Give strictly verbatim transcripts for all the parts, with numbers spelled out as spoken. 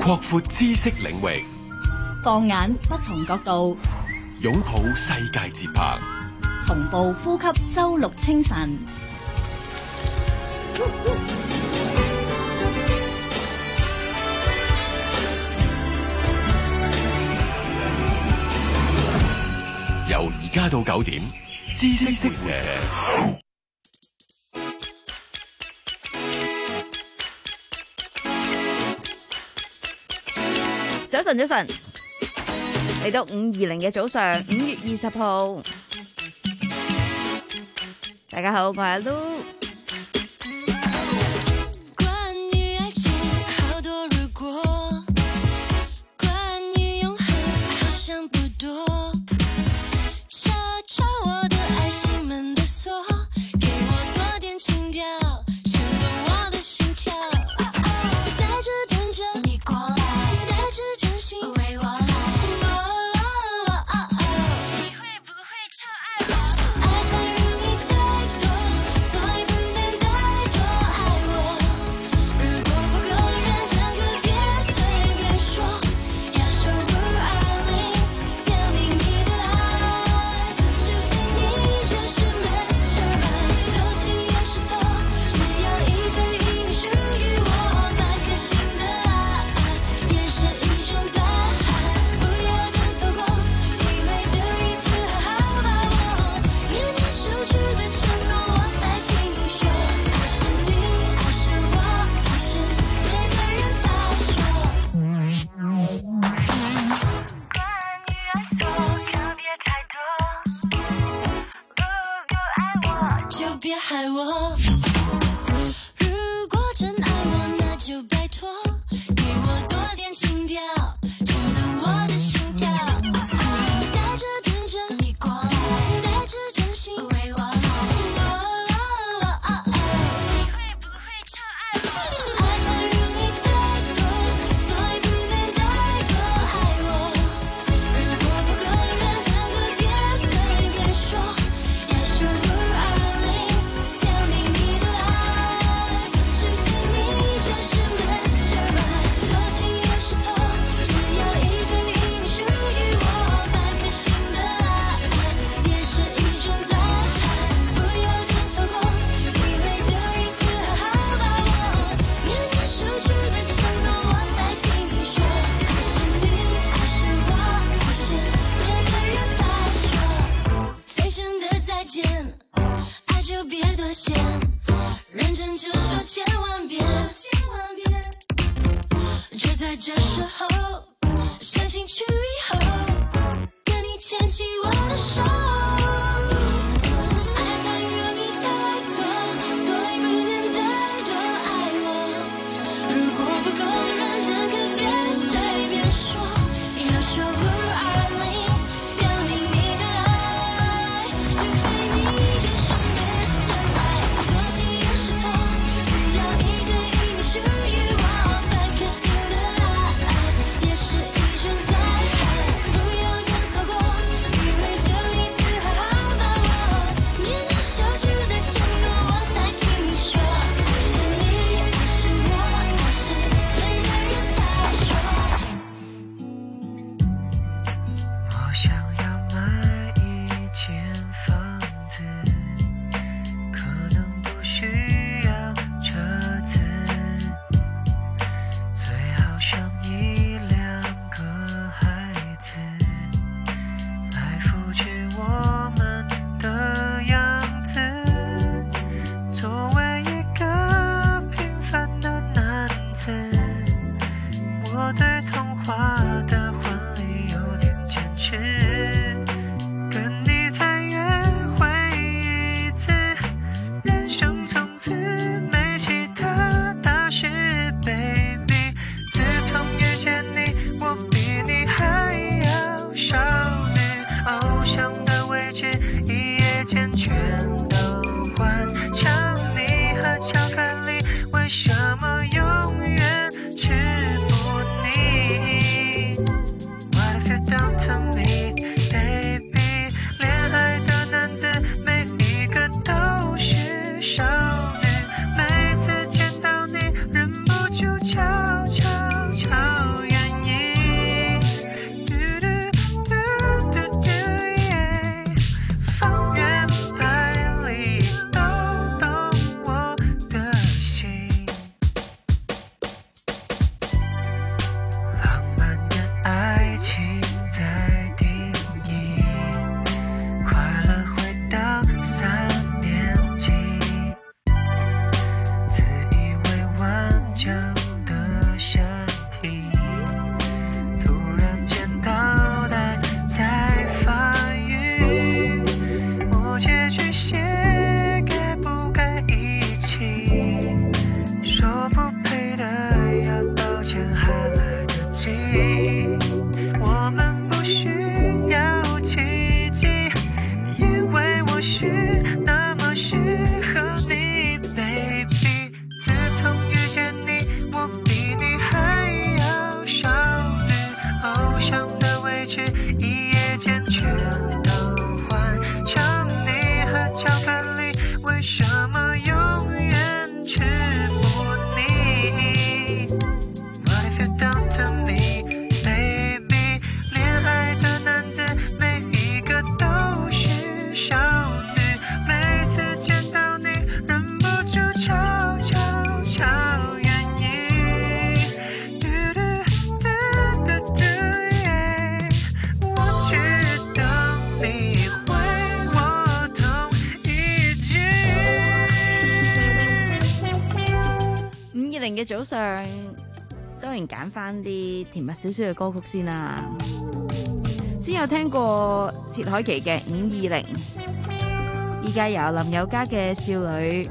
擴闊知識領域， 放眼不同角度， 擁抱世界節拍， 同步呼吸周六清晨。 由而家到九點，知識識社。 早晨，早晨，嚟到五二零嘅早上，五月二十號，大家好，我係阿 Lu。 不要点错过，机会就一次。 什么永远吃不腻。 What if you don't to me baby， 恋爱的男子每一个都是少女，每次见到你忍不住悄悄悄愿意。嘟嘟嘟嘟嘟耶，我知道你会我同一句。 五二零嘅早上，當然揀翻啲甜蜜少少嘅歌曲先啦。先有聽過薛凱琪嘅五二零，依家有林宥嘉嘅少女，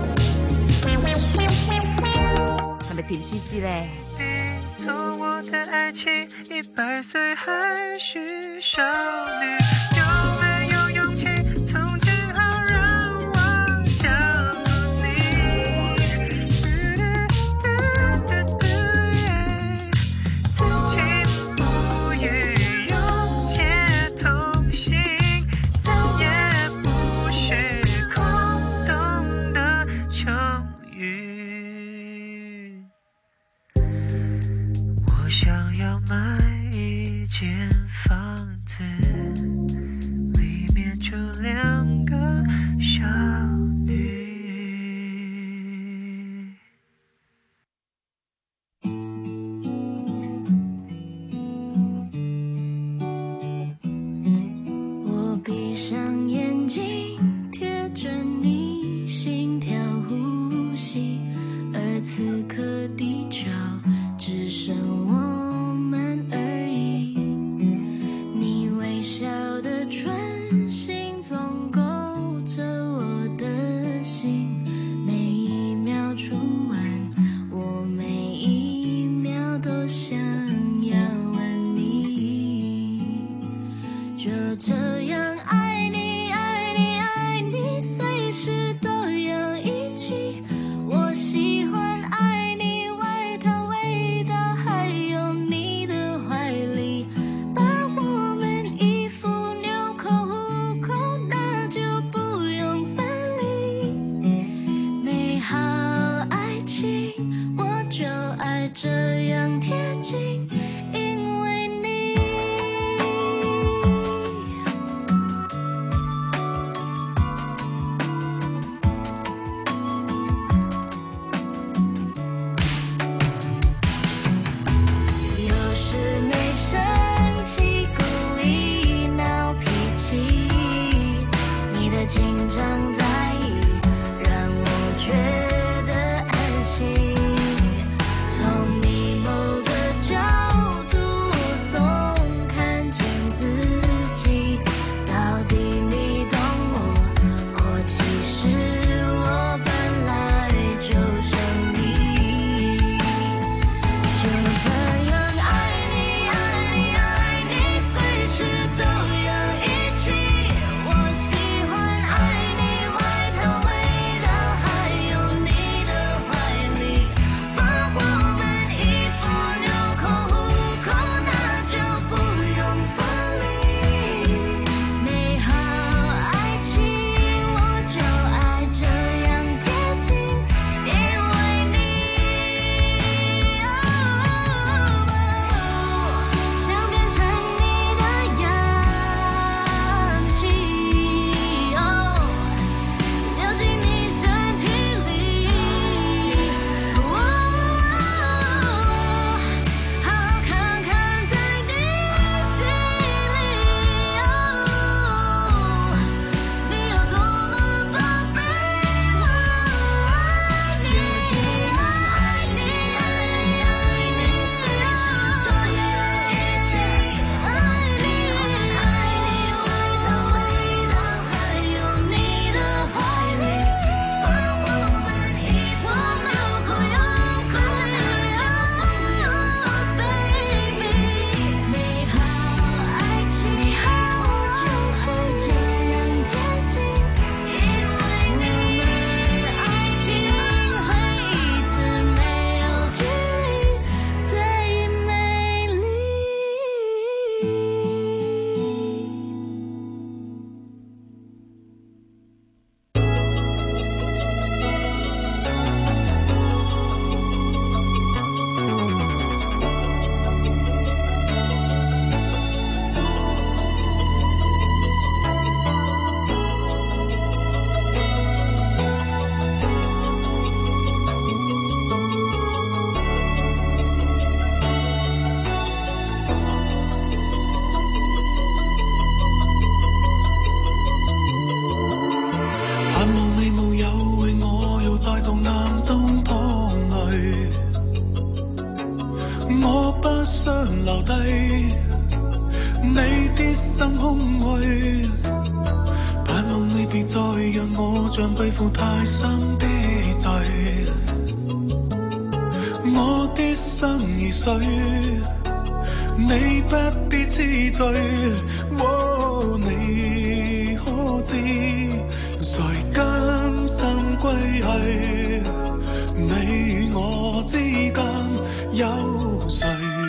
係咪甜絲絲呢？ 你做我的愛情，一百歲還是少女，有沒有勇氣從今後讓我交你？嘟嘟嘟嘟耶，此情不渝，永結同心，再也不是空洞的秋雨。我想要買一間房子， 生空虛，盼望你別再讓我像背負太深的罪。我的生如水，你不必痴醉。哦，你可知誰甘心歸去？你我之間有誰？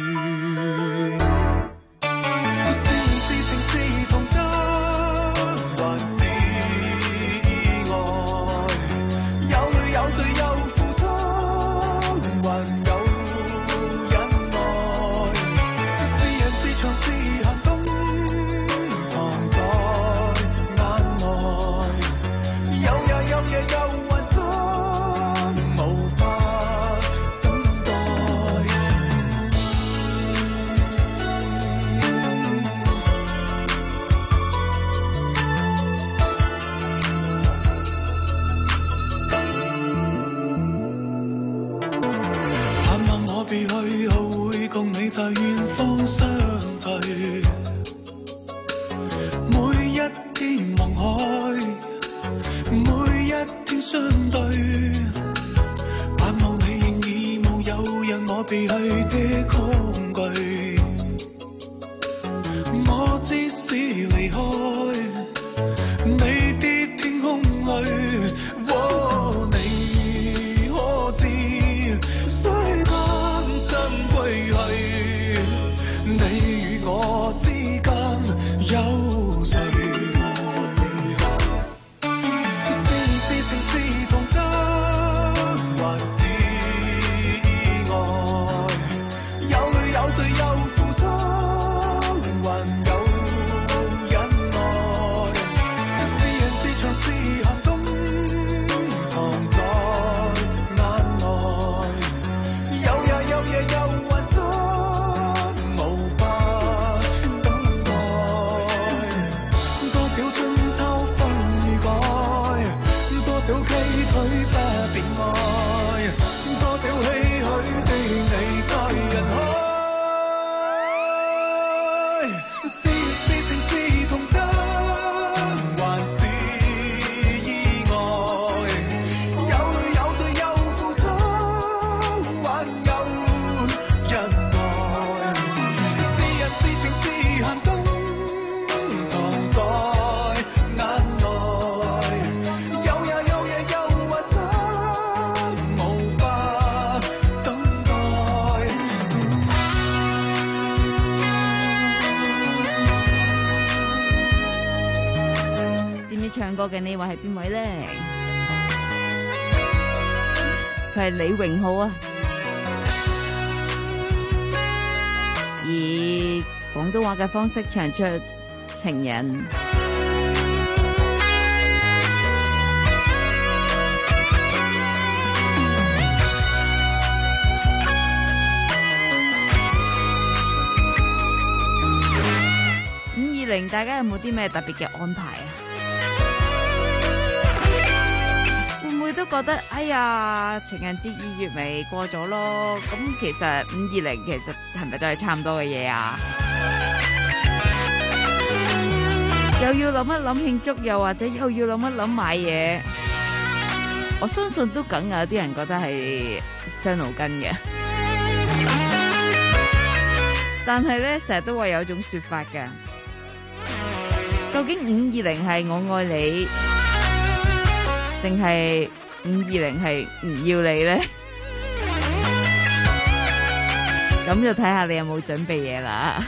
是是情是童真，還是意外？有淚有罪有付出，還有忍耐。是人是牆是寒冬，藏在眼內。有也有夜有幻想，無法等待。盼望我別去後會共你在遠方相聚，每一天望海，每一天相對，盼望你仍已無有讓我別去的恐懼。我即使離開你的天空裏，哦，你可知誰甘心歸去？你與我之間有誰？是是情是童真，還是意外？有淚有罪有付出，還有忍耐。是人是牆是寒冬，藏在眼內。有也有夜有幻想，無法等待。多少春秋風雨改，多少崎嶇不變愛，多少唏噓的你在人海。是是情是童真，還是意外？有淚有罪有付出，還有忍耐。是人是情是寒冬，藏在眼內。有也有夜有幻想，無法等待。 知唔知唱歌嘅呢位係邊位咧？佢係李榮浩啊，以廣東話嘅方式唱出《情人》。五二零，大家有冇啲咩特別嘅安排啊？會唔會都覺得哎呀，情人節二月咪過咗咯？咁其實五二零其實係咪都係差唔多嘅嘢啊？又要諗一諗慶祝，又或者又要諗一諗買嘢，我相信都梗有啲人覺得係傷腦筋嘅。但係咧，成日都話有種說法嘅，究竟五二零係我愛你，定係五二零係唔要你咧？咁就睇下你有冇準備嘢啦。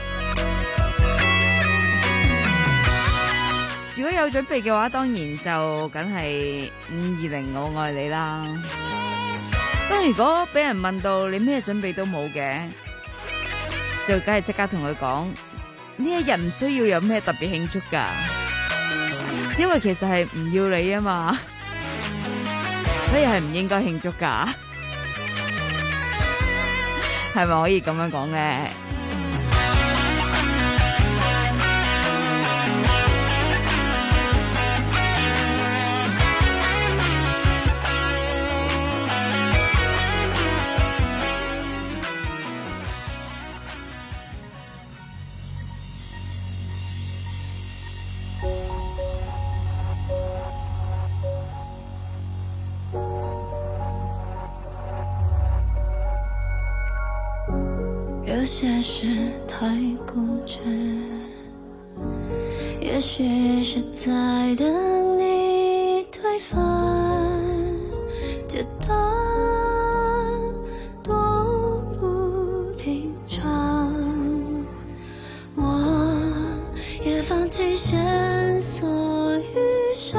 如果有準備嘅話，當然就梗係五二零我愛你啦。當如果俾人問到你咩準備都冇嘅，就梗係即刻同佢講，呢一日唔需要有咩特別慶祝噶，因為其實係唔要你啊嘛，所以係唔應該慶祝噶，係咪可以咁樣講咧？ 有些事太固执，也许是在等你推翻，跌倒多不平常，我也放弃线索与山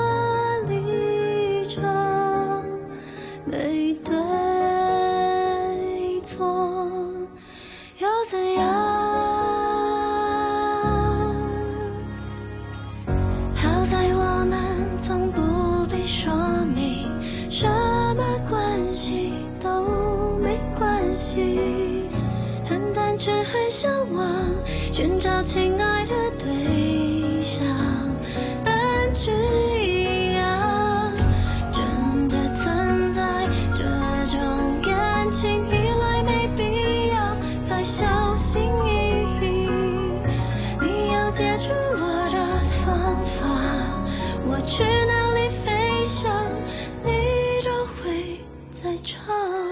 立场，没对错又怎样？好在我们从不必说明，什么关系都没关系，很单纯很向往寻找亲爱的对象，本质一样，真的存在这种感情，依赖没必要再小心翼翼，你要接住我的方法，我去哪里飞翔你都会在场，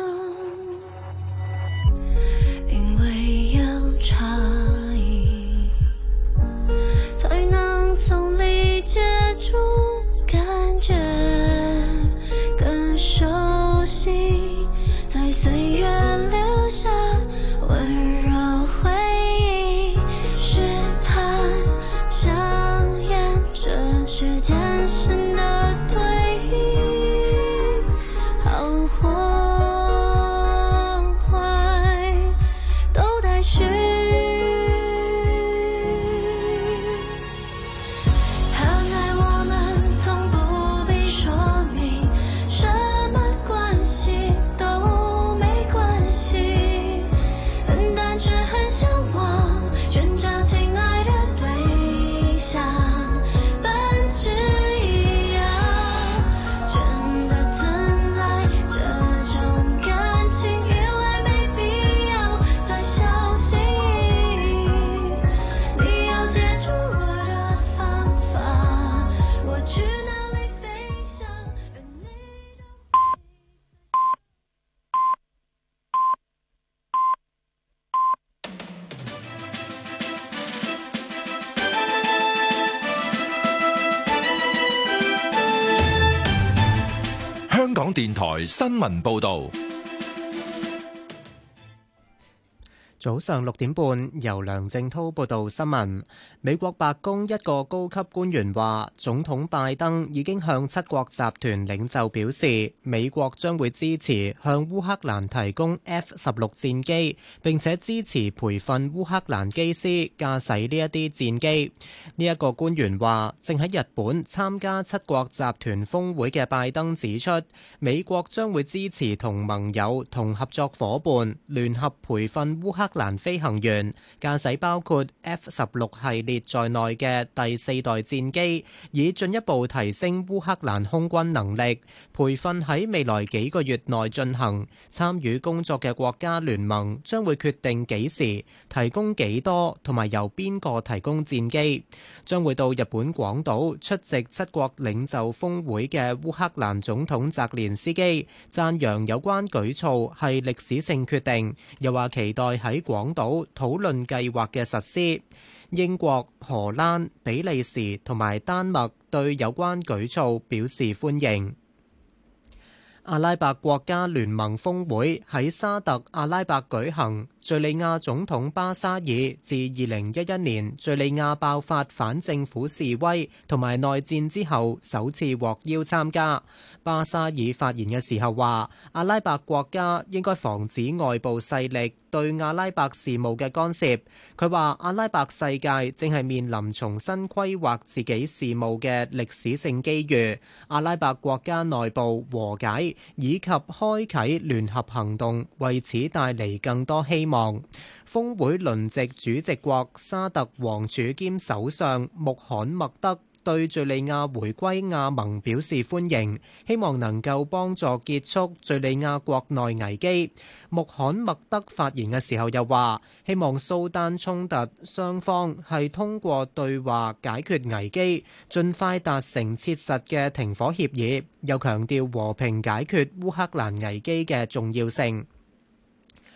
因为有差异才能从理解中感觉更熟悉，在岁月留下温柔回忆，试探香烟，这是渐深的退役，好或坏都待续。好在我们从不必说明，什么关系都没关系，很单纯很向往寻找亲爱的对象，本质一样，真的存在这种感情，依赖没必要再小心翼翼，你要接住我的方法，我去哪里飞翔，而你都香港電台新聞報導。 早上六點半，由梁正滔報道新聞。美國白宮一個高級官員話，總統拜登已經向七國集團領袖表示，美國將會支持向烏克蘭提供 F 十六戰機，並且支持培訓烏克蘭機師駕駛呢一啲戰機。呢一個官員話，正喺日本參加七國集團峰會嘅拜登指出，美國將會支持同盟友同合作夥伴聯合培訓烏克蘭飛行員駕駛包括 F 十六系列在內嘅第四代戰機，以進一步提升烏克蘭空軍能力。培訓喺未來幾個月內進行，參與工作嘅國家聯盟將會決定幾時提供幾多，同埋由邊個提供戰機。將會到日本廣島出席七國領袖峰會嘅烏克蘭總統澤連斯基讚揚有關舉措係歷史性決定，又話期待喺廣島討論計劃嘅實施。英國、荷蘭、比利時同埋丹麥對有關舉措表示歡迎。阿拉伯國家聯盟峰會喺沙特阿拉伯舉行。敘利亞總統巴沙爾自二零一一年敘利亞爆發反政府示威同埋內戰之後首次獲邀參加。巴沙爾發言嘅時候話，阿拉伯國家應該防止外部勢力對阿拉伯事務嘅干涉。佢話阿拉伯世界正係面臨重新規劃自己事務嘅歷史性機遇，阿拉伯國家內部和解以及開啟聯合行動為此帶嚟更多希望。峰會輪值主席國沙特王儲兼首相穆罕默德對敘利亞回歸亞盟表示歡迎，希望能夠幫助結束敘利亞國內危機。穆罕默德發言嘅時候又話，希望蘇丹衝突雙方係通過對話解決危機，盡快達成切實嘅停火協議，又強調和平解決烏克蘭危機嘅重要性。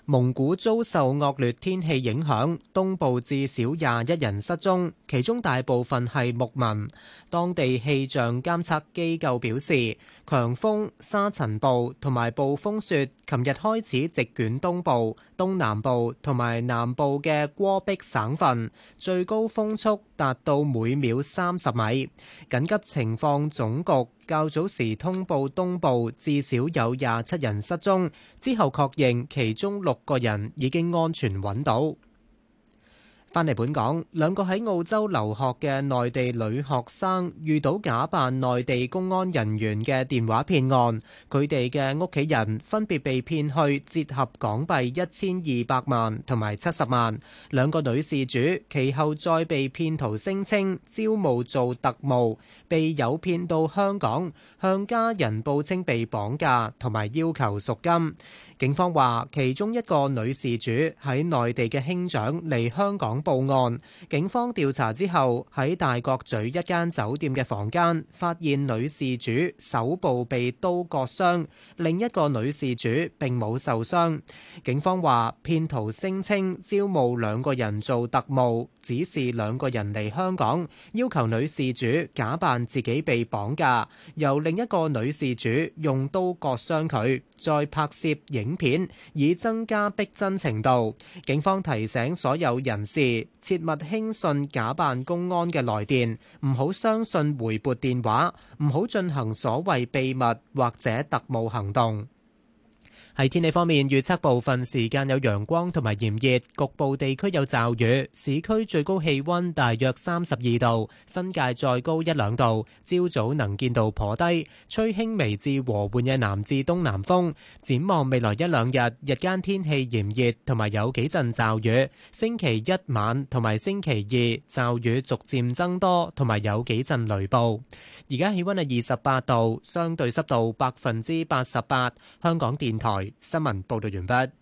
蒙古遭受惡劣天氣影響，東部至少廿一人失蹤，其中大部分係牧民。當地氣象監測機構表示，強風、沙塵暴同埋暴風雪，琴日開始席捲東部、東南部同埋南部嘅戈壁省份，最高風速達到每秒三十米。緊急情況總局較早時通報東部至少有廿七人失蹤，之後確認其中六個人已經安全揾到。返嚟本港，兩個喺澳洲留學嘅內地女學生遇到假扮內地公安人員嘅電話騙案，佢哋嘅屋企人分別被騙去折合港幣一千二百萬同埋七十萬。兩個女事主其後再被騙徒聲稱招募做特務，被誘騙到香港，向家人報稱被綁架同埋要求贖金。警方話，其中一個女事主喺內地嘅兄長嚟香港報案，警方調查之後喺大角咀一間酒店嘅房間發現女事主手部被刀割傷，另一個女事主並冇受傷。警方話，騙徒聲稱招募兩個人做特務，指示兩個人嚟香港，要求女事主假扮自己被綁架，由另一個女事主用刀割傷佢，再拍攝影片以增加逼真程度。警方提醒所有人士切勿輕信假扮公安嘅來電，唔好相信回撥電話，唔好進行所謂秘密或者特務行動。喺天氣方面，預測部分時間有陽光同埋炎熱，局部地區有驟雨。市區最高氣溫大約三十二度，新界再高一兩度。朝早能見度頗低，吹輕微至和緩嘅南至東南風。展望未來一兩日，日間天氣炎熱同埋有幾陣驟雨。星期一晚同埋星期二驟雨逐漸增多，同埋有幾陣雷暴。而家氣溫係二十八度，相對濕度百分之八十八。香港電台新聞報道完畢。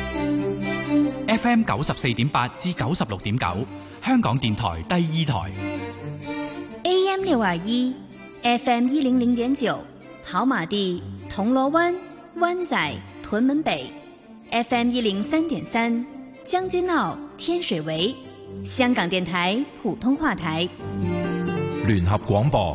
F M 九十四點八至九十六點九，香港電台第二台。 A M 六二一 ，F M 一零零點九，跑馬地、銅鑼灣、灣仔、屯門北 ，F M 一零三點三，將軍澳、天水圍，香港電台普通話台。 聯合廣播。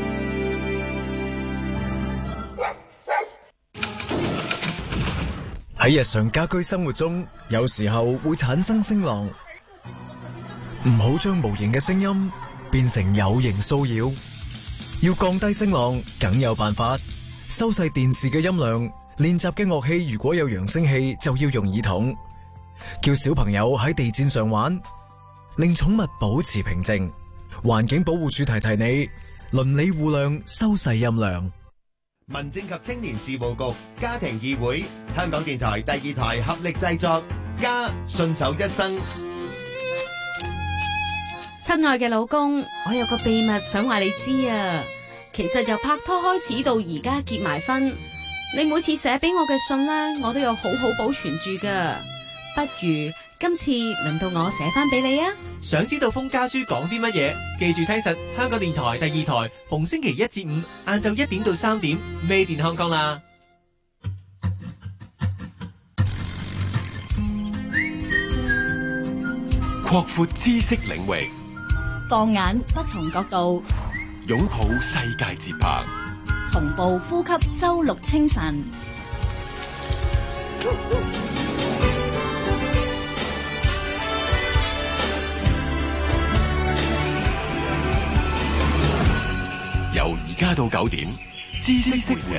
喺日常家居生活中，有時候會產生聲浪，唔好將無形嘅聲音變成有形騷擾。要降低聲浪，梗有辦法。收細電視嘅音量，練習嘅樂器如果有揚聲器，就要用耳筒。叫小朋友喺地氈上玩，令寵物保持平靜。環境保護署提提你，鄰里互諒，收細音量。 民政及青年事務局家庭議會，香港電台第二台合力製作，家順手一生。 親愛嘅老公，我有個秘密想話你知啊。其實由拍拖開始到而家結埋婚，你每次寫俾我嘅信呢，我都有好好保存住噶。不如今次輪到我寫翻俾你啊！ 想知道封家書講啲乜嘢？記住聽實香港電台第二台，逢星期一至五晏晝一點到三點，Made in Hong Kong啦。 擴闊知識領域， 放眼不同角度， 擁抱世界節拍， 同步呼吸周六清晨。 由而家到九點，知識識社。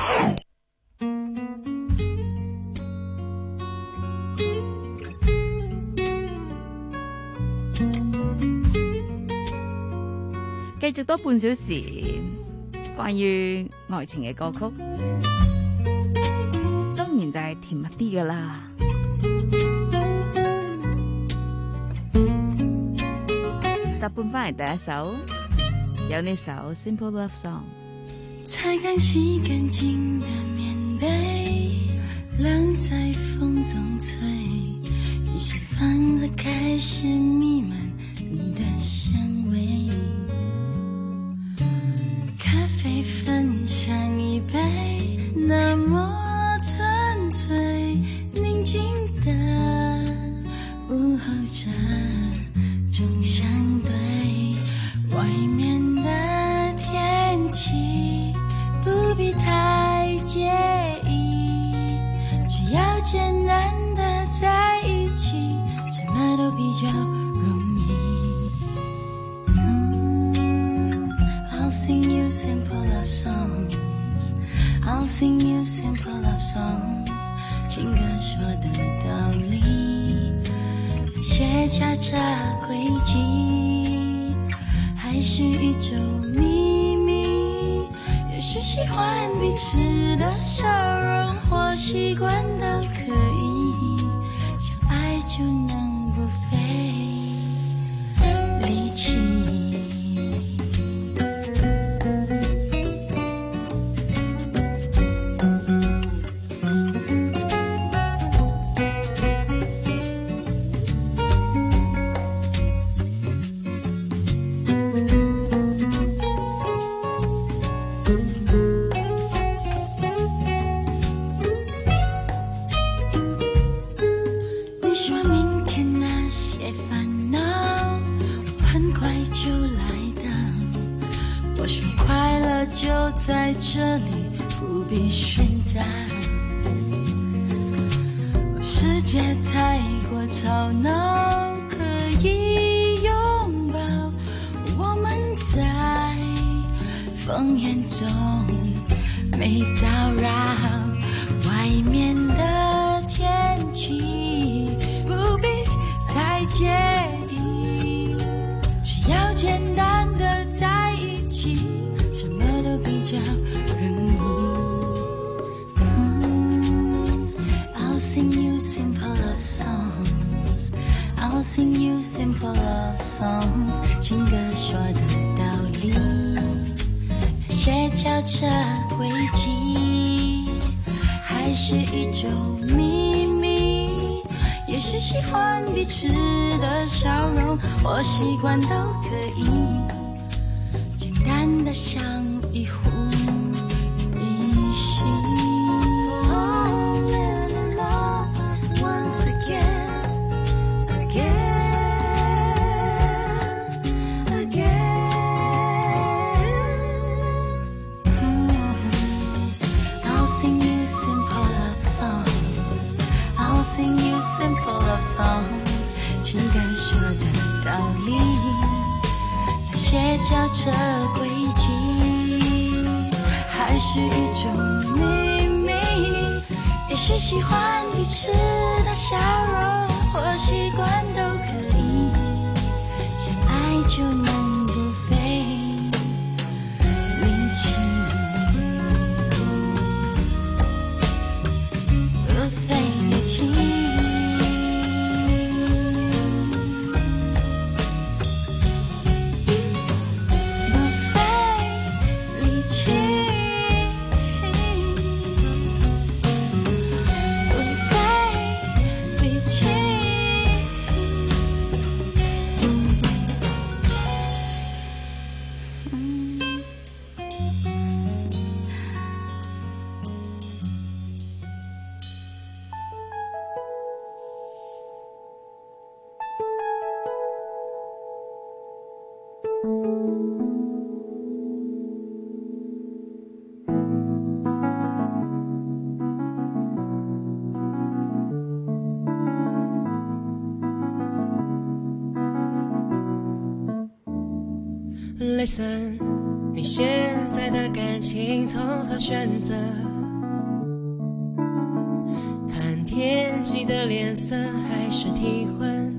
繼續多半小時關於愛情嘅歌曲，當然就係甜蜜啲噶啦。搭半翻嚟第一首。有那首 Simple Love Song。 才剛洗乾淨的棉被，涼在風中吹，於是房子開始彌漫你的香味。咖啡分享一杯，那麼純粹，寧靜。 必太介意，只要简单的在一起，什么都比较容易。嗯 I'll sing you simple love songs, I'll sing you simple love songs， 情歌说的道理，那些交叉轨迹，还是一种秘密。也许喜欢彼此的笑容或习惯都可以，相爱就能不费力气。在这里不必寻找，世界太过吵闹，可以拥抱，我们在烽烟中没打扰，外面的天气不必太介意，只要简单的在一起，什么都比较容易。嗯 I'll sing you simple love songs, I'll sing you simple love songs， 情歌说的道理，那些交叉轨迹，还是一种秘密。也许喜欢彼此的笑容或习惯都可以，简单的像一呼一吸。Oh, live in love once again, again, again. I'll sing you simple love songs, I'll sing you simple love songs， 情感说的道理，那些交叉轨迹，还是一种秘密。也许喜欢彼此的笑容或习惯都可以，相爱就能不费力气，不费力气。 Listen， 你现在的感情从何选择？看天气的脸色还是提魂？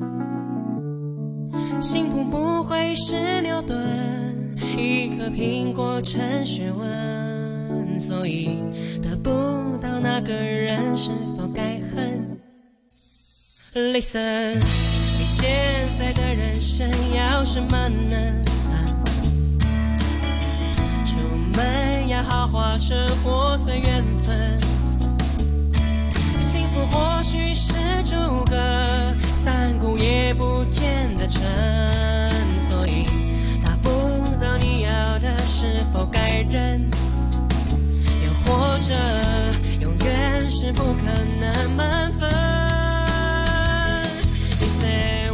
幸福不会是牛顿，一颗苹果成学问，所以得不到那个人是否该恨？ Listen， 你现在的人生要什么呢？出门要豪华车或随缘分，幸福或许是诸葛，三顾也不见得成，所以达不到你要的是否该忍？又或者永远是不可能满分？You say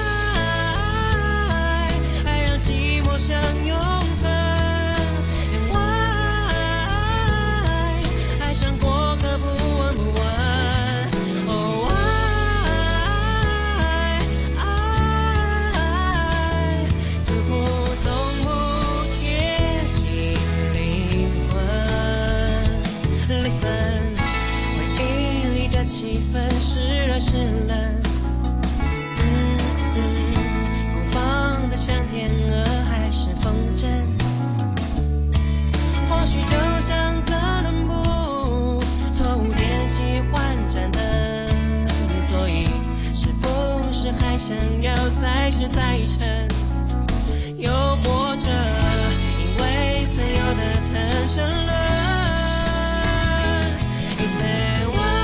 why， 爱让寂寞像永恒 ，And why 绯闻，回忆里的气氛时热时冷。嗯嗯，孤芳的像天鹅还是风筝，或许就像哥伦布偷点起换盏灯，所以是不是还想要再试再沉？又或者因为曾有的曾沉沦。You say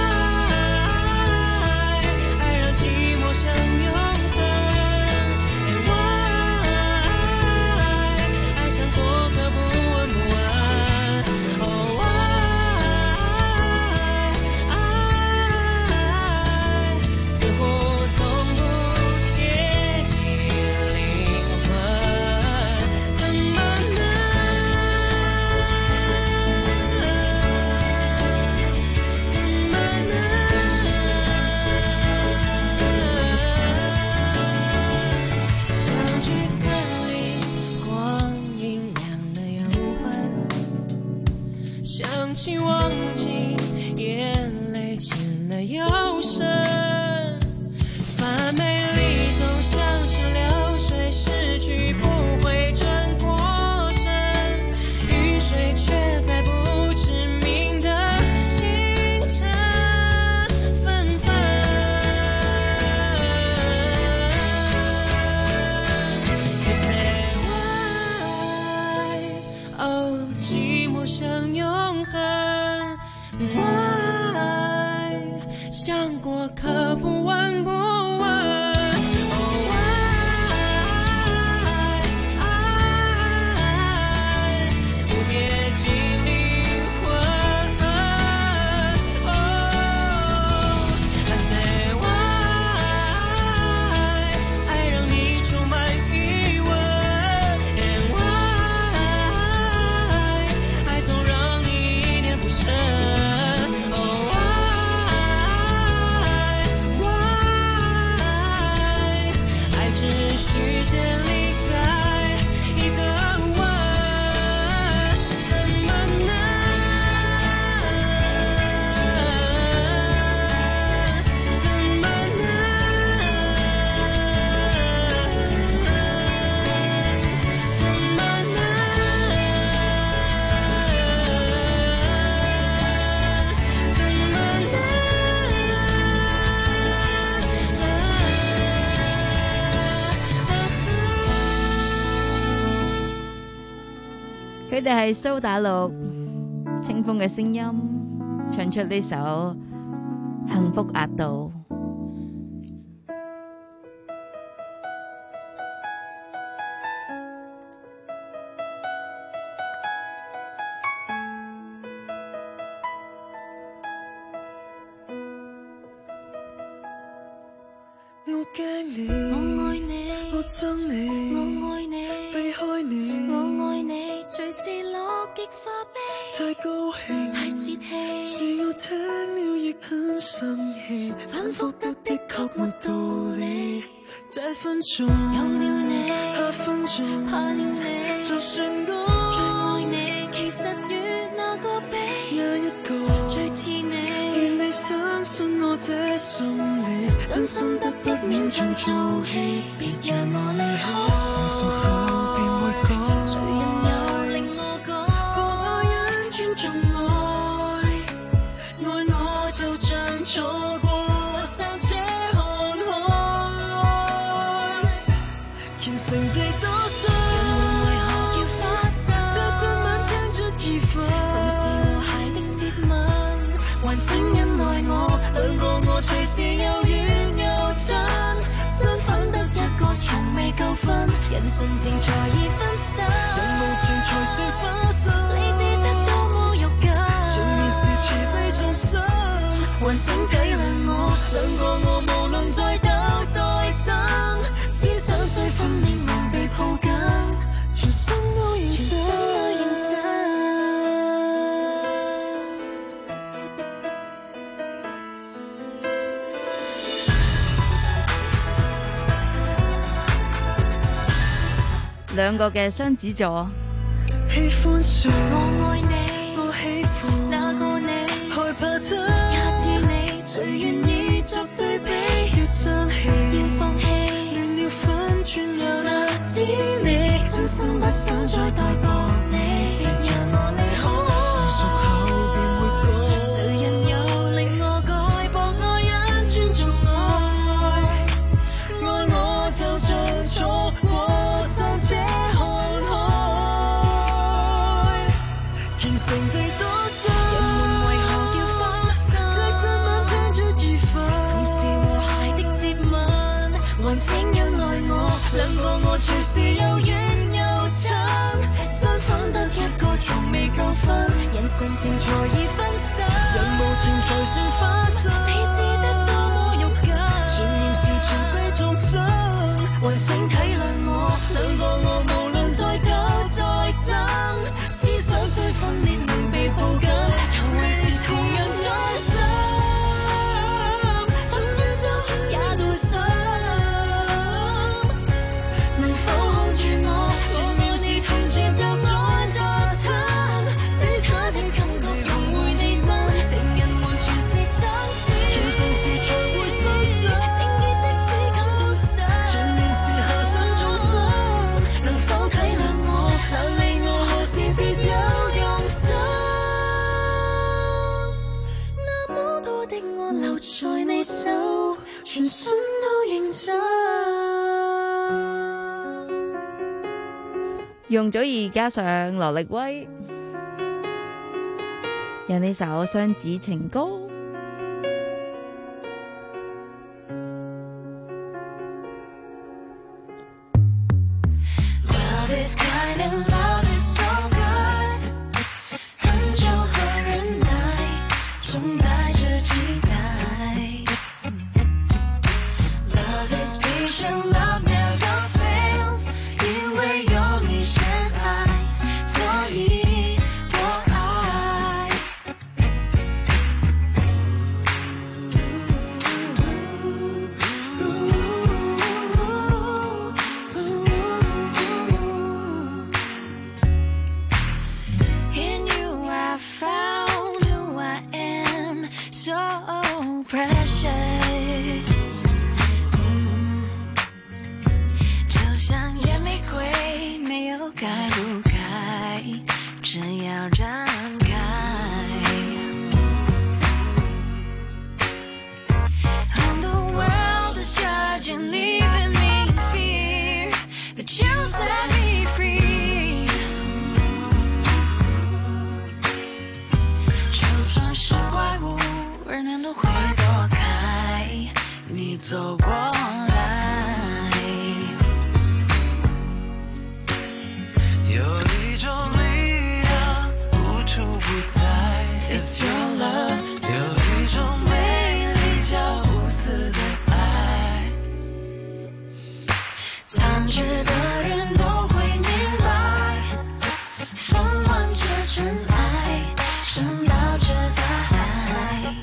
why 爱让寂寞像永恒 And why 爱像过客不闻不问 Oh why 爱似乎从不贴近灵魂，怎么能相聚分离，光阴亮了又昏，想起忘记，眼泪渐了又深，反美丽总像是流水，失去不会转过身，雨水却在不知名的清晨纷纷。You say why 哦，寂寞像永恒 Why 像过客不闻不问 Oh why 爱不贴近灵魂 Oh I say why 爱让你充满疑问 And why 爱总让你一念不深 Oh why why 爱只需建立在一个吻，怎么能怎么佢哋係蘇打綠，清風嘅聲音唱出呢首《幸福額度》。 我驚你， 我愛你， 我憎你， 我愛你， 避開你， 我愛你，隨時樂極化悲， 太高興， 太泄氣， 是我聽了亦很生氣， 反覆得的確沒道理， 這分鐘有了你， 下分鐘怕了你， 就算我最愛你，其實與那個比， 那一個最似你， 願你相信我這心理， 真心得不勉強做戲，別讓我離開， 成熟後便會講， 誰人又令我講，個愛人尊重愛，愛我就像錯過剎車看海， 虔誠地多心， 人為何要發生？ 這昨晚聽出氣氛， 同是和諧的接吻，還請恩愛我，兩個我隨時又遠又真，相反得一個從未夠分，人純情才易分身， 人無情才算花心， 理智得多麼肉緊， 前面是慈悲眾生， 還請體諒我，兩個我無論再鬥再爭，思想雖分裂難被抱緊， 全身都認全身都認真。 兩個嘅雙子座， 喜歡說我愛你， 我喜歡那個你， 想再代薄你，別讓我離開。成熟後便會講，誰人又令我改博愛人尊重愛，愛我就像錯過山這航海，虔誠地多謝人們為何要花心，在新聞聽出愉快，同時和諧的接吻，還請恩愛我，兩個我隨時又遠又親，身份得一個從未夠分，人神情才已分身，人無情才算花心，你知得多麼肉緊，全然是全非眾生，還請體諒我，兩個我無論再鬥再爭，思想雖分裂能被抱緊，後還是同樣在心，分分鐘也都心，能否看住我，我要是同時着在作親，最差的感覺融回你身，情人們全是相似，其實是才會相信，誠意的只感到神，全然是遐想中心，能否體諒我，流離我何時別有用心，那麼多的我留在你手，全身都認真。 容祖兒加上羅力威，有呢首《雙子情歌》。 Love is kind and love is so good， 很久和忍耐，總帶着期待。Love is patient, love never fails， 因為有你先愛，所以我愛。In you I found who I am, so precious， 就像野玫瑰沒有該不該，只要展開。And the world is judging, leaving me in fear, but you set me free。就算是怪物，人人都會躲開，你走過來。有一種力量無處不在 It's your love， 有一種魅力叫無私的愛，殘缺的人都會明白，風完這塵埃，升到這大海，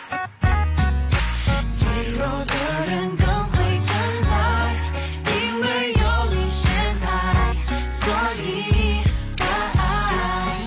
脆弱的人更會存在，因為有你先愛，所以我愛。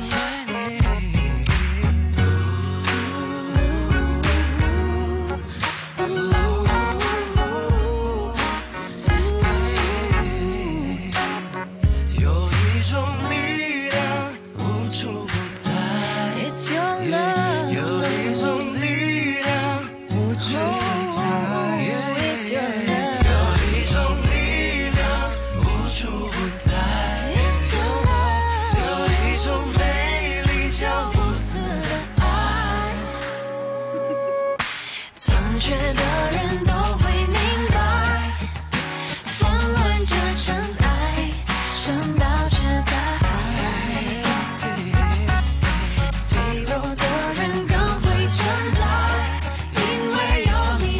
有一種力量無處不在 It's your love， 有一種力量無處不在 It's your love， 有一種力量無處不在 It's your love， 有一種魅力叫無私的愛，殘缺的人都會明白，風完這塵埃，升到這大海，脆弱的人更會存在，因為有你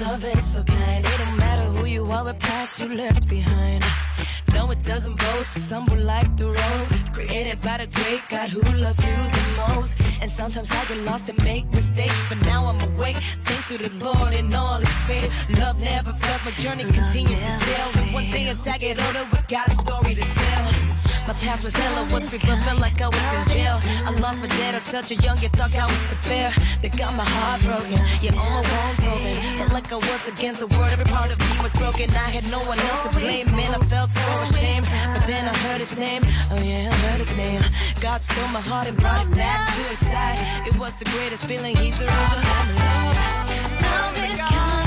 love is so kind. It don't matter who you are, what past you left behind. No, it doesn't boast, stumble like the rose, created by the great God who loves you the most. And sometimes I get lost and make mistakes, but now I'm awake, thanks to the Lord and all His faith. Love never fails, my journey continues to sail. And one thing as I get older, we got a story to tell. My past was hell, I was free, but felt like I was in jail. I lost my dad at such a young, you thought I was affair. They got my heart broken, yeah, all my walls open. Felt like I was against the world, every part of me was broken. I had no one else to blame, man, I felt so ashamed. But then I heard His name, oh yeah, I heard His name. God stole my heart and brought it back to His side. It was the greatest feeling, He's the reason I'm alive. Love is kind.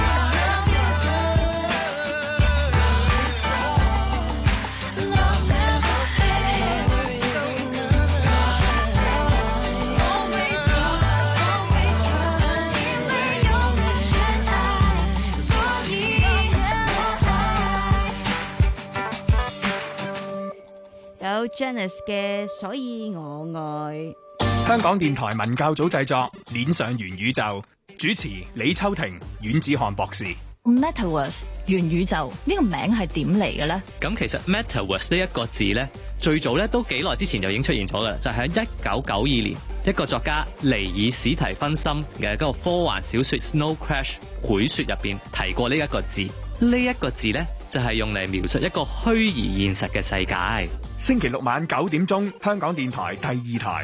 有 Janice 嘅所以我愛。 香港電台文教組製作，鏈上元宇宙，主持李秋婷、阮子漢博士。 Metaverse 元宇宙呢個名係點嚟嘅咧？ 咁其實 Metaverse 呢一個字咧，最早咧都幾耐之前就已經出現咗嘅，就係喺一九九二年一個作家尼爾史提芬森嘅嗰個科幻小說 Snow Crash 繪說入邊提過呢一個字。呢一個字咧就係用嚟描述一個虛擬現實嘅世界。 星期六晚九點鐘，香港電台第二台。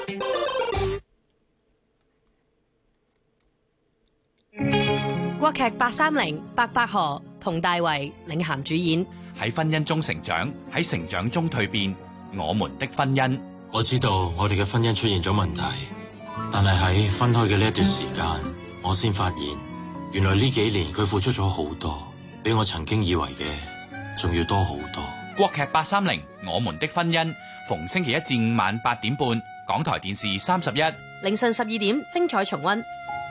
國劇八三零，白百何、佟大為領銜主演。 喺婚姻中成長，喺成長中蛻變，我們的婚姻。 我知道我哋嘅婚姻出現咗問題，但係喺分開嘅呢一段時間，我先發現原來呢幾年佢付出咗好多，比我曾經以為嘅仲要多好多。 國劇八三零，我們的婚姻，逢星期一至五晚八點半，港台電視三十一， 凌晨十二點精彩重溫。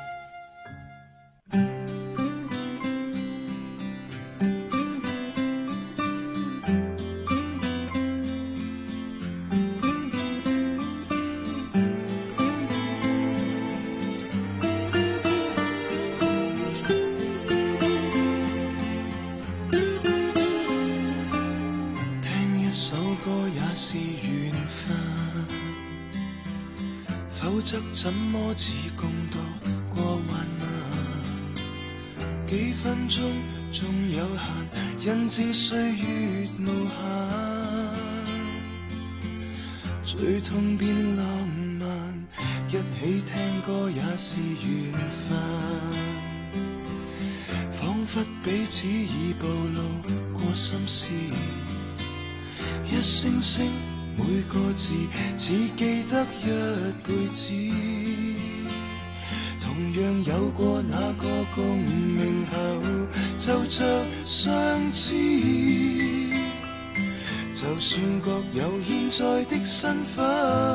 怎麼只共度過患難？幾分鐘仲有限，印證歲月無限。最痛變浪漫，一起聽歌也是緣分。彷彿彼此已暴露過心事，一聲聲每個字只記得一輩子，同樣有過那個共鳴後就着相知，就算各有現在的身份，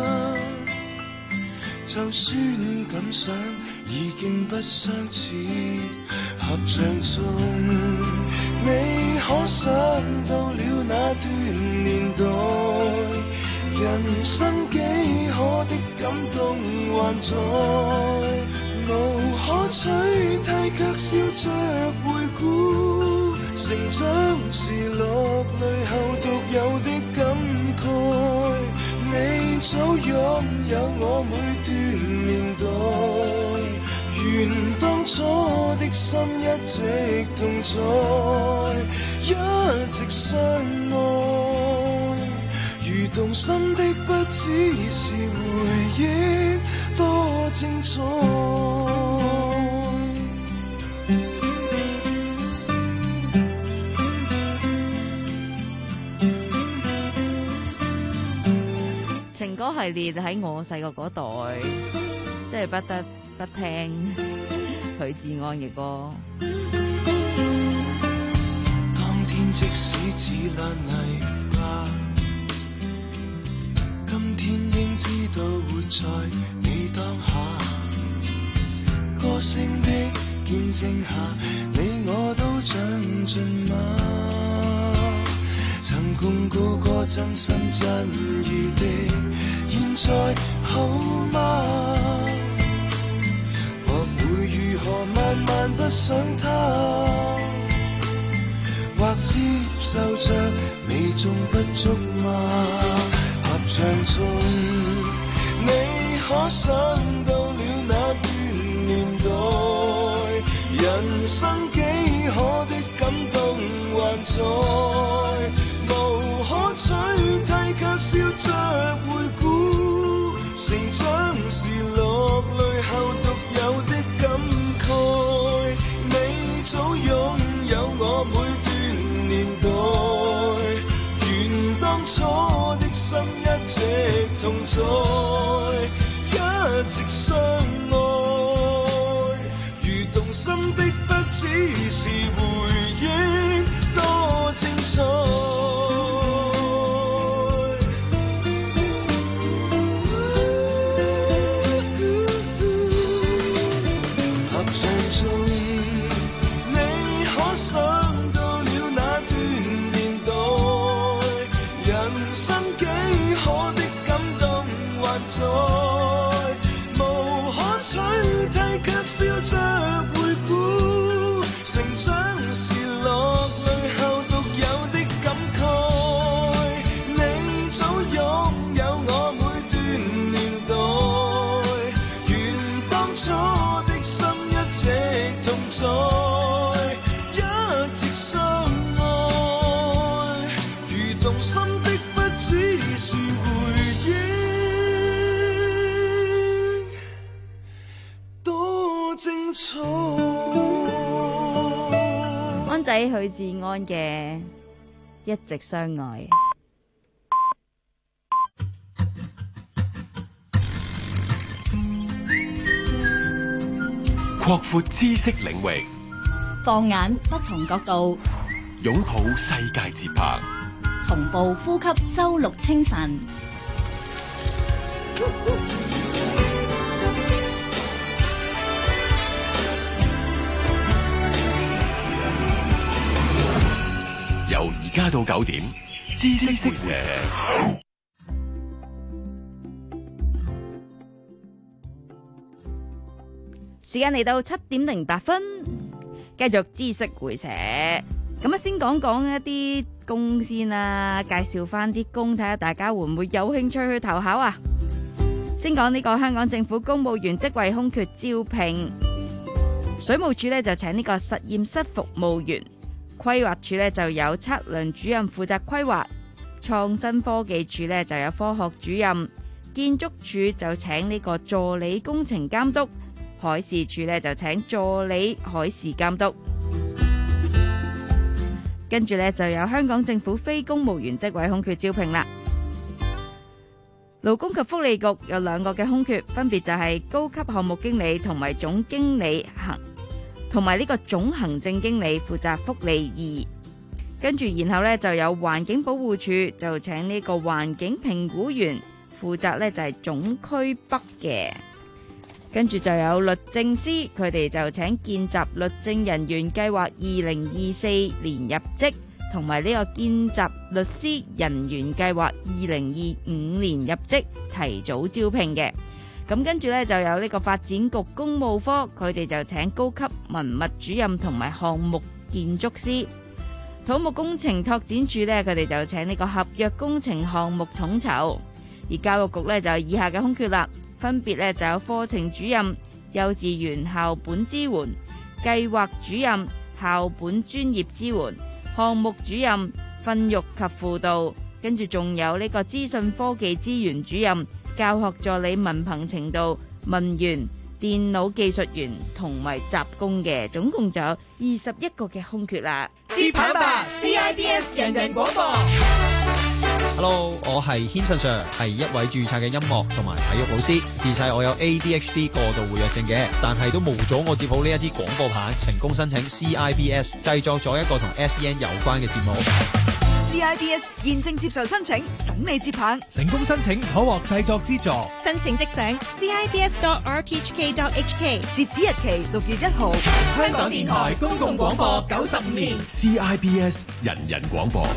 就算感想已經不相似，合唱中你可想到了那段年代，人生幾可的感動還在，無可取替卻笑着回顧，成長時落淚後獨有的感慨，你早擁有我每段年代，願當初的心一直同在，一直相愛，如動心的不只是回憶多精彩。 情歌系列喺我細個嗰代，真係不得不聽許志安嘅歌。 當天即使只爛泥巴，今天應知道活在你當下，歌聲的見證下，你我都長進嗎？曾共告過真心真意的，現在好嗎？或會如何慢慢犯不上他，或接受着美中不足嗎？合唱中，你可想到了那段年代，人生幾可的感動還在，無可取替卻笑着回顧，成長時落淚後獨有的感慨，你早擁有我每段年代，願當初的心一直同在，一直相愛，如動心的不只是回憶，多精彩。合唱中，你可想到了那段年代，人生幾可的感動還在，無可取替卻笑着回顧，成長時落淚後獨有的感慨，你早擁有我每段年代，願當初的心一直同在，一直相愛，如動心的不只是回憶，多精彩。 安仔許志安嘅一直相愛。 擴闊知識領域， 放眼不同角度， 擁抱世界節拍， 同步呼吸周六清晨。 由而家到九點，知識回射。 時間嚟到七點零八分，繼續知識回射。咁啊，先講講一啲工先啦，介紹翻啲工，睇下大家會唔會有興趣去投考啊？先講呢個香港政府公務員職位空缺招聘，水務署呢就請呢個實驗室服務員，規劃署呢就有測量主任負責規劃，創新科技署呢就有科學主任，建築署就請呢個助理工程監督，海事處咧就請助理海事監督，跟住咧就有香港政府非公務員職位空缺招聘啦。勞工及福利局有兩個嘅空缺，分別就係高級項目經理同埋總經理行，同埋呢個總行政經理負責福利二。跟住然後咧就有環境保護署就請呢個環境評估員，負責咧就係總區北嘅。跟住就有律政司，佢哋就請見習律政人員計劃二零二四年入職，同埋呢個見習律師人員計劃二零二五年入職，提早招聘嘅。咁跟住呢，就有呢個發展局公務科，佢哋就請高級文物主任同埋項目建築師。土木工程拓展署呢，佢哋就請呢個合約工程項目統籌。而教育局呢，就有以下嘅空缺啦。分別咧就有課程主任、幼稚園校本支援、計劃主任、校本專業支援、項目主任、訓育及輔導，跟住仲有呢個資訊科技資源主任、教學助理文憑程度、文員、電腦技術員同埋雜工嘅，總共就有二十一個嘅空缺啦。 接棒吧 C I B S 人人廣播。 Hello， 我係軒信 Sir， 係一位註冊嘅音樂同埋體育老師。自細我有 A D H D 過度活躍症嘅，但係都冇阻我接好呢一支廣播棒，成功申請 C I B S， 製作咗一個同 S E N 有關嘅節目。 C I B S 現正接受申請，等你接棒。 成功申請可獲製作資助。 申請即上 C I B S dot R T H K dot H K， 截止日期六月一號。 香港電台公共廣播九十五年 C I B S 人人廣播。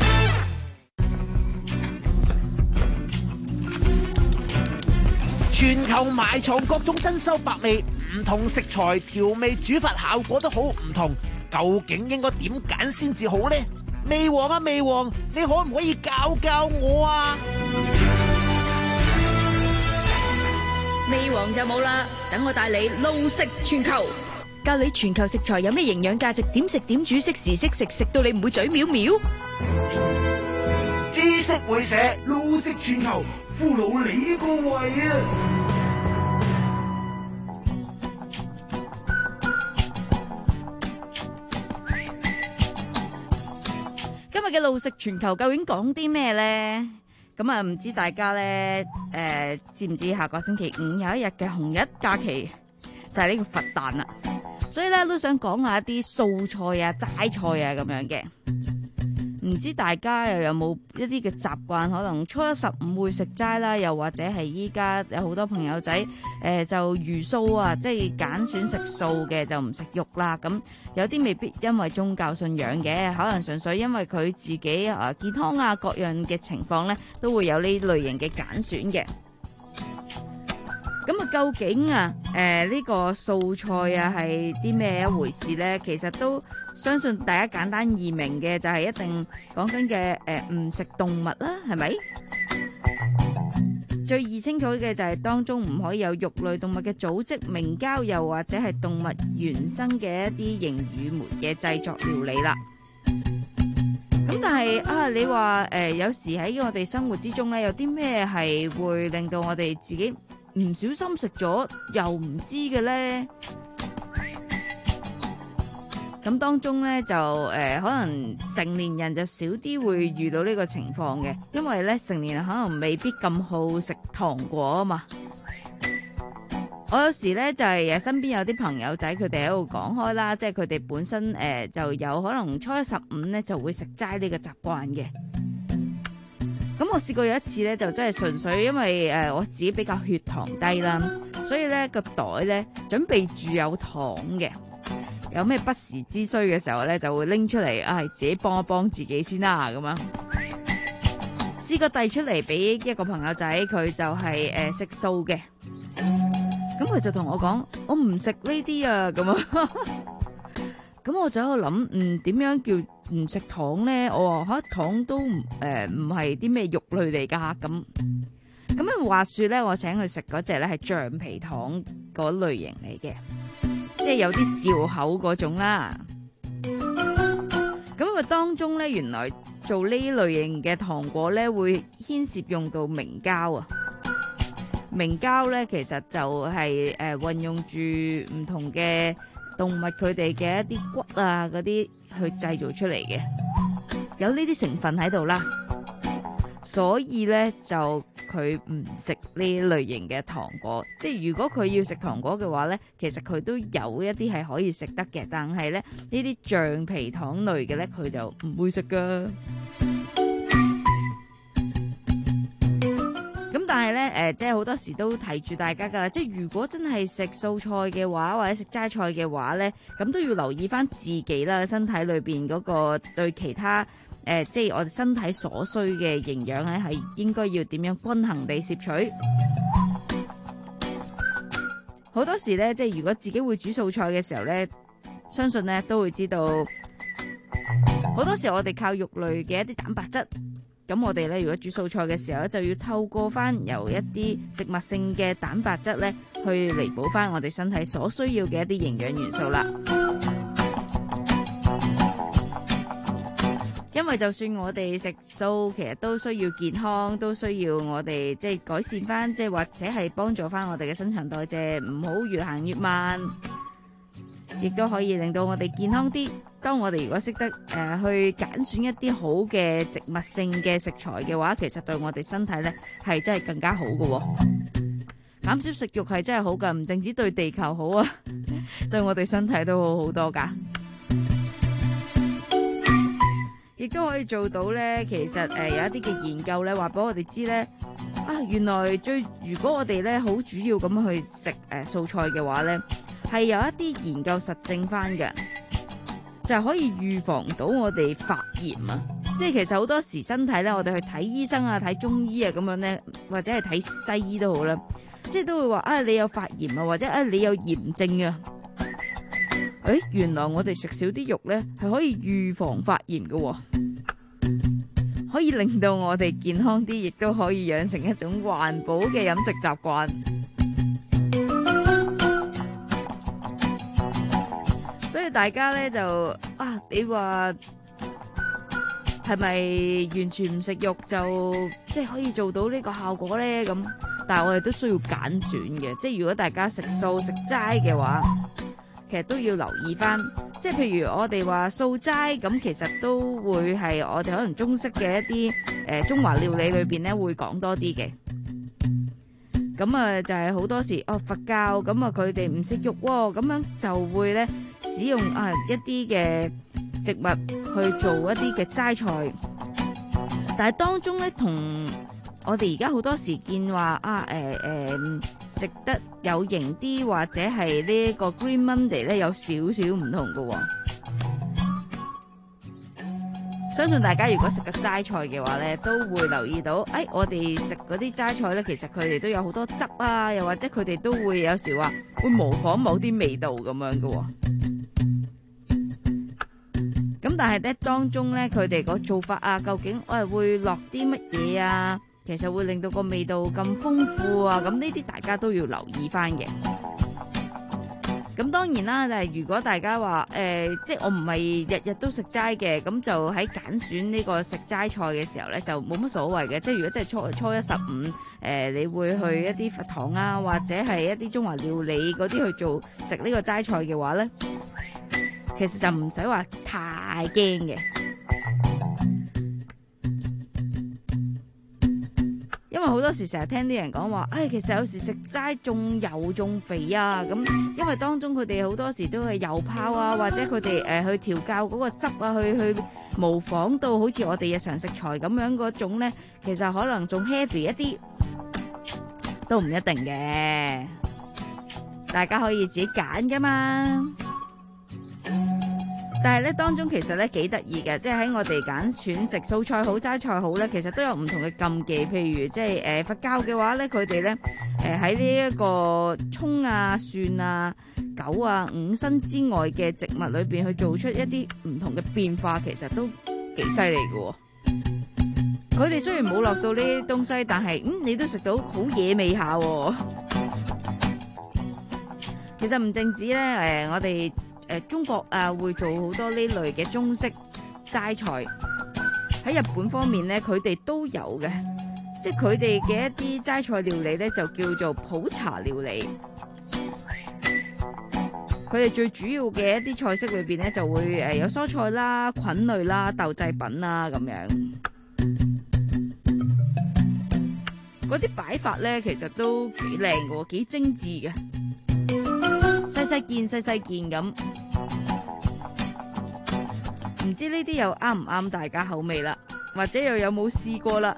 全球埋藏各種珍饈百味，唔同食材調味煮法效果都好唔同，究竟應該點揀先至好呢？味王啊味王，你可唔可以教教我啊？ 味王就冇啦，等我帶你路食全球，教你全球食材有咩營養價值，點食點煮，識時識食，食到你唔會嘴藐藐。 知識會社路食全球，俘虜你個胃啊！ 今日嘅路食全球究竟講啲咩呢？咁啊，唔知大家咧，誒、呃，知唔知下個星期五有一日嘅紅日假期就係、是、呢個佛誕啦，所以咧都想講下一啲素菜啊、齋菜啊咁樣嘅。唔知大家又有冇一啲嘅習慣，可能初一十五會食齋啦，又或者係依家有好多朋友仔誒、呃、就魚素啊，即係揀選食素嘅就唔食肉啦。咁有啲未必因為宗教信仰嘅，可能純粹因為佢自己啊健康啊各樣嘅情況咧，都會有呢類型嘅揀選嘅。咁啊，究竟啊誒呢、呃呢個素菜啊係啲咩一回事咧？其實都相信大家簡單易明嘅就係一定講緊嘅誒唔食動物啦，係咪？最易清楚嘅就係當中唔可以有肉類動物嘅組織、明膠，又或者係動物原生嘅一啲凝乳酶嘅製作料理啦。咁但係啊，你話誒、呃、有時喺我哋生活之中咧，有啲咩係會令到我哋自己唔小心食咗又唔知嘅咧？咁當中咧就誒、呃，可能成年人就少啲會遇到呢個情況嘅，因為咧成年人可能未必咁好食糖果啊嘛。我有時咧就係、是、誒身邊有啲朋友仔，佢哋喺度講開啦，即係佢哋本身誒、呃、就有可能初一十五咧就會食齋呢個習慣嘅。咁我試過有一次咧，就真係純粹因為誒、呃、我自己比較血糖低啦，所以咧個袋咧準備住有糖嘅。有咩不時之需嘅時候咧，就會拎出嚟，啊，自己幫一幫自己先啦，咁樣。試過遞出嚟俾一個朋友仔，佢就係誒食素嘅，咁佢就同我講：我唔食呢啲啊，咁啊。咁我就喺度諗，嗯，點樣叫唔食糖咧？我話吓糖都唔誒唔係啲咩肉類嚟噶，咁咁樣話說咧，我請佢食嗰隻咧係橡皮糖嗰類型嚟嘅。即係有啲嚼口嗰種啦，咁啊當中咧，原來做呢類型嘅糖果咧，會牽涉用到明膠啊。明膠咧，其實就係誒運用住唔同嘅動物佢哋嘅一啲骨啊嗰啲去製造出嚟嘅，有呢啲成分喺度啦，所以咧就。佢唔食呢類型嘅糖果，即係如果佢要食糖果嘅話咧，其實佢都有一啲係可以食得嘅，但係咧呢啲橡皮糖類嘅咧，佢就唔會食噶。咁但係咧，誒，即係好多時都提住大家噶，即係如果真係食素菜嘅話，或者食齋菜嘅話咧，咁都要留意翻自己啦，身體裏邊嗰個對其他。誒、呃，即係我哋身體所需嘅營養咧，係應該要點樣均衡地攝取。好多時咧，即係如果自己會煮素菜嘅時候咧，相信咧都會知道，好多時我哋靠肉類嘅一啲蛋白質。咁我哋咧，如果煮素菜嘅時候咧，就要透過翻由一啲植物性嘅蛋白質咧，去彌補翻我哋身體所需要嘅一啲營養元素啦。因為就算我哋食素，其實都需要健康，都需要我哋即係改善翻，即係或者係幫助翻我哋嘅新陳代謝，唔好越行越慢，亦都可以令到我哋健康啲。當我哋如果識得誒、呃、去揀選一啲好嘅植物性嘅食材嘅話，其實對我哋身體咧係真係更加好嘅。減少食肉係真係好噶，唔淨止對地球好啊，對我哋身體都好好多噶。亦都可以做到咧，其實誒、呃、有一啲嘅研究咧，話俾我哋知咧，啊原來最如果我哋咧好主要咁去食誒、呃、素菜嘅話咧，係有一啲研究實證翻嘅，就係可以預防到我哋發炎啊！即係其實好多時身體咧，我哋去睇醫生啊、睇中醫啊咁樣咧，或者係睇西醫都好啦， 即係都會話啊你有發炎啊，或者啊你有炎症啊。誒，原來我哋食少啲肉咧係可以預防發炎嘅喎，可以令到我哋健康啲，亦都可以養成一種環保嘅飲食習慣。所以大家咧就啊，你話係咪完全唔食肉就即係可以做到呢個效果咧？咁但係我哋都需要揀選嘅，即係如果大家食素食齋嘅話，其實都要留意翻。即係譬如我哋話素齋咁，其實都會係我哋可能中式嘅一啲誒、呃、中華料理裏邊咧會講多啲嘅。咁啊就係好多時哦佛教咁啊佢哋唔食肉喎，咁樣就會咧使用啊一啲嘅植物去做一啲嘅齋菜，但係當中咧同我哋而家好多時見話啊誒誒食得有型啲或者係呢個 Green Monday 咧有少少唔同嘅喎。相信大家如果食嘅齋菜嘅話咧，都會留意到，誒、哎，我哋食嗰啲齋菜咧，其實佢哋都有好多汁啊，又或者佢哋都會有時話會模仿某啲味道咁樣嘅喎。咁但係咧當中咧，佢哋個做法啊，究竟我係會落啲乜嘢啊？其實會令到個味道咁豐富啊！咁呢啲大家都要留意翻嘅。咁當然啦，但係如果大家話誒、呃，即係我唔係日日都食齋嘅，咁就喺揀選呢個食齋菜嘅時候咧，就冇乜所謂嘅。即係如果即係初初一十五，誒、呃，你會去一啲佛堂啊，或者係一啲中華料理嗰啲去做食呢個齋菜嘅話咧，其實就唔使話太驚嘅。因為好多時成日聽啲人講話，唉，其實有時食齋仲油仲肥啊，咁因為當中佢哋好多時都係油泡啊，或者佢哋誒去調教嗰個汁啊，去去模仿到好似我哋日常食材咁樣嗰種咧，其實可能仲 heavy 一啲，都唔一定嘅，大家可以自己揀噶嘛。但係咧，當中其實咧幾得意嘅，即係喺我哋揀選食素菜好齋菜好咧，其實都有唔同嘅禁忌。譬如即係誒佛教嘅話咧，佢哋咧誒喺呢一個葱啊、蒜啊、韭啊五辛之外嘅植物裏邊去做出一啲唔同嘅變化，其實都幾犀利嘅。佢哋雖然冇落到呢啲東西，但係嗯你都食到好野味下。其實唔淨止咧，誒我哋。誒中國啊，會做好多呢類嘅中式齋菜。喺日本方面咧，佢哋都有嘅，即係佢哋嘅一啲齋菜料理咧，就叫做普茶料理。佢哋最主要嘅一啲菜式裏邊咧，就會誒有蔬菜啦、菌類啦、豆製品啦咁樣。嗰啲擺法咧，其實都幾靚嘅，幾精緻嘅。細細件細細件咁，唔知呢啲又啱唔啱大家口味啦，或者又有冇試過啦？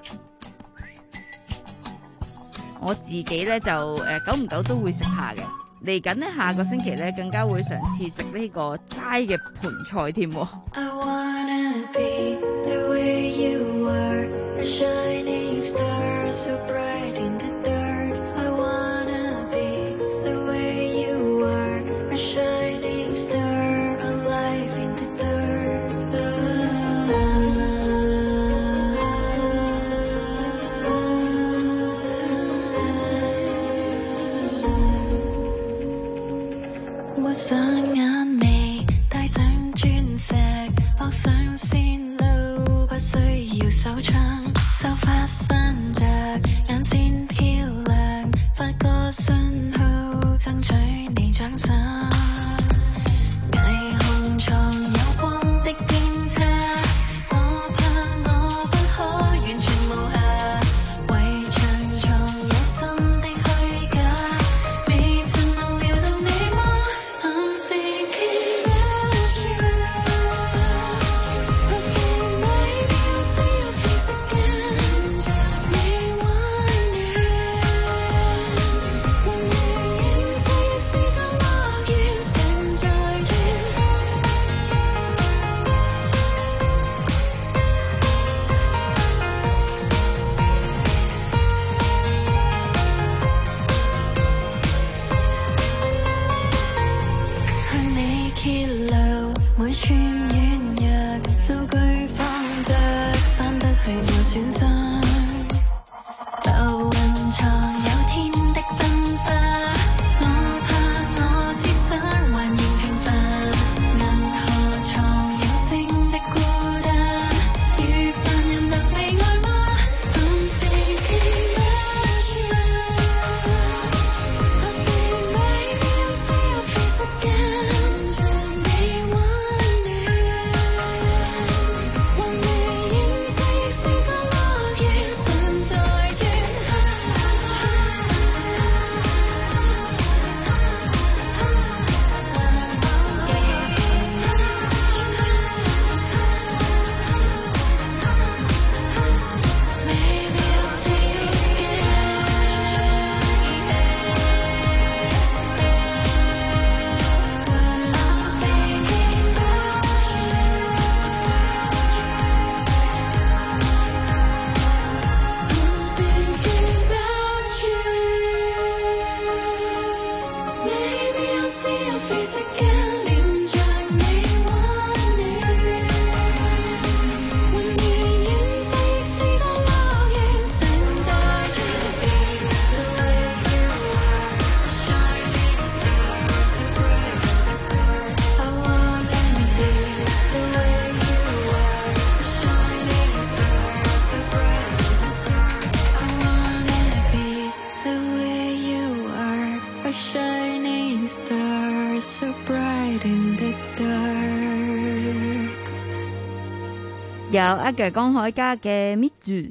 我自己咧就誒、呃、久唔久都會食下嘅，嚟緊呢下個星期咧更加會嘗試食呢個齋嘅盤菜添。I wanna be the way you are, a shining star, so bright in the dark. I wanna be the way you are, a shining star, alive in the dark. 抹上眼眉，戴上鑽石，撲上線路，不需要手槍，手法伸着，眼線漂亮，發個信號，爭取你獎賞。霓虹床有光的偏差，我怕我不可完全無瑕，圍牆床有心的虛假，未曾能料到你嗎？ I'm thinking about you, but then maybe I'll see your face again. 你玩了我損傷。流雲藏有天的燈花，我怕我只想還原平凡。銀河藏人性的孤單，如凡人能被愛嗎？暗示期不住。I think maybe I'll see your face again， 像你溫暖。還未認識亦是個樂園，常在轉。Maybe I'll see you again。I'm thinking about you。I'm thinking about you。Maybe I'll see your face again， 臉着你溫暖。還未認識亦是個樂園，常在轉變。The way you are shining star so bright。I wanna be the way you are shining star so bright。I wanna be the way you are a shining star so bright in the dark。 有阿嘅江海嘉嘅 Meet You。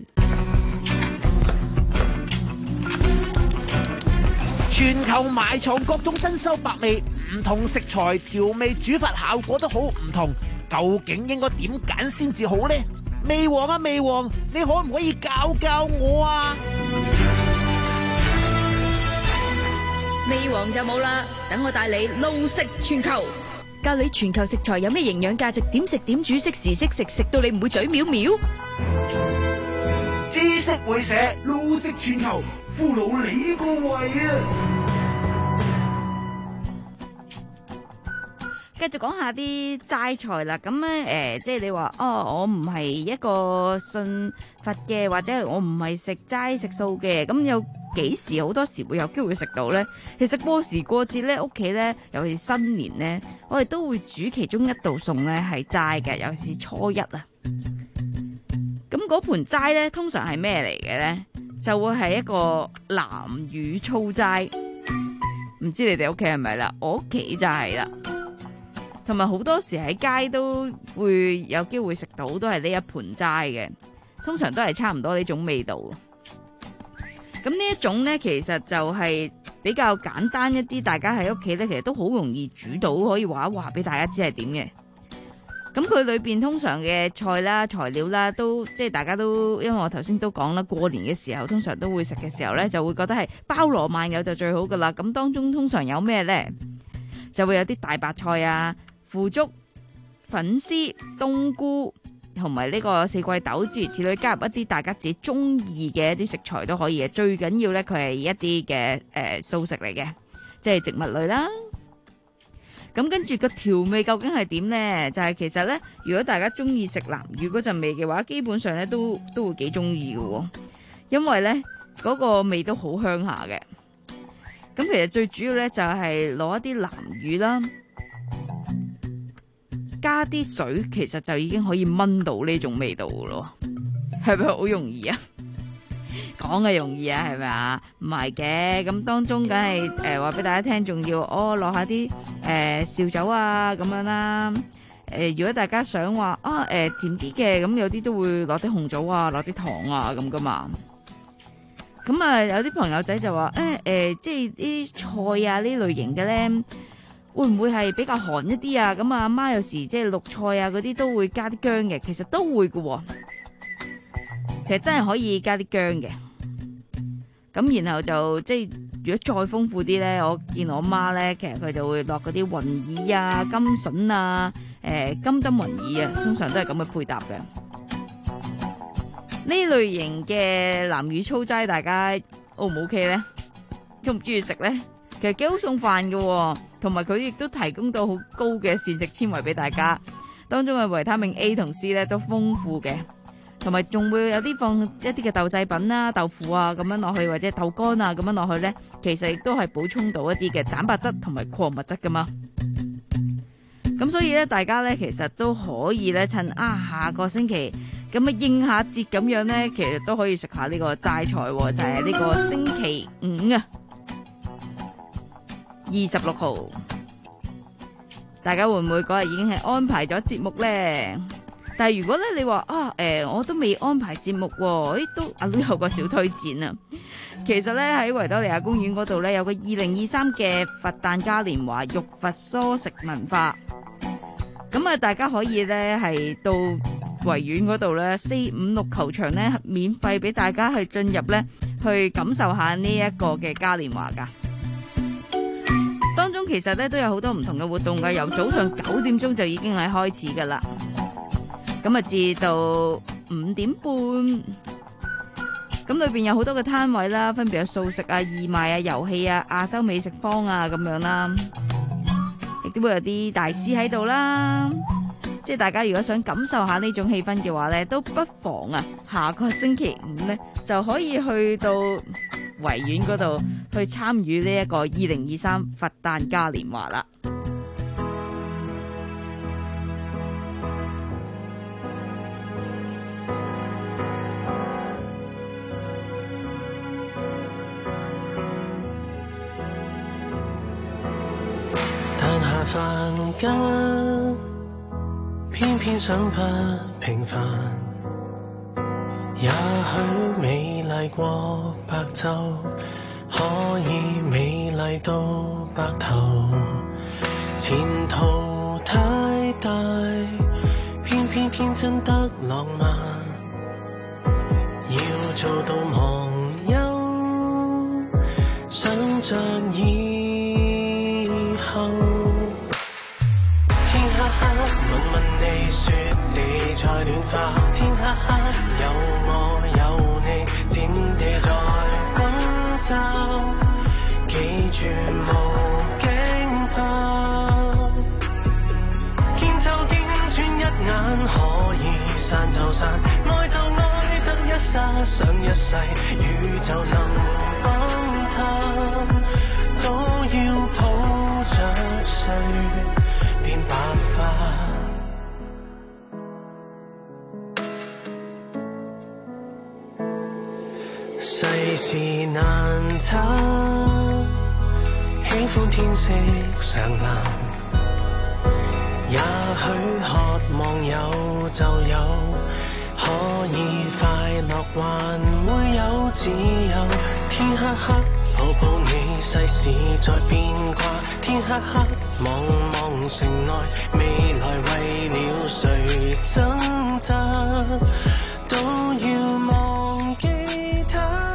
全球埋藏各種珍饈百味，唔同食材調味煮法效果都好唔同，究竟應該點揀先至好呢？味王啊味王，你可唔可以教教我啊？ 味王就冇啦，等我帶你路食全球，教你全球食材有咩營養價值，點食點煮，識時識食，食到你唔會嘴藐藐。 知識會社路食全球，俘虜你個胃啊！ 繼續講下啲齋菜啦，咁咧誒，即係你話哦，我唔係一個信佛嘅，或者係我唔係食齋食素嘅，咁有幾時好多時會有機會食到咧？其實過時過節咧，屋企咧，尤其是新年咧，我哋都會煮其中一道餸咧係齋嘅，尤其是初一啊。咁嗰盤齋咧，通常係咩嚟嘅咧？就會係一個南乳粗齋，唔知你哋屋企係咪啦？我屋企就係啦。同埋好多時喺街都會有機會食到，都係呢一盤齋嘅，通常都係差唔多呢種味道。咁呢一種呢，其實就係比較簡單一啲，大家喺屋企呢，其實都好容易煮到，可以話一話俾大家知係點嘅。咁佢裏邊通常嘅菜啦、材料啦，都即係大家都，因為我頭先都講啦，過年嘅時候通常都會食嘅時候呢，就會覺得係包羅萬有就最好噶啦。咁當中通常有咩呢？就會有啲大白菜啊、腐竹、粉絲、冬菇同埋呢個四季豆，諸如此類，加入一啲大家自己中意嘅一啲食材都可以嘅。最緊要咧，佢係一啲嘅誒素食嚟嘅，即係植物類啦。咁跟住個調味究竟係點咧？就係、是、其實咧，如果大家中意食南乳嗰陣味嘅話，基本上咧都都會幾中意嘅，因為咧嗰、那個味都好香下嘅。咁其實最主要咧就係攞一啲南乳啦。加啲水，其實就已經可以炆到呢種味道嘅咯，係咪好容易啊？講嘅容易啊，係咪啊？唔係嘅，咁當中梗係誒話俾大家聽，仲要哦落下啲誒紹酒啊咁樣啦。誒、呃，如果大家想話啊誒、呃、甜啲嘅，咁有啲都會落啲紅棗啊，落啲糖啊咁噶嘛。咁啊，有啲朋友仔就話誒誒，即係啲菜啊呢類型嘅咧。會唔會係比較寒一啲啊？咁啊，阿媽有時即係綠菜啊嗰啲都會加啲薑嘅，其實都會嘅、哦。其實真係可以加啲薑嘅。咁然後就即係如果再豐富啲咧，我見我媽咧，其實佢就會落嗰啲雲耳啊、甘筍啊、誒、呃、金針雲耳啊，通常都係咁嘅配搭嘅。呢類型嘅南乳粗齋，大家 O 唔 OK 咧？中唔中意食咧？其實幾好送飯嘅、哦。同埋佢亦都提供到好高嘅膳食纖維俾大家，當中嘅維他命 A 同 C 咧都豐富嘅。 同埋仲會有啲放一啲嘅豆製品啦、豆腐啊咁樣落去，或者豆乾啊咁樣落去呢，其實亦都係補充到一啲嘅蛋白質同埋礦物質噶嘛。咁所以咧，大家咧其實都可以咧趁啊下個星期咁啊應下節咁樣咧，其實都可以食下呢個齋菜，就係、是、呢個星期五啊，二十六號。大家會唔會嗰日已經係安排咗節目咧？但係如果咧你話啊誒、呃，我都未安排節目喎，誒都阿 Lu 有個小推薦啊。其實咧喺維多利亞公園嗰度咧有個二零二三嘅佛誕嘉年華肉佛蔬食文化。咁啊，大家可以咧係到維園嗰度咧，四五六球場咧免費俾大家去進入咧，去感受下呢一個嘅嘉年華噶。當中其實咧都有好多唔同嘅活動噶，由早上九點鐘就已經係開始噶啦，咁啊至到五點半，咁裏邊有好多嘅攤位啦，分別有素食啊、義賣啊、遊戲啊、亞洲美食坊啊咁樣啦。亦都會有啲大師喺度啦，即係大家如果想感受下呢種氣氛嘅話咧，都不妨啊，下個星期五咧就可以去到維園嗰度去參與呢一個二零二三佛誕嘉年華啦。 凡間偏偏想不平凡，也許美麗過白晝，可以美麗到白頭。前途太大，偏偏天真得浪漫，要做到忘憂，想着以後。問問你說地在暖化，天黑黑有我有你，戰地在滾罩，記住無驚怕，見就見穿一眼可以散就散，愛就愛得一剎想一世，宇宙能崩塌，都要抱着誰變白髮。世事難測，喜歡天色常藍，也許渴望有就有，可以快樂還會有自由。天黑黑抱抱你，世事在變卦，天黑黑望望城內，未來為了誰掙扎，都要忘記他。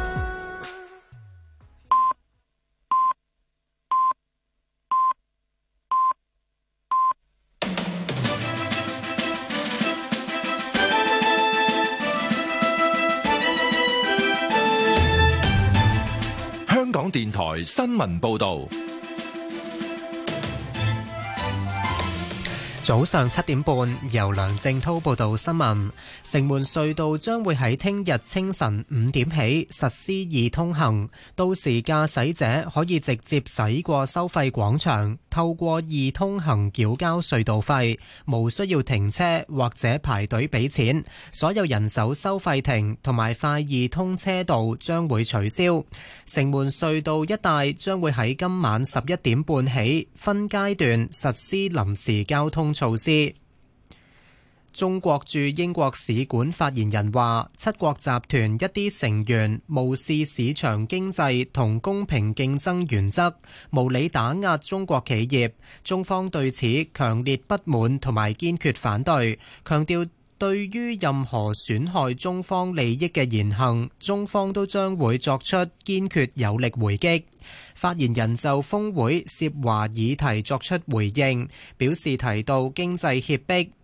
香港電台新聞報道。 早上七點半，由梁正滔報道新聞。城門隧道將會喺聽日清晨五點起實施易通行，到時駕駛者可以直接駛過收費廣場，透過易通行繳交隧道費，無需要停車或者排隊俾錢。所有人手收費亭同埋快易通車道將會取消。城門隧道一帶將會喺今晚十一點半起分階段實施臨時交通措施。中國駐英國使館發言人話，七國集團一啲成員無視市場經濟同公平競爭原則，無理打壓中國企業，中方對此強烈不滿同埋堅決反對，強調對於任何損害中方利益嘅言行，中方都將會作出堅決有力回擊。發言人就峰會涉華議題作出回應，表示提到經濟脅迫、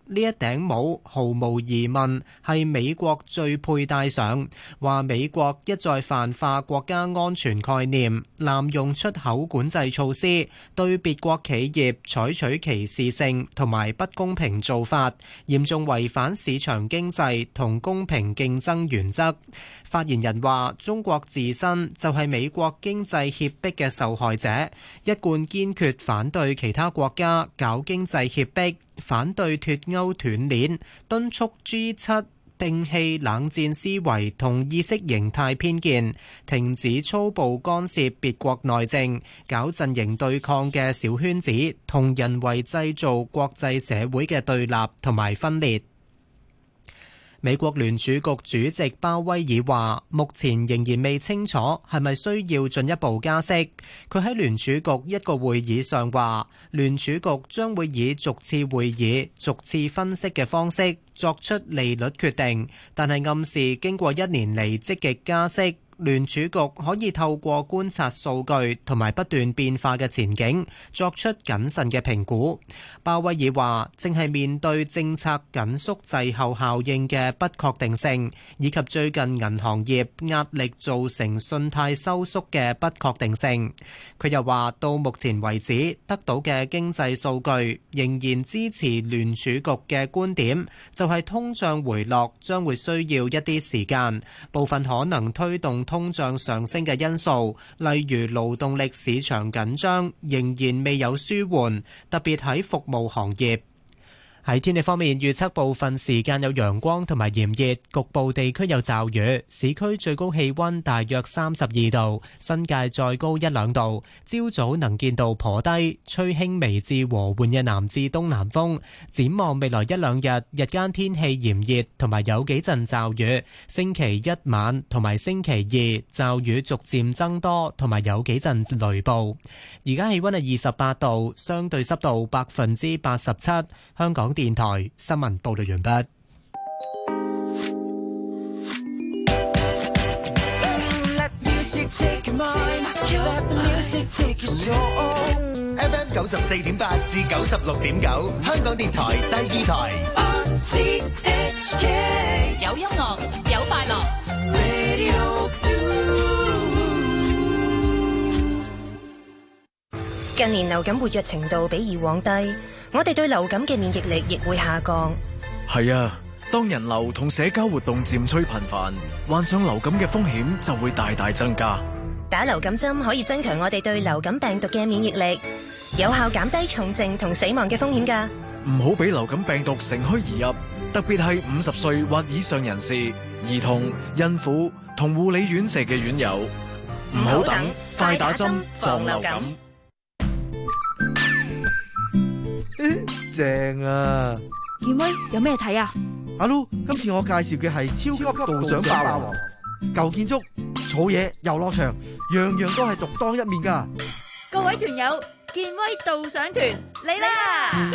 呢一頂帽毫無疑問係美國最配戴上，話美國一再泛化國家安全概念，濫用出口管制措施，對別國企業採取歧視性同埋不公平做法，嚴重違反市場經濟同公平競爭原則。發言人話：中國自身就係美國經濟脅迫嘅受害者，一貫堅決反對其他國家搞經濟脅迫，反對脫鈎斷鏈，敦促 G 七摒棄冷戰思維同意識形態偏見，停止粗暴干涉別國內政，搞陣營對抗嘅小圈子，同人為製造國際社會嘅對立同埋分裂。美國聯儲局主席鮑威爾話：目前仍然未清楚係咪需要進一步加息。佢喺聯儲局一個會議上話，聯儲局將會以逐次會議、逐次分析嘅方式作出利率決定，但係暗示經過一年嚟積極加息，聯儲局可以透過觀察數據同埋不斷變化嘅前景，作出謹慎嘅評估。鮑威爾話：正係面對政策緊縮滯後效應嘅不確定性，以及最近銀行業壓力造成信貸收縮嘅不確定性。佢又話：到目前為止得到嘅經濟數據仍然支持聯儲局嘅觀點，就係通脹回落將會需要一啲時間，部分可能推動通脹上升嘅因素，例如勞動力市場緊張仍然未有舒緩，特別喺服務行業。喺天氣方面，預測部分時間有陽光同埋炎熱，局部地區有驟雨。市區最高氣溫大約三十二度，新界再高一兩度。朝早能見度頗低，吹輕微至和緩嘅南至東南風。展望未來一兩日，日間天氣炎熱同埋有幾陣驟雨。星期一晚同埋星期二驟雨逐漸增多，同埋有幾陣雷暴。而家氣溫係二十八度，相對濕度百分之八十七。香港電台新聞報道完畢。 F M 九十四點八至九十六點九，香港電台第二台。 有音樂，有快樂。 近年流感活躍程度比以往低，我哋對流感嘅免疫力亦會下降。 係啊，當人流同社交活動漸趨頻繁，患上流感嘅風險就會大大增加。 打流感針可以增強我哋對流感病毒嘅免疫力，有效減低重症同死亡嘅風險㗎。 唔好俾流感病毒乘虛而入，特別係五十歲或以上人士、兒童、孕婦同護理院舍嘅院友。唔好等，快打針防流感。 正啊！ 健威有咩睇啊？ 阿 Lu，今次我介紹嘅係超級導賞霸王，舊建築、草野、遊樂場，樣樣都係獨當一面噶。 各位團友，健威導賞團嚟啦！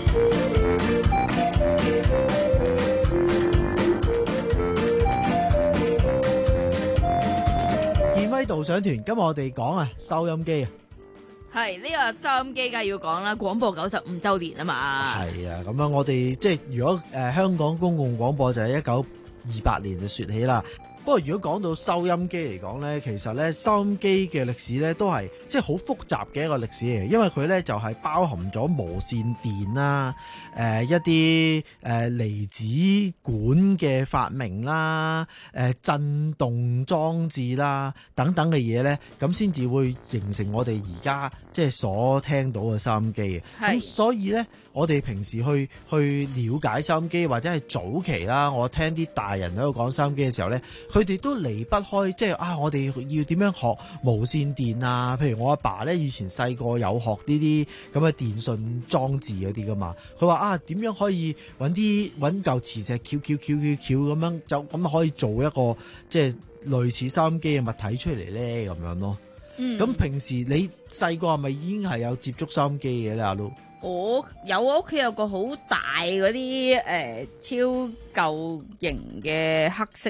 健威導賞團，今日我哋講啊收音機啊。 係呢個收音機梗係要講啦，廣播九十五周年啊嘛。 係啊，咁樣我哋即係如果誒、呃、香港公共廣播就係一九二八年就說起啦。不過如果講到收音機嚟講咧，其實咧收音機嘅歷史咧都係即係好複雜嘅一個歷史嚟，因為佢咧就係、是、包含咗無線電啦，誒、呃、一啲誒離子管嘅發明啦，誒、呃、震動裝置啦等等嘅嘢咧，咁先至會形成我哋而家即係所聽到嘅收音機嘅。咁所以咧，我哋平時去去了解收音機或者係早期啦，我聽啲大人喺度講收音機嘅時候咧，佢哋都離不開即係啊！我哋要點樣學無線電啊？譬如我阿爸咧，以前細個有學呢啲咁嘅電訊裝置嗰啲噶嘛。佢話啊，點樣可以揾啲揾嚿磁石翹翹翹翹翹咁樣，就咁可以做一個即係類似收音機嘅物體出嚟咧，咁樣咯。咁、嗯、平時你細個係咪已經係有接觸收音機嘅咧？阿 Lu？ 我有，我屋企有個好大嗰啲誒超舊型嘅黑色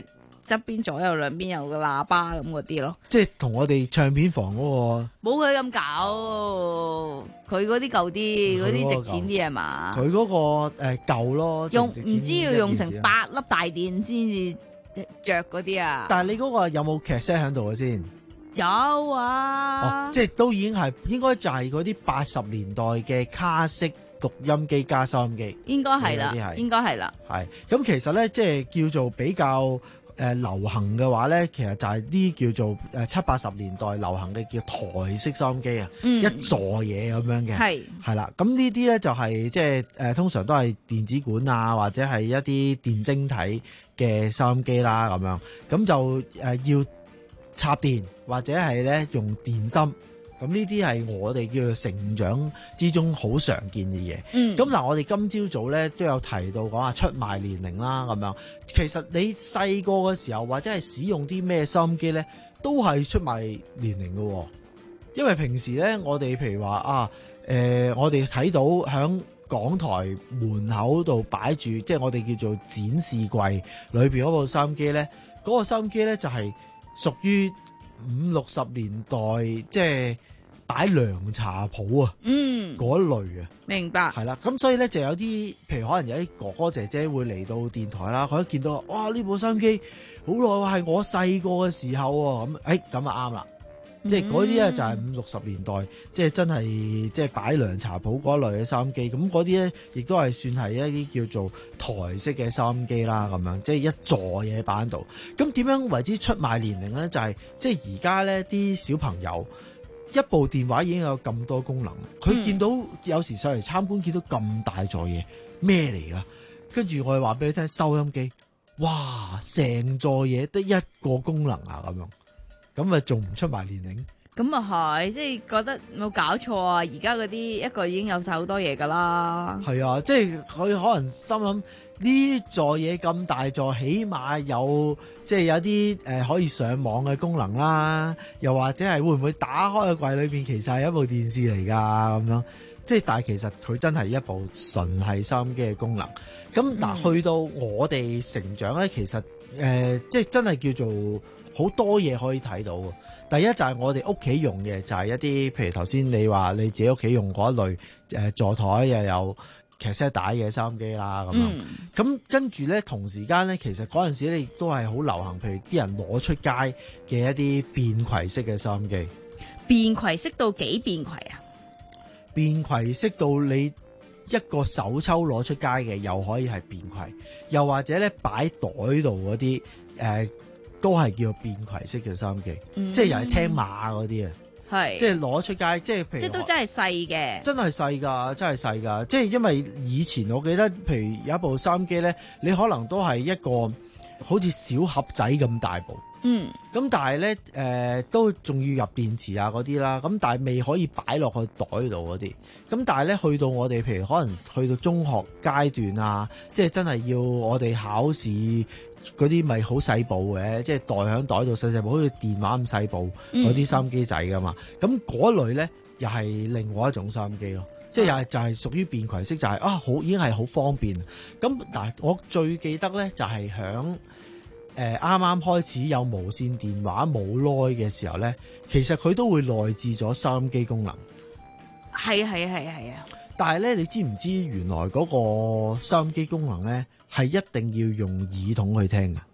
側邊左右兩邊有個喇叭咁嗰啲咯。 即係同我哋唱片房嗰個冇佢咁搞，佢嗰啲舊啲，嗰啲值錢啲係嘛？ 佢嗰個誒舊咯， 用值唔值錢唔知要用成一件事啊八粒大電先至着嗰啲啊！ 但係你嗰個有冇劇聲喺度嘅先？ 有啊， 哦，即係都已經係應該就係嗰啲八十年代嘅卡式錄音機加收音機， 應該係啦， 嗰啲係應該係啦。 係咁，其實咧即係叫做比較誒、呃、流行嘅話咧，其實就係啲叫做誒七八十年代流行嘅叫台式收音機啊， 嗯、 一座嘢咁樣嘅， 係係啦。咁呢啲咧就係即係誒通常都係電子管啊，或者係一啲電晶體嘅收音機啦咁樣，咁就誒、呃、要插電或者係咧用電芯，咁呢啲係我哋叫做成長之中好常見嘅嘢。 嗯， 咁嗱，我哋今朝早咧都有提到講下出賣年齡啦，咁樣其實你細個嘅時候或者係使用啲咩收音機咧，都係出賣年齡嘅喎。因為平時咧，我哋譬如話啊，誒、呃，我哋睇到響港台門口度擺住，即係我哋叫做展示櫃裏邊嗰部收音機咧，嗰、嗰個收音機咧就係屬於五六十年代，即係擺涼茶鋪啊， 嗯， 嗰類啊， 明白， 係啦。咁所以咧就有啲，譬如可能有啲哥哥姐姐會嚟到電台啦，佢一見到哇呢部收音機好耐喎，係我細個嘅時候喎，咁誒咁啊啱啦。即係嗰啲咧就係五六十年代，即係真係即係擺涼茶鋪嗰類嘅收音機。咁嗰啲咧亦都係算係一啲叫做台式嘅收音機啦，咁樣即係一座嘢擺喺度。咁點樣為之出賣年齡咧？就係即係而家咧啲小朋友一部電話已經有咁多功能，佢見到有時上嚟參觀見到咁大座嘢咩嚟㗎？跟住我哋話俾你聽收音機，哇！成座嘢得一個功能啊咁樣。咁咪仲唔出埋年齡？ 咁啊係，即係覺得冇搞錯啊！而家嗰啲一個已經有晒好多嘢噶啦。 係啊，即係佢可能心諗呢座嘢咁大座，起碼有即係有啲誒、呃、可以上網嘅功能啦。又或者係會唔會打開個櫃裏邊其實係一部電視嚟㗎咁樣？即係但係其實佢真係一部純係收音機嘅功能。咁嗱，嗯、去到我哋成長咧，其實誒、呃、即係真係叫做。好多嘢可以睇到。第一就係我哋屋企用嘅，就係一啲譬如頭先你話你自己屋企用嗰一類誒座台又有卡式帶嘅收音機啦咁樣。咁、嗯、跟住咧，同時間咧，其實嗰陣時咧亦都係好流行，譬如啲人攞出街嘅一啲便攜式嘅收音機。 便攜式到幾便攜啊？ 便攜式到你一個手抽攞出街嘅，又可以係便攜，又或者咧擺袋度嗰啲誒。呃都係叫做便攜式嘅收音機，嗯、即係又係聽馬嗰啲啊，係即係攞出街，即係譬如即係都真係細嘅， 真係細㗎，真係細㗎，即係因為以前我記得，譬如有一部收音機咧，你可能都係一個好似小盒仔咁大部，嗯，咁但係咧誒都仲要入電池啊嗰啲啦，咁但係未可以擺落去袋度嗰啲，咁但係咧去到我哋譬如可能去到中學階段啊，即係真係要我哋考試。嗰啲咪好細部嘅，即係袋喺袋度細細部，好似電話咁細部嗰啲收音機仔噶嘛。咁嗰、嗯、類咧又係另外一種收音機咯，即係又係就係屬於便攜式，就係、是、啊好已經係好方便。咁嗱，我最記得咧就係響誒啱啱開始有無線電話冇耐嘅時候咧，其實佢都會內置咗收音機功能。 係啊係啊係啊係啊！ 但係咧，你知唔知原來嗰個收音機功能咧？係一定要用耳筒去聽㗎。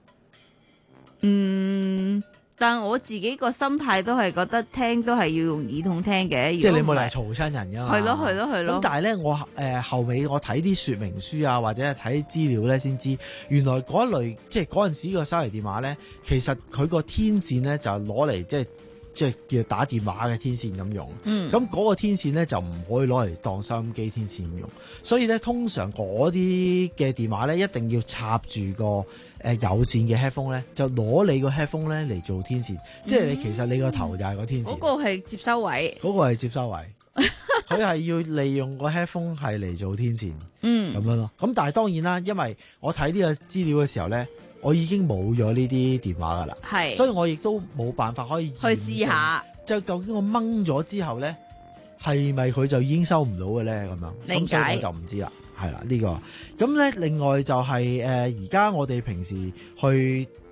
嗯，但我自己個心態都係覺得聽都係要用耳筒聽嘅。 即係你冇理由嘈親人㗎嘛。 係咯係咯係咯。 咁但係咧，我誒、呃、後尾我睇啲說明書啊，或者係睇資料咧，先知原來嗰一類即係嗰陣時個手提電話咧，其實佢個天線咧就攞嚟即係。即係叫打電話嘅天線咁用，咁嗰、嗯、個天線咧就唔可以攞嚟當收音機天線咁用，所以咧通常嗰啲嘅電話咧一定要插住個誒有線嘅 headphone 咧，就攞你個 headphone 咧嚟做天線，嗯、即係你其實你個頭就係個天線。嗰個係接收位， 嗰個係接收位，佢係要利用個 headphone 係嚟做天線，嗯咁樣咯。咁但係當然啦，因為我睇呢個資料嘅時候咧。我已經冇咗呢啲電話噶啦，係，所以我亦都冇辦法可以去試下， 就究竟我掹咗之後咧，係咪佢就已經收唔到嘅咧？咁樣， 理解， 所以我就唔知啦。係啦，呢個咁咧，另外就係誒而家我哋平時去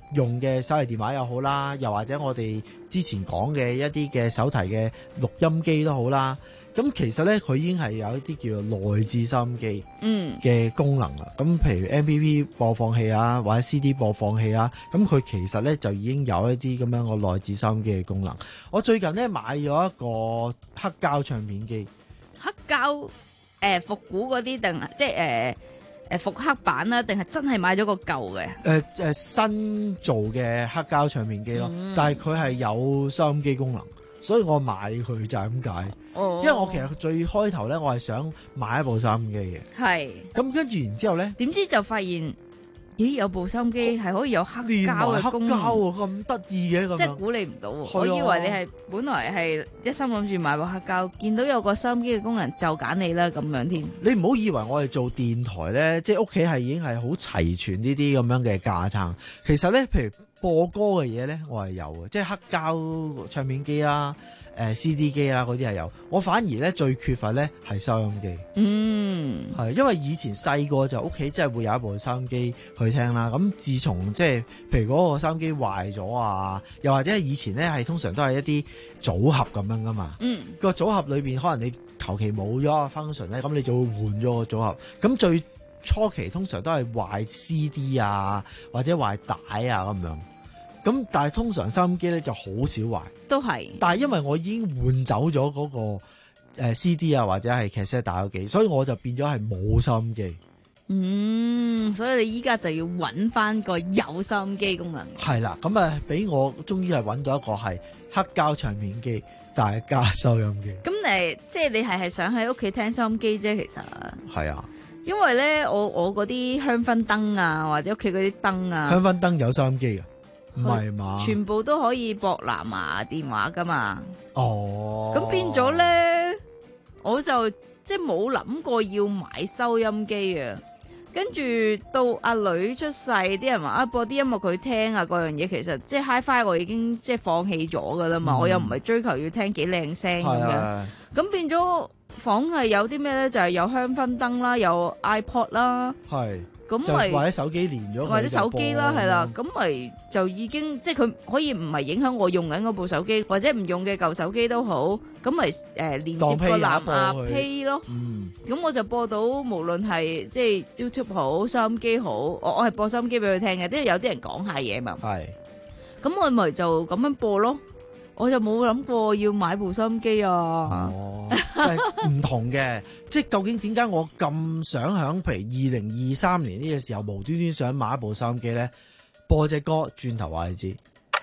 用嘅手提電話又好啦，又或者我哋之前講嘅一啲嘅手提嘅錄音機都好啦。咁其實咧，佢已經係有一啲叫做內置收音機嘅功能啦。咁、嗯、譬如 M P V 播放器啊，或者 C D 播放器啊，咁佢其實咧就已經有一啲咁樣個內置收音機嘅功能。我最近咧買咗一個黑膠唱片機， 黑膠誒復古嗰啲定係即係誒誒復刻版啦，定係真係買咗個舊嘅？ 誒誒新做嘅黑膠唱片機咯，嗯、但係佢係有收音機功能。所以我買佢就係咁解，因為我其實最開頭咧，我係想買一部收音機嘅。係。咁跟住然之後咧，點知就發現，咦有部收音機係可以有黑膠嘅功能，黑膠咁得意嘅咁。即係估你唔到，我以為你係本來係一心諗住買部黑膠，見到有個收音機嘅功能就揀你啦咁樣添。你唔好以為我哋做電台咧，即係屋企係已經係好齊全呢啲咁樣嘅架撐。其實咧，譬如播歌嘅嘢咧，我係有嘅，即係黑膠唱片機啦、誒 C D 機啦嗰啲係有。我反而咧最缺乏咧係收音機。嗯，係因為以前細個就屋企真係會有一部收音機去聽啦。咁自從即係譬如嗰個收音機壞咗啊，又或者係以前咧係通常都係一啲組合咁樣噶嘛。嗯，個組合裏邊可能你求其冇咗 function 咧，咁你就會換咗個組合。咁最初期通常都係壞 C D 啊，或者壞帶啊咁樣。咁但係通常收音機咧就好少壞，都係。但係因為我已經換走咗嗰個誒 C D 啊，或者係 cassette 打火機，所以我就變咗係冇收音機。嗯，所以你依家就要揾翻個有收音機功能。係啦，咁啊俾我終於係揾到一個係黑膠唱片機，但係加收音機。咁誒，即係你係係想喺屋企聽收音機啫，其實。係啊。因為咧，我我嗰啲香薰燈啊，或者屋企嗰啲燈啊，香薰燈有收音機噶，唔係嘛？全部都可以駁藍牙電話噶嘛。哦，咁變咗咧，我就即係冇諗過要買收音機啊。跟住到阿女出世，啲人話啊播啲音樂佢聽啊，嗰樣嘢其實即係 Hi-Fi 我已經即係放棄咗噶啦嘛。嗯、我又唔係追求要聽幾靚聲咁樣，咁變咗。房係有啲咩咧？就係、是、有香薰燈啦，有 iPod 啦，係咁咪或者手機連咗，或者手機啦，係啦，咁咪就已經即係佢可以唔係影響我用緊嗰部手機，或者唔用嘅舊手機都好，咁咪誒連接個藍牙 Play 咯。嗯，咁我就播到無論係即係 YouTube 好，收音機好，我我係播收音機俾佢聽嘅，因為有啲人講下嘢嘛。係，咁我咪就咁樣播咯。我就冇諗過要買部收音機啊！哦，唔同嘅，即係究竟點解我咁想響譬如二零二三年呢個時候無端端想買一部收音機咧？播隻歌，轉頭話你知。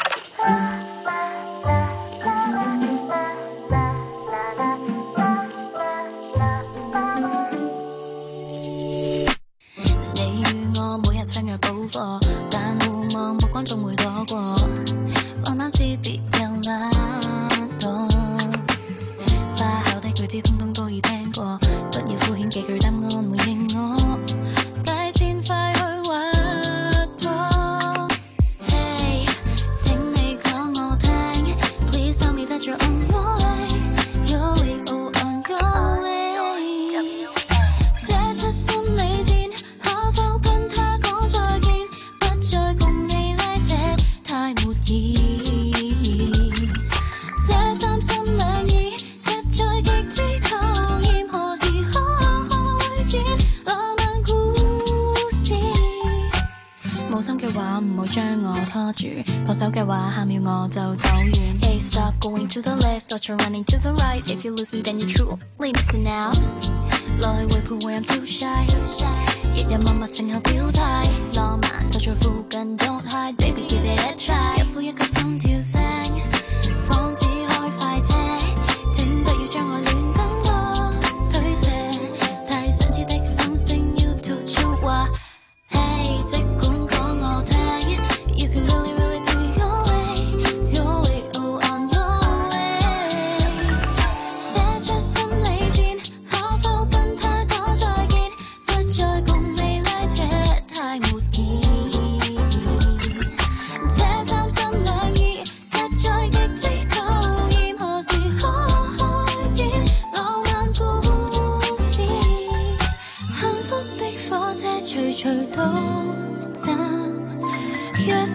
你與我每日相約補課，但互望目光總會躲過，放膽知別有那朵花巧的句子，通通都已聽過，不要敷衍幾句答案回應我，界線快去劃過。Hey， 請你講我聽 ，Please tell me that you're on your way, your way, oh on your way。這出心理戰，可否跟他講再見，不再共你拉扯，太沒意義。這三心兩意，實在極之討厭，何時可開展浪漫故事？冇心嘅話，唔好將我拖住，放手嘅話，下秒我就走遠。Hey stop going to the left, thought you're running to the right. If you lose me, then you truly missing out. 來回徘徊 I'm too shy， 日日默默靜候表態，浪漫就在附近 ，Don't hide, baby give it a try。一呼一吸心跳聲，仿似開快車，請不要將我亂更多推卸，太相似的心聲要吐出話。Hey， 即管講我聽 ，You can really really do your way, your way, oh on your way。這出心理戰，可否跟他講再見，不再共你拉扯，太沒意義。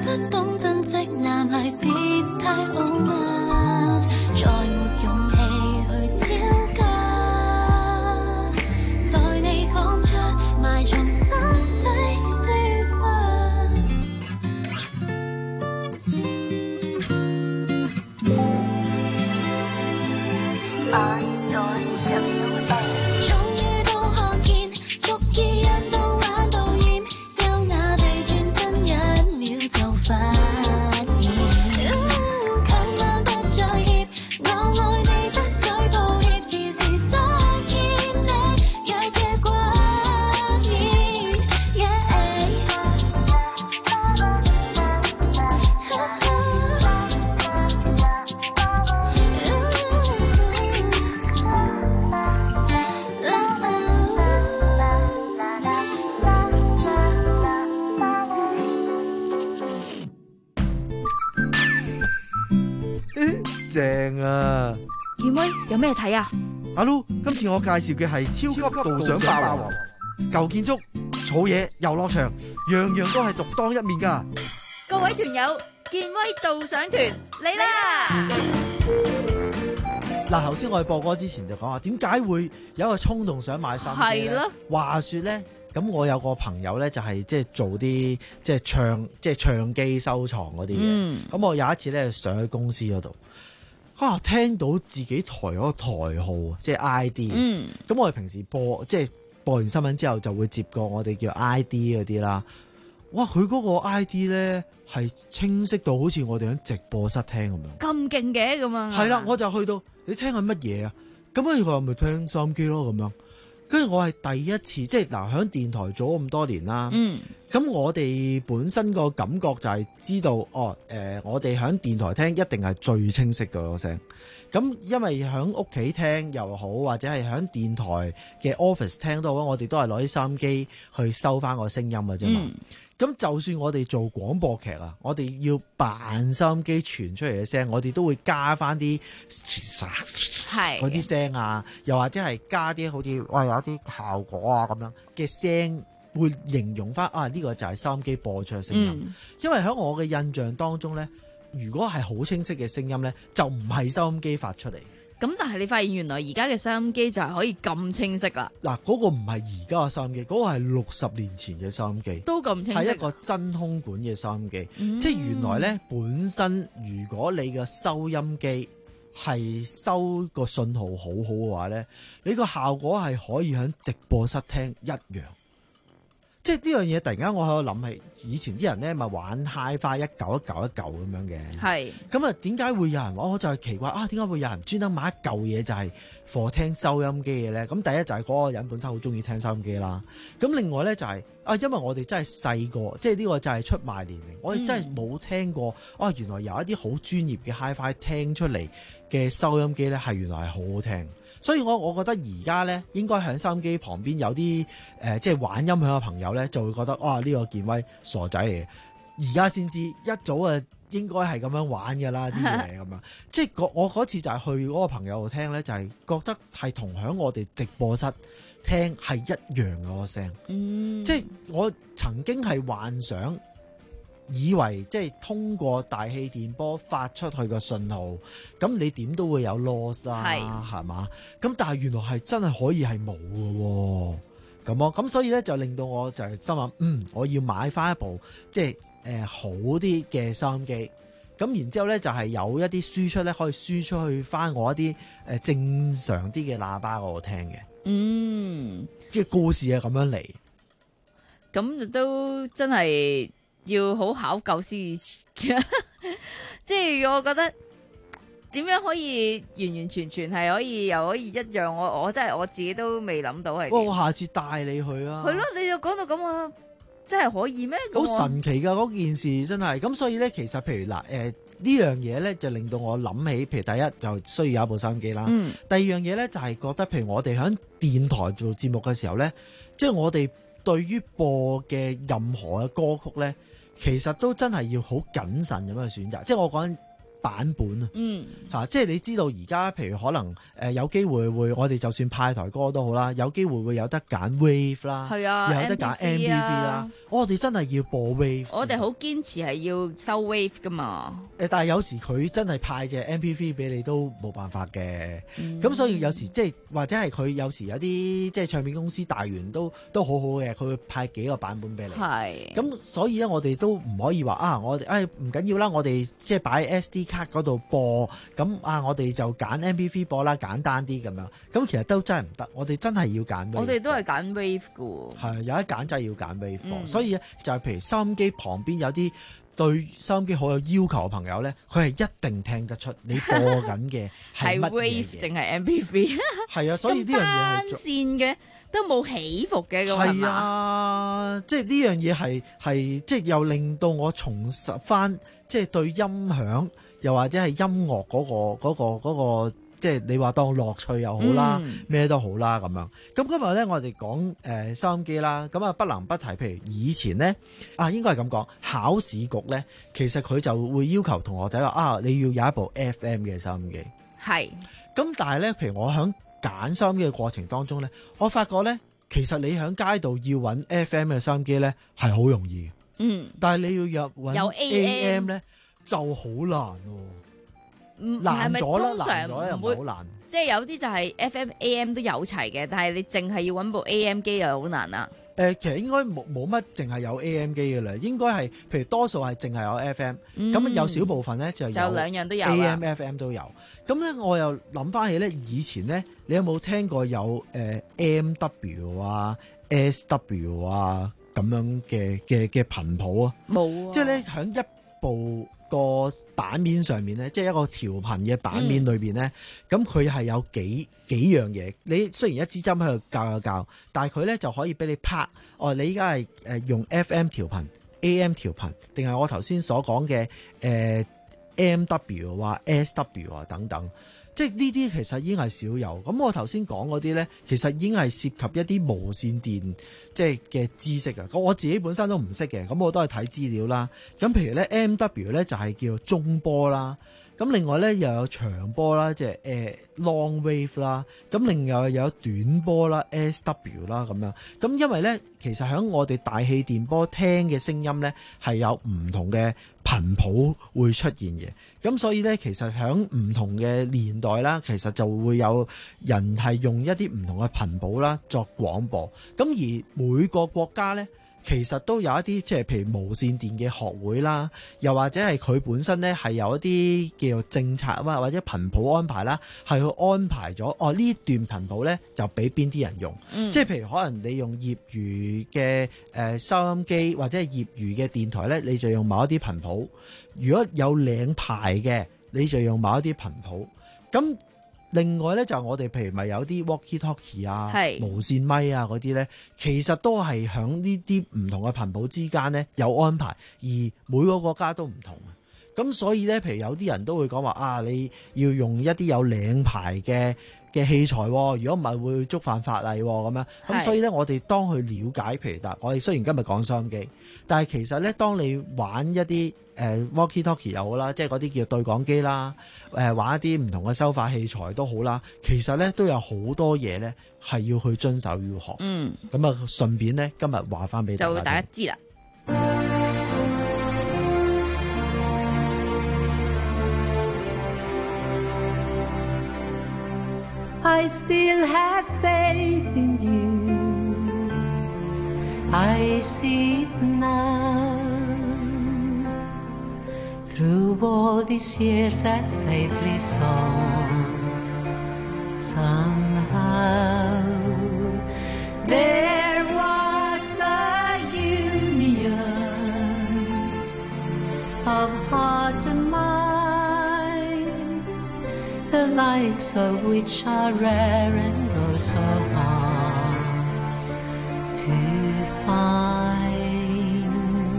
不懂珍惜男孩別太傲慢，再沒勇氣去招架，待你講出埋藏心底説話。終於都看見，逐意印到玩到厭，丟那地轉身一秒就發現，今晚不再怯，我愛你不需抱歉，時時想見你日夜掛念。 正啊！ 健威有咩睇啊？ 阿 Lu，今次我介紹嘅係超級導賞霸王，舊建築、草野、遊樂場，樣樣都係獨當一面噶。 各位團友，健威導賞團嚟啦！ 嗱，頭先我哋播歌之前就講話，點解會有一個衝動想買衫機咧？ 係咯。 話說咧，咁我有個朋友咧，就係即係做啲即係唱即係唱機收藏嗰啲嘢。咁、 嗯、 我有一次咧上去公司嗰度，啊聽到自己台嗰個台號即係 I D。 嗯。 咁我哋平時播即係播完新聞之後就會接過我哋叫 I D 嗰啲啦。哇！佢嗰個 I D 咧係清晰到好似我哋喺直播室聽咁樣。 咁勁嘅咁啊！ 係啦，我就去到你聽緊乜嘢啊？咁跟住佢話咪聽收音機咯咁樣。跟住我係第一次，即係嗱，喺電台做咗咁多年啦。 嗯。 咁我哋本身個感覺就係知道，哦，誒、呃，我哋喺電台聽一定係最清晰嘅個聲。咁因為喺屋企聽又好，或者係喺電台嘅 office 聽都好，我哋都係攞啲收音機去收翻個聲音嘅啫嘛。咁、嗯、就算我哋做廣播劇啊，我哋要扮收音機傳出嚟嘅聲，我哋都會加翻啲係嗰啲聲啊，又或者係加啲好似哇有啲效果啊咁樣嘅聲，會形容翻啊呢、呢個就係收音機播出嘅聲音。嗯、因為喺我嘅印象當中咧，如果係好清晰嘅聲音咧，就唔係收音機發出嚟。 咁但係你發現原來而家嘅收音機就係可以咁清晰啦。嗱， 嗰個唔係而家嘅收音機，嗰、嗰個係六十年前嘅收音機， 都咁清晰， 係一個真空管嘅收音機。 嗯、 即係原來咧，本身如果你嘅收音機係收個信號好好嘅話咧，你個效果係可以喺直播室聽一樣。即係呢樣嘢，突然間我喺度諗起，以前啲人咧咪玩 HiFi 一嚿一嚿一嚿咁樣嘅。係。咁啊，點解會有人話？我就係奇怪啊，點解會有人專登買一嚿嘢就係 for 聽收音機嘅咧？咁第一就係嗰個人本身好中意聽收音機啦。咁另外咧就係、是、啊，因為我哋真係細個，即係呢個就係出賣年齡，我哋真係冇聽過、嗯、啊！原來有一啲好專業嘅 HiFi 聽出嚟嘅收音機咧，係原來係好好聽。所以我我覺得而家咧，應該喺收音機旁邊有啲誒、呃，即係玩音響嘅朋友咧，就會覺得哇，呢、這個健威傻仔嚟嘅。而家先知，一早啊應該係咁樣玩㗎啦，啲嘢咁樣。即係我嗰次就係去嗰個朋友度聽咧，就係、是、覺得係同響我哋直播室聽係一樣嗰個聲。嗯，即係我曾經係幻想。以為即係通過大氣電波發出去個信號，咁你點都會有 loss 啦，係嘛？咁但係原來係真係可以係冇嘅，咁咯。咁所以咧就令到我就係心諗，嗯，我要買翻一部即係誒、呃、好啲嘅收音機。咁然之後咧就係、是、有一啲輸出咧可以輸出去翻我一啲誒、呃、正常啲嘅喇叭嗰度聽嘅。嗯，即係故事係咁樣嚟。 咁都真係。要好考究先，即係我覺得點樣可以完完全全係可以又可以一樣，我我真係我自己都未諗到係。 我下次帶你去啊！ 係咯，你又講到咁啊，真係可以咩？ 好神奇噶嗰件事真係，咁所以咧，其實譬如嗱，誒、呃、呢樣嘢咧就令到我諗起，譬如第一就需要有一部收音機啦，嗯、第二樣嘢咧就係覺得，譬如我哋喺電台做節目嘅時候咧，即係我哋對於播嘅任何嘅歌曲咧。其實都真係要好謹慎咁樣選擇，即係我講緊版本啊， 嗯嚇，即係你知道而家譬如可能誒有機會會，我哋就算派台歌都好啦，有機會會有得揀 wave 啦， 係啊， 又有得揀 M P V 啦，我哋真係要播 wave。 我哋好堅持係要收 wave 噶嘛。 誒，但係有時佢真係派隻 M P V 俾你都冇辦法嘅，咁、嗯、所以有時即係或者係佢有時有啲即係唱片公司大完都都好好嘅，佢會派幾個版本俾你。 係。咁所以咧，我哋都唔可以話啊，我哋誒唔緊要啦，我哋即係擺 S D 卡嗰度播，咁啊我哋就揀 M P V 播啦，簡單啲咁樣。咁其實都真係唔得，我哋真係要揀 wave。 我哋都係揀 wave 嘅喎。 係有一揀真係要揀 wave 播、 嗯， 所以咧就係譬如收音機旁邊有啲對收音機好有要求嘅朋友咧，佢係一定聽得出你播緊嘅係乜嘢 wave 定係 M P V？ 係啊，所以呢樣嘢係單線嘅都冇起伏嘅咁係係啊，即係呢樣嘢係係即係又令到我重拾翻即係對音響又或者係音樂嗰、嗰個嗰、嗰個嗰、嗰個即係你話當樂趣又好啦，咩、嗯、都好啦咁樣。咁今日咧我哋講誒收音機啦，咁啊不能不提，譬如以前咧啊應該係咁講，考試局咧其實佢就會要求同學仔話啊你要有一部 F M 嘅收音機。係。咁但係咧，譬如我響揀收音機嘅過程當中咧，我發覺咧其實你響街度要揾 F M 嘅收音機咧係好容易。嗯。但係你要入揾 A M 咧就好難喎。難咗啦，難咗又唔係好難。 即係有啲就係 F M A M 都有齊嘅，但係你淨係要揾部 A M 機又好難啦。 誒、呃，其實應該冇冇乜淨係有 A M 機嘅啦，應該係譬如多數係淨係有 F M，咁、嗯、有少部分咧就有就兩樣都有 A M F M 都有。咁咧我又諗翻起咧，以前咧你有冇聽過有誒、呃、M W 啊 S W 啊咁樣嘅嘅嘅頻譜啊？冇、啊。即係咧響一部個版面上面咧，即係一個調頻嘅版面裏邊咧，咁佢係有幾幾樣嘢。你雖然一支針喺度校校校，但係佢咧就可以俾你拍。哦，你依家係誒用 F M 調頻、A M 調頻，定係我頭先所講嘅誒 M W 啊、S W 啊等等。即係呢啲其實已經係少有。咁我頭先講嗰啲咧，其實已經係涉及一啲無線電即係嘅知識啊。我自己本身都唔識嘅，咁我都係睇資料啦。咁譬如咧 M W 咧就係叫做中波啦。咁另外咧又有長波啦，即係誒 long wave 啦。咁另外又有短波啦 ，S W 啦咁樣。咁因為咧，其實喺我哋大氣電波聽嘅聲音咧，係有唔同嘅頻譜會出現嘅。咁所以咧，其實喺唔同嘅年代啦，其實就會有人係用一啲唔同嘅頻譜啦作廣播。咁而每個國家咧，其實都有一啲即係譬如無線電嘅學會啦，又或者係佢本身咧係有一啲叫做政策啊，或者頻譜安排啦，係去安排咗哦呢段頻譜咧就俾邊啲人用。嗯、即係譬如可能你用業餘嘅誒收音機或者係業餘嘅電台咧，你就用某一啲頻譜；如果有領牌嘅，你就用某一啲頻譜。咁另外咧就我哋譬如咪有啲 walkie talkie 啊、無線咪啊嗰啲咧，其實都係響呢啲唔同嘅頻譜之間咧有安排，而每個國家都唔同。咁所以咧，譬如有啲人都會講話啊，你要用一啲有領牌嘅嘅器材，如果唔係會觸犯法例咁樣。咁所以咧，我哋當去了解，譬如嗱，我哋雖然今日講收音機，但係其實咧，當你玩一啲誒 walkie talkie 又好啦，即係嗰啲叫對講機啦，誒玩一啲唔同嘅收發器材都好啦，其實咧都有好多嘢咧係要去遵守要學。嗯，咁啊，順便咧今日話翻俾大家，就大家知啦。 I still have faith in you. I see it now. Through all these years that faithfully song, somehow there was a union of heart and mind.The likes of which are rare and oh so hard to find.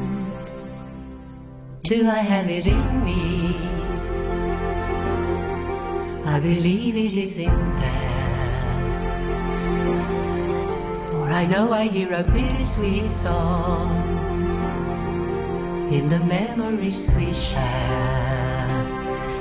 Do I have it in me? I believe it is in there. For I know I hear a bittersweet song in the memories we share.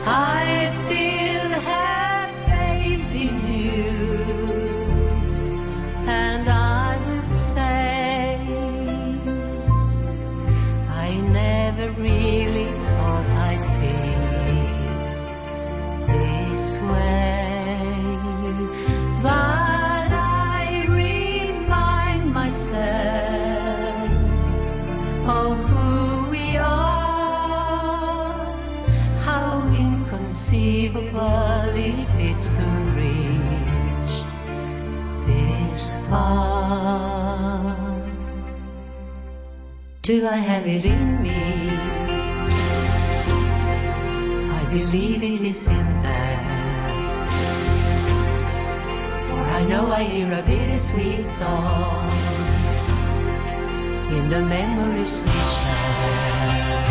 unbelievable qualities to reach this far. Do I have it in me? I believe it is in there. For I know I hear a bittersweet song in the memories we share.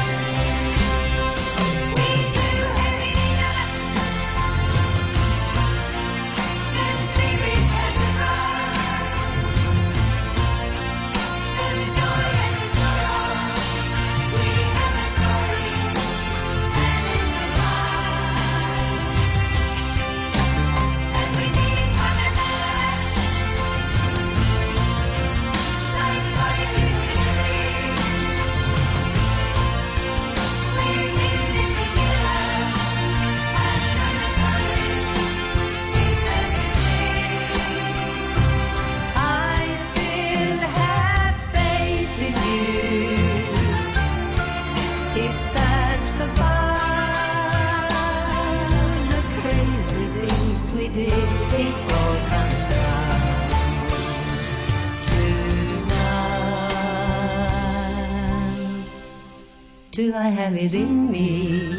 Do I have it in me?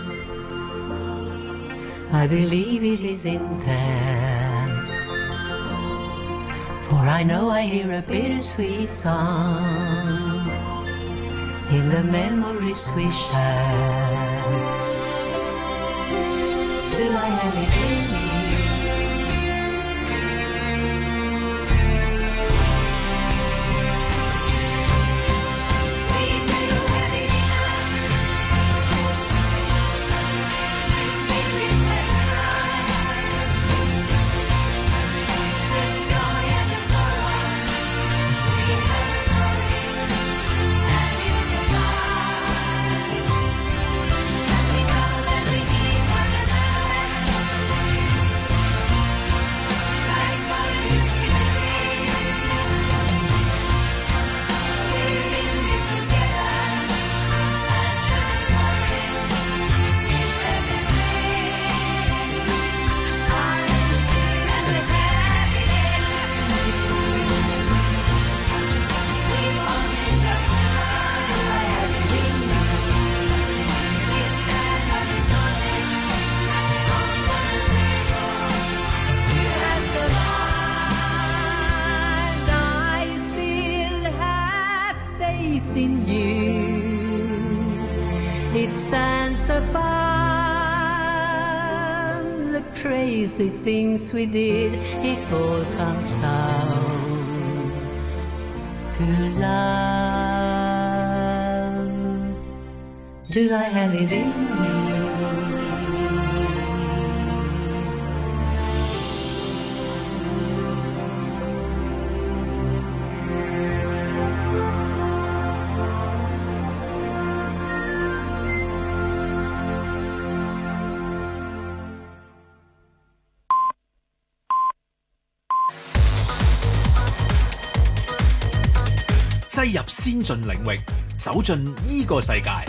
I believe it is in there. For I know I hear a bittersweet song in the memories we share. Do I have it in me? The things we did, it all comes down to love. Do I have it in me? 擠入先進領域，走進呢個世界。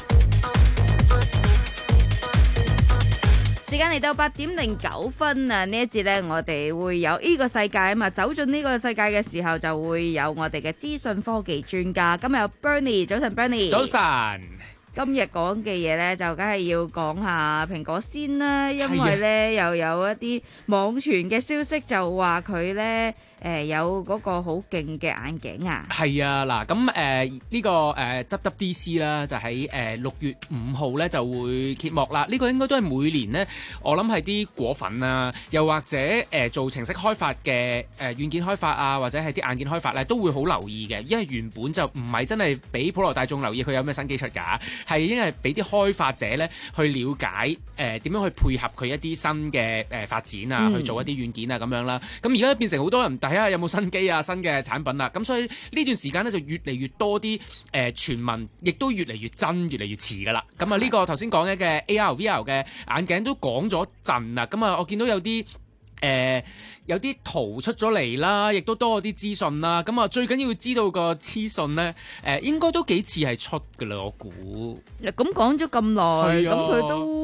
時間嚟到八點零九分啊！呢一節呢，我哋會有呢個世界啊嘛，走進呢個世界嘅時候，就會有我哋嘅資訊科技專家。今日有 Bernie， 早晨 Bernie。 早晨。 今日講嘅嘢呢，就梗係要講下蘋果先啦，因為呢又有一啲網傳嘅消息就話佢呢。誒、呃、有嗰個好勁嘅眼鏡啊！ 係啊，嗱咁誒呢個誒、呃、W W D C 啦，就喺誒六月五號咧就會揭幕啦。呢、這個應該都係每年呢，我諗係啲果粉啊，又或者誒、呃、做程式開發嘅誒、呃、軟件開發啊，或者係啲硬件開發咧，都會好留意嘅。因為原本就唔係真係俾普羅大眾留意佢有咩新機出㗎，係因為俾啲開發者咧去了解誒點、呃、樣去配合佢一啲新嘅誒、呃、發展啊，嗯、去做一啲軟件啊咁樣啦。咁而家變成好多人睇下有冇新機啊、新嘅產品啦，咁所以呢段時間咧就越嚟越多啲誒傳聞，亦都越嚟越真、越嚟越遲噶啦。咁啊呢個頭先講嘅嘅 A R V R 嘅眼鏡都講咗陣啦，咁啊我見到有啲誒、呃、有啲圖出咗嚟啦，亦都多咗啲資訊啦。咁啊最緊要知道個資訊咧，誒、呃、應該都幾似係出噶啦，我估。 咁講咗咁耐，咁佢、啊、都。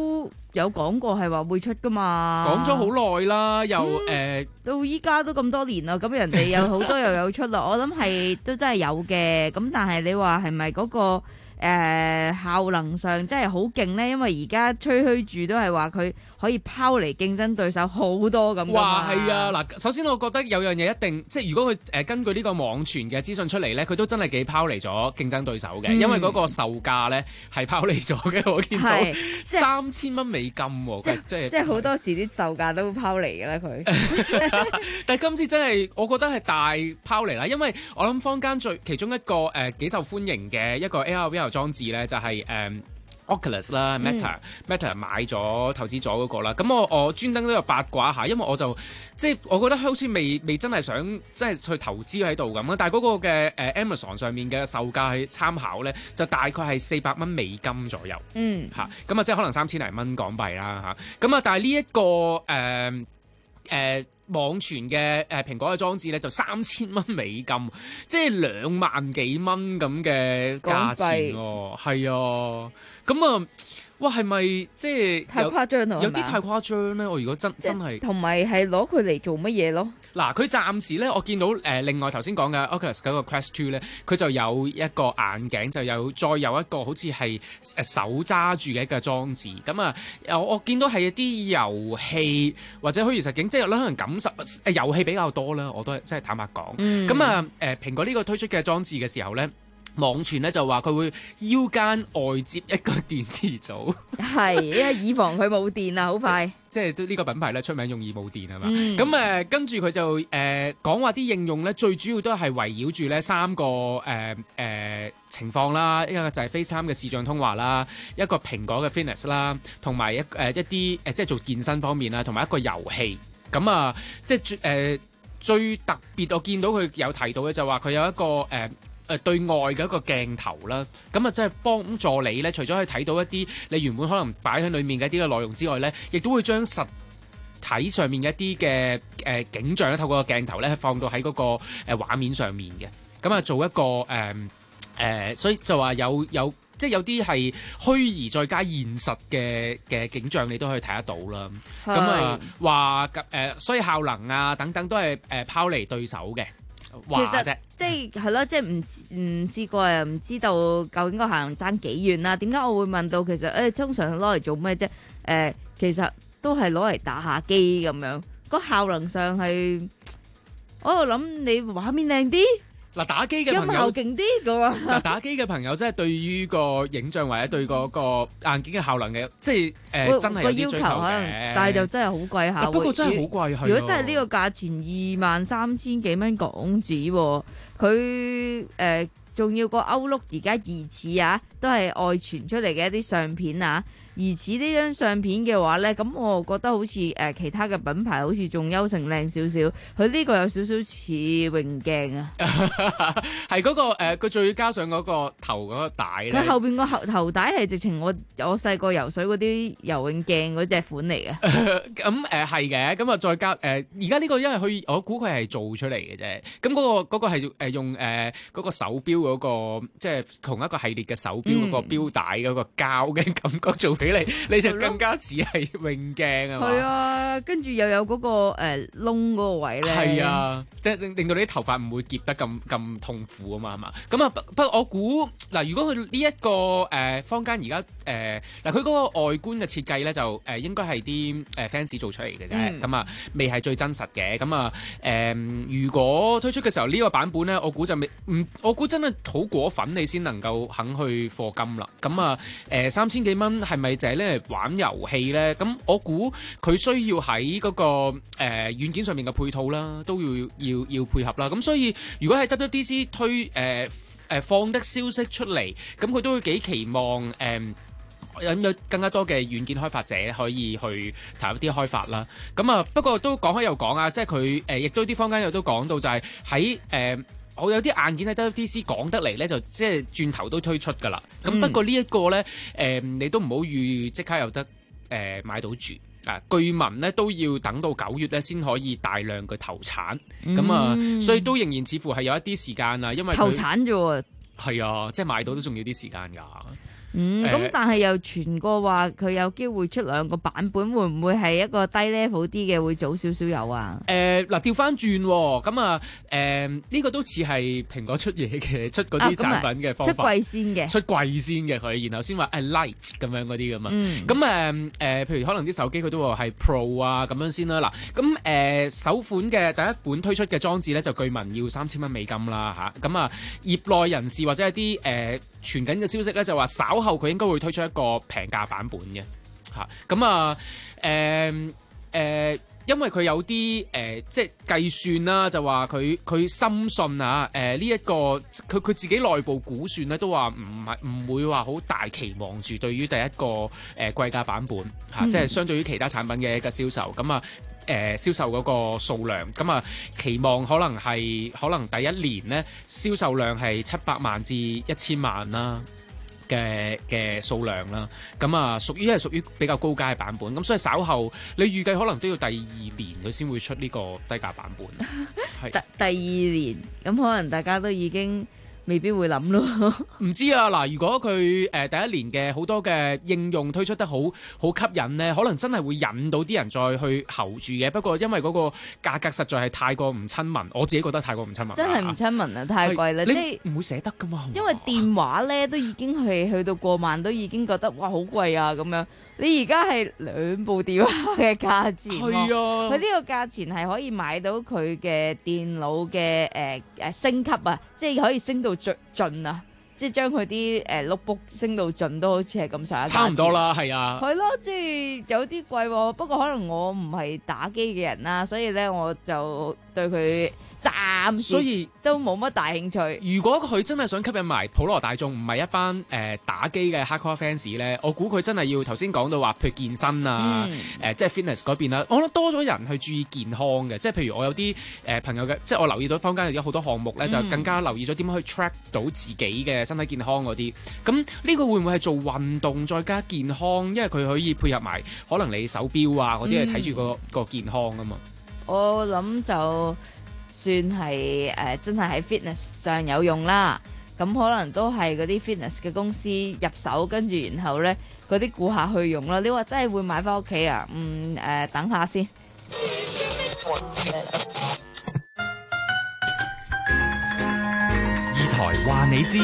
有講過係話會出噶嘛？ 講咗好耐啦，又誒、嗯呃、 到依家都咁多年啦，咁人哋有好多又有出啦。我諗係都真係有嘅，咁但係你話係咪嗰個？誒、呃、效能上真係好勁咧，因為而家吹噓住都係話佢可以拋離競爭對手好多咁。 哇，係啊！嗱，首先我覺得有樣嘢一定，即係如果佢誒根據呢個網傳嘅資訊出嚟咧，佢都真係幾拋離咗競爭對手嘅、嗯，因為嗰個售價咧係拋離咗嘅。我見到三千蚊美金喎，即係即係好多時啲售價都拋離嘅啦佢。 但係今次真係我覺得係大拋離啦，因為我諗坊間最其中一個誒幾、呃、受歡迎嘅一個 A R V R裝置咧就係、是、誒、嗯、Oculus 啦 Meta、嗯、Meta 買咗投資咗嗰個啦，咁我我專登都有八卦下，因為我就即係我覺得好似未未真係想即係去投資喺度咁，但係嗰個嘅誒、呃、Amazon 上面嘅售價去參考咧，就大概係四百蚊美金左右， 嗯嚇，咁啊即係可能三千零蚊港幣啦嚇，咁啊但係呢一個誒誒。呃呃網傳嘅誒蘋果嘅裝置咧就三千蚊美金，即係兩萬幾蚊咁嘅價錢喎，係啊，咁啊，哇係咪即係太誇張啦？ 有啲太誇張咧！我如果真真係同埋係攞佢嚟做乜嘢咯？ 嗱，佢暫時咧，我見到誒、呃、另外頭先講嘅 Oculus 嗰個 Quest Two 咧，佢就有一個眼鏡，就有再有一個好似係誒手揸住嘅一個裝置。咁啊，我我見到係一啲遊戲或者虛擬實境，即係可能感受誒遊戲比較多啦。我都係即係坦白講。咁、嗯、啊誒，蘋果呢個推出嘅裝置嘅時候咧，網傳咧就話佢會腰間外接一個電池組， 係因為以防佢冇電啊，好快。 即係都呢個品牌咧出名容易冇電係嘛？ 嗯， 咁誒跟住佢就誒講話啲應用咧，最主要都係圍繞住咧三個誒誒、呃呃、情況啦，一個就係 FaceTime 嘅視像通話啦，一個蘋果嘅 Fitness 啦，同埋一誒、呃、一啲誒即係做健身方面啦，同埋一個遊戲。咁啊，即係誒、呃、最特別，我見到佢有提到嘅就話佢有一個誒。呃誒對外嘅一個鏡頭啦，咁啊即係幫助你咧，除咗可以睇到一啲你原本可能擺喺裡面嘅一啲嘅內容之外咧，亦都會將實體上面嘅一啲嘅誒景象咧，透過個鏡頭咧放到喺嗰個誒畫面上面嘅，咁啊做一個誒誒、呃呃，所以就話有有即係有啲係虛擬再加現實嘅嘅景象，你都可以睇得到啦。咁啊話誒，所以效能啊等等都係誒拋離對手嘅。 其實即係係咯，即係唔唔試過又唔知道究竟個效能爭幾遠啦。點解我會問到其實誒、欸、通常攞嚟做咩啫？誒、呃、其實都係攞嚟打下機咁樣。個效能上係我喺度諗，你畫面靚啲。 嗱，打機嘅朋友勁啲嘅喎。 嗱，打機嘅朋友真係對於個影像或者對嗰個硬件嘅效能嘅，即係誒、呃、真係有啲追求嘅。 但係就真係好貴下。 不過真係好貴係。 如果真係呢個價錢二萬三千幾蚊港紙，佢誒仲要個 Outlook 而家疑似啊，都係外傳出嚟嘅一啲相片啊。疑似呢張相片嘅話咧，咁我覺得好似誒、呃、其他嘅品牌好似仲優勝靚少少，佢呢個有少少似泳鏡啊， 係嗰、嗰個誒，佢、呃、仲要加上嗰個頭嗰個帶咧。 佢後邊個頭頭帶係直情我我細個游水嗰啲游泳鏡嗰隻款嚟嘅。 咁誒係嘅，咁啊再加誒，而家呢個因為佢我估佢係做出嚟嘅啫。咁嗰、嗰個嗰、嗰個係誒用誒嗰、呃嗰個手錶嗰、嗰個，即係同一個系列嘅手錶嗰個錶帶嗰個膠嘅感覺做。俾你，你就更加似係泳鏡啊嘛！係啊，跟住又有嗰、嗰個誒窿嗰個位咧。 係啊，即係令令到你啲頭髮唔會夾得咁咁痛苦啊嘛，係嘛？咁啊，不過我估嗱，如果佢呢一個誒、呃、坊間而家誒嗱，佢、呃、嗰個外觀嘅設計咧，就誒、呃、應該係啲誒 fans 做出嚟嘅啫。咁、嗯、啊，未係最真實嘅。咁啊誒，如果推出嘅時候呢、呢個版本咧，我估就未唔，我估真係好果粉，你先能夠肯去課金啦。咁啊誒三千幾蚊係咪？就係咧玩遊戲咧，咁我估佢需要喺嗰、那個誒軟、呃、件上面嘅配套啦，都要要要配合啦。咁所以如果係 W W D C 推誒誒、呃呃、放的消息出嚟，咁佢都會幾期望誒、呃、有更加多嘅軟件開發者可以去投入啲開發啦。咁啊，不過都講開又講啊，即係佢誒亦都啲坊間又都講到就係喺誒。我有啲硬件喺 W W D C 講得嚟咧，就即係轉頭都推出㗎啦。咁、嗯、不過呢一個咧，誒、呃、你都唔好預即刻有得誒、呃、買到住啊！據聞咧都要等到九月咧先可以大量嘅投產。咁、嗯、啊，所以都仍然似乎係有一啲時間啊，因為投產啫喎。 係啊，即係買到都仲要啲時間㗎。 嗯，咁、 呃但係又傳過話佢有機會出兩個版本，會唔會係一個低 level 啲嘅，會早少少有啊？ 誒嗱調翻轉喎，咁啊誒呢個都似係蘋果出嘢嘅，出嗰啲產品嘅方法。 出貴先嘅， 出貴先嘅佢，然後先話誒 light 咁樣嗰啲噶嘛。 嗯咁誒誒，譬如可能啲手機佢都話係 Pro 啊咁樣先啦。嗱，咁誒、呃、首款嘅第一款推出嘅裝置咧，就據聞要三千蚊美金啦嚇。咁啊，業內人士或者係啲誒傳緊嘅消息咧，就話稍後佢應該會推出一個平價版本嘅嚇。咁啊誒誒。呃呃因為佢有啲誒、呃，即係計算啦，就話佢佢深信啊，誒呢一個佢佢自己內部估算咧，都話唔係唔會話好大期望住對於第一個誒、呃、貴價版本嚇，啊嗯、即係相對於其他產品嘅一個銷售，咁啊誒銷售嗰個數量，咁啊期望可能係可能第一年咧銷售量係七百萬至一千萬啦。嘅嘅數量啦，咁啊屬於係屬於比較高階版本，咁所以稍後你預計可能都要第二年佢先會出呢個低價版本。係第第二年，咁可能大家都已經未必會諗咯。 唔知啊，嗱，如果佢誒、呃、第一年嘅好多嘅應用推出得好好吸引呢，可能真係會引到啲人再去候住嘅。不過因為嗰個價格實在係太過唔親民，我自己覺得太過唔親民。 真係唔親民啊，太貴啦，即係唔會捨得噶嘛。 因為電話咧都已經係去到過萬，都已經覺得哇好貴啊咁樣。你而家係兩部電話嘅價錢， 係啊， 佢呢個價錢係可以買到佢嘅電腦嘅誒誒升級啊，即係可以升到最盡啊，即係將佢啲誒 notebook 升到盡都好似係咁上下。 差唔多啦，係啊。 係咯，即係有啲貴喎，不過可能我唔係打機嘅人啦，所以咧我就對佢暫時所以都冇乜大興趣。 如果佢真係想吸引埋普羅大眾，唔係一班誒、呃、打機嘅 hardcore fans 咧，我估佢真係要頭先講到話，譬如健身啊，誒、 嗯呃、即係 fitness 嗰邊啦。我諗多咗人去注意健康嘅，即係譬如我有啲誒、呃、朋友嘅，即係我留意到坊間有好多項目咧，就更加留意咗點樣去 track 到自己嘅身體健康嗰啲。咁呢個會唔會係做運動再加健康？因為佢可以配合埋可能你手錶啊嗰啲，係睇住個個健康啊嘛。 我諗就算係誒、呃、真係喺 fitness 上有用啦，咁可能都係嗰啲 fitness 嘅公司入手，跟住然後咧嗰啲顧客去用啦。你話真係會買翻屋企啊？嗯誒、呃，等下先。 二台話你知，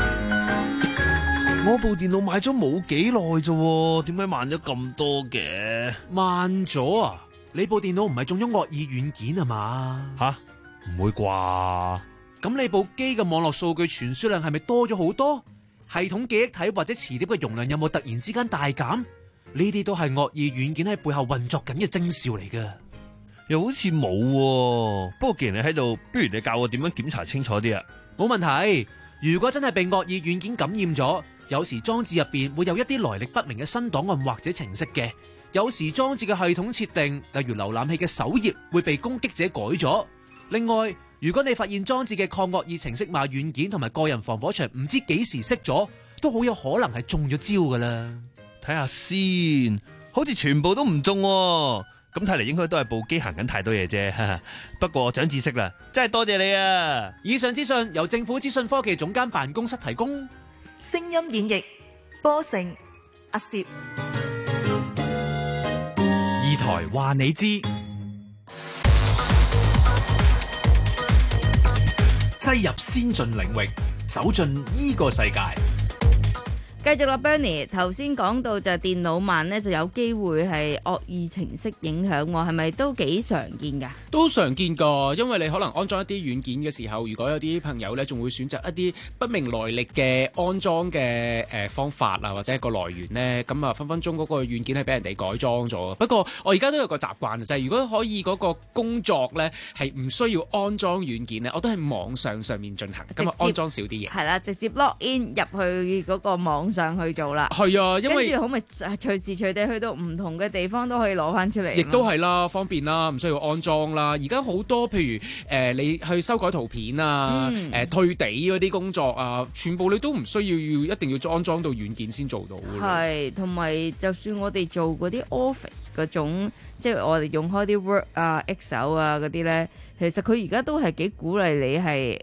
我部電腦買咗冇幾耐啫，點解慢咗咁多嘅？ 慢咗啊！你部電腦唔係中咗惡意軟件啊嘛？ 吓，唔會啩？ 咁你部機嘅網絡數據傳輸量係咪多咗好多？系統記憶體或者磁碟嘅容量有冇突然之間大減？呢啲都係惡意軟件喺背後運作緊嘅徵兆嚟㗎。 又好似冇喎，不過既然你喺度，不如你教我點樣檢查清楚啲啊？ 冇問題。如果真係被惡意軟件感染咗，有時裝置入邊會有一啲來歷不明嘅新檔案或者程式嘅。有時裝置嘅系統設定，例如瀏覽器嘅首頁會被攻擊者改咗。另外，如果你發現裝置嘅抗惡意程式碼軟件同埋個人防火牆唔知幾時熄咗，都好有可能係中咗招噶啦。 睇下先，好似全部都唔中喎。咁睇嚟應該都係部機行緊太多嘢啫。不過我長知識啦，真係多謝你啊！ 以上資訊由政府資訊科技總監辦公室提供。 聲音演繹波成阿攝。 二台話你知， 擠入先進領域，走進呢個世界。 繼續啦 ，Bernie 頭先講到就電腦慢呢，就有機會係惡意程式影響喎，係咪都幾常見㗎？ 都常見㗎，因為你可能安裝一啲軟件嘅時候，如果有啲朋友呢，仲會選擇一啲不明來歷嘅安裝嘅誒方法啊，或者一個來源呢。咁啊分分鐘嗰個軟件係俾人哋改裝咗。不過我而家都有個習慣就係、是、如果可以嗰個工作呢係唔需要安裝軟件呢，我都係網上上面進行，咁啊安裝少啲嘢。 係啦，直接 log in 入去嗰個網上去做啦。 係啊，因為跟住好咪隨時隨地去到唔同嘅地方都可以攞翻出嚟。 亦都係啦，方便啦，唔需要安裝啦。而家好多譬如誒、呃，你去修改圖片啊，誒、嗯呃、退地嗰啲工作啊，全部你都唔需要要一定要安裝到軟件先做到嘅。 係，同埋就算我哋做嗰啲 Office 嗰種，即係我哋用開啲 Word 啊、Excel 啊嗰啲咧，其實佢而家都係幾鼓勵你係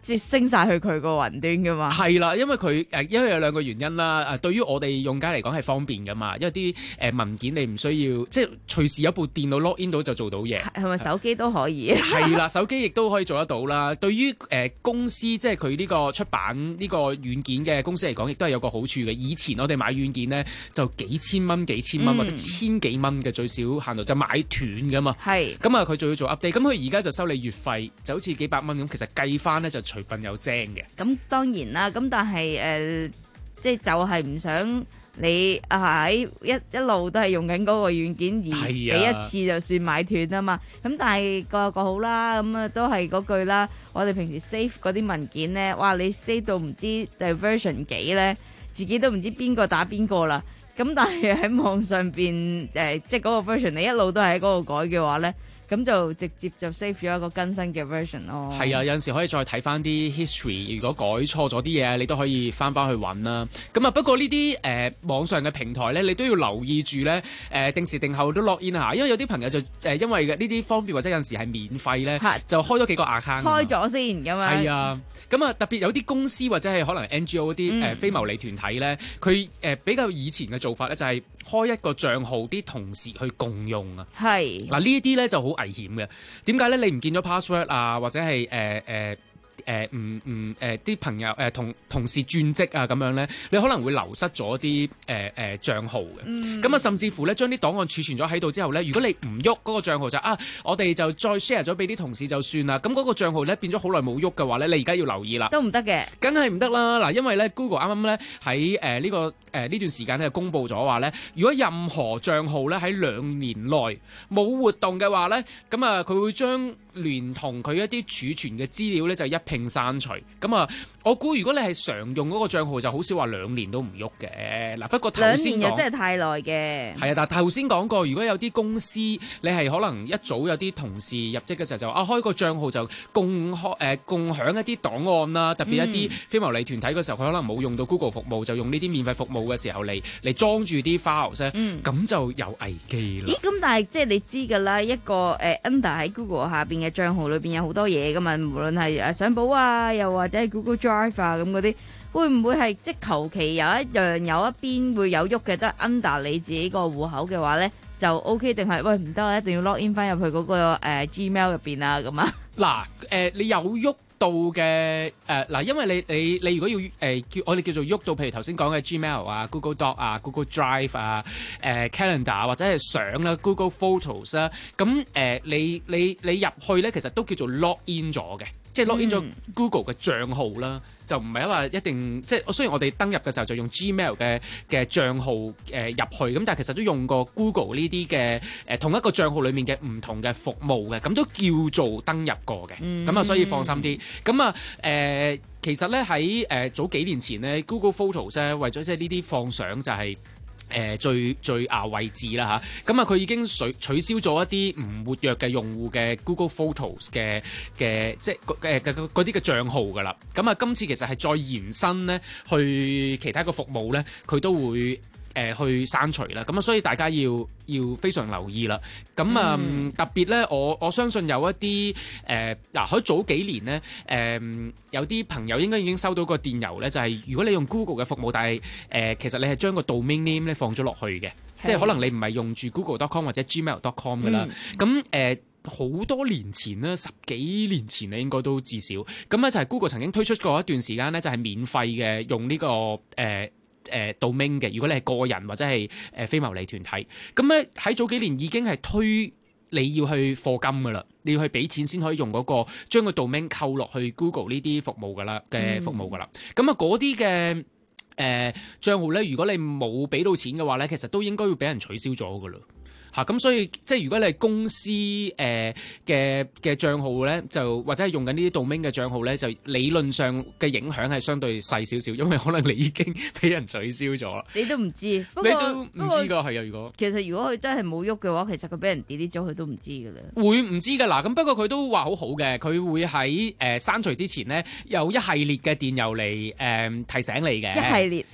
接升晒去佢個雲端噶嘛。 係啦，因為佢誒，因為有兩個原因啦。誒，對於我哋用家嚟講係方便噶嘛，因為啲誒文件你唔需要，即係隨時有部電腦 log in 到就做到嘢。 係咪手機都可以？ 係啦，手機亦都可以做得到啦。對於誒公司，即係佢呢個出版呢個軟件嘅公司嚟講，亦都係有個好處嘅。以前我哋買軟件呢，就幾千蚊、幾千蚊、嗯、或者千幾蚊嘅最少限度，就買斷噶嘛。 係。 咁啊，佢仲要做 update，咁佢而家就收你月費，就好似幾百蚊咁。其實計翻呢，就隨便有精嘅。 咁當然啦，咁但係誒、呃，即係就係唔想你喺一一路都係用緊嗰個軟件而俾一次就算買斷啊嘛。咁但係各有各好啦，咁啊都係嗰句啦。我哋平時 save 嗰啲文件咧，哇你 save 到唔知係 version 幾咧，自己都唔知邊個打邊個啦。咁但係喺網上邊誒、呃，即係嗰個 version 你一路都係喺嗰度改嘅話咧，咁就直接就 save 咗一個更新嘅 version 咯。 係啊，有陣時可以再睇翻啲 history， 如果改錯咗啲嘢，你都可以翻返去揾啦。咁啊，不過呢啲誒網上嘅平台咧，你都要留意住咧，誒、呃、定時定候都 log in 下，因為有啲朋友就誒、呃、因為呢啲方便或者有陣時係免費咧，就開咗幾個 account。 開咗先咁樣。 係啊，咁啊特別有啲公司或者係可能 N G O 啲誒、呃、非牟利團體咧，佢誒、呃、比較以前嘅做法咧，就係開一個帳號，啲同事去共用啊。 係。嗱呢啲咧就好危險嘅。點解咧？你唔見咗 password 啊，或者係誒誒誒唔唔誒啲朋友誒、呃、同同事轉職啊咁樣咧，你可能會流失咗啲誒誒帳號嘅。咁啊、嗯，甚至乎咧將啲檔案儲存咗喺度之後咧，如果你唔喐嗰個帳號就啊，我哋就再 share 咗俾啲同事就算啦。咁嗰個帳號咧變咗好耐冇喐嘅話咧，你而家要留意啦。 都唔得嘅， 梗係唔得啦！嗱，因為咧 Google 啱啱咧喺誒呢個。誒呢、呃、段時間咧公佈咗話咧，如果任何帳號咧喺兩年內冇活動嘅話咧，咁啊佢會將連同佢一啲儲存嘅資料咧就一併刪除。咁啊，我估如果你係常用嗰個帳號，就好少話兩年都唔喐嘅。嗱，不過頭先講兩年又真係太耐嘅。 係啊，但係頭先講過，如果有啲公司你係可能一早有啲同事入職嘅時候就啊開個帳號就共開誒、呃、共享一啲檔案啦，特別一啲非牟利團體嘅時候，佢可能冇用到 Google 服務，就用呢啲免費服務嘅時候嚟嚟裝住啲 files 咧，咁、嗯、就有危機啦。 咦？咁但係即係你知㗎啦，一個誒、呃、under 喺 Google 下邊嘅帳號裏邊有好多嘢㗎嘛，無論係誒相簿啊，又或者係 Google Drive 啊咁嗰啲，會唔會係即係求其有一樣有一邊會有喐嘅，得 under 你自己個戶口嘅話咧就 OK， 定係喂唔得啊，一定要 log in 翻入去嗰、嗰個、呃、Gmail 入邊啊咁啊？ 嗱誒，你有喐到嘅誒嗱，因為你你你如果要誒、呃、叫我哋叫做喐到，譬如頭先講嘅 Gmail 啊、Google Doc 啊、Google Drive 啊、誒、呃、Calendar 或者係相啦、Google Photos 啦，咁誒、呃、你你你入去咧，其實都叫做 log in 咗嘅，即係 log in 咗 Google 嘅帳號啦。嗯就唔係話一定即係，雖然我哋登入嘅時候就用 Gmail 嘅嘅帳號誒、呃、入去，咁但係其實都用過 Google 呢啲嘅誒同一個帳號裡面嘅唔同嘅服務嘅，咁都叫做登入過嘅，咁啊、嗯、所以放心啲。咁啊誒，其實咧喺誒早幾年前咧 Google Photos 咧為咗即係呢啲放相就係、是。誒、呃、最最啊位置啦嚇，咁啊佢已經取取消咗一啲唔活躍嘅用戶嘅 Google Photos 嘅嘅即係誒嗰啲嘅帳號㗎啦，咁啊今次其實係再延伸咧去其他個服務咧，佢都會。誒、呃、去刪除啦，咁啊，所以大家要要非常留意啦。咁啊、嗯，特別咧，我我相信有一啲誒嗱，喺、呃、早幾年咧，誒、呃、有啲朋友應該已經收到個電郵咧，就係、是、如果你用 Google 嘅服務，但係誒、呃、其實你係將個 domain name 咧放咗落去嘅，即係可能你唔係用住 Google dot com 或者 Gmail dot com 㗎啦。咁誒好多年前啦，十幾年前咧應該都至少。咁咧就係 Google 曾經推出過一段時間咧，就係免費嘅用呢、這個誒。呃誒 domain 嘅，如果你係個人或者係誒非牟利團體，咁咧喺早幾年已經係推你要去課金噶啦，你要去俾錢先可以用嗰、那個將個 domain 扣落去 Google 呢啲服務噶啦嘅服務噶啦，咁啊嗰啲嘅誒帳號咧，如果你冇俾到錢嘅話咧，其實都應該要俾人取消咗噶啦。嚇咁、啊、所以即係如果你係公司誒嘅嘅帳號咧，就或者係用緊呢啲 domain 嘅帳號咧，就理論上嘅影響係相對細少少，因為可能你已經俾人取消咗啦。 你都唔知，你都唔知㗎，係啊！如果其實如果佢真係冇喐嘅話，其實佢俾人 delete咗，佢都唔知㗎啦。 會唔知㗎嗱？咁不過佢都話好好嘅，佢會喺誒刪除之前咧有一系列嘅電郵嚟誒、呃、提醒你嘅。 一系列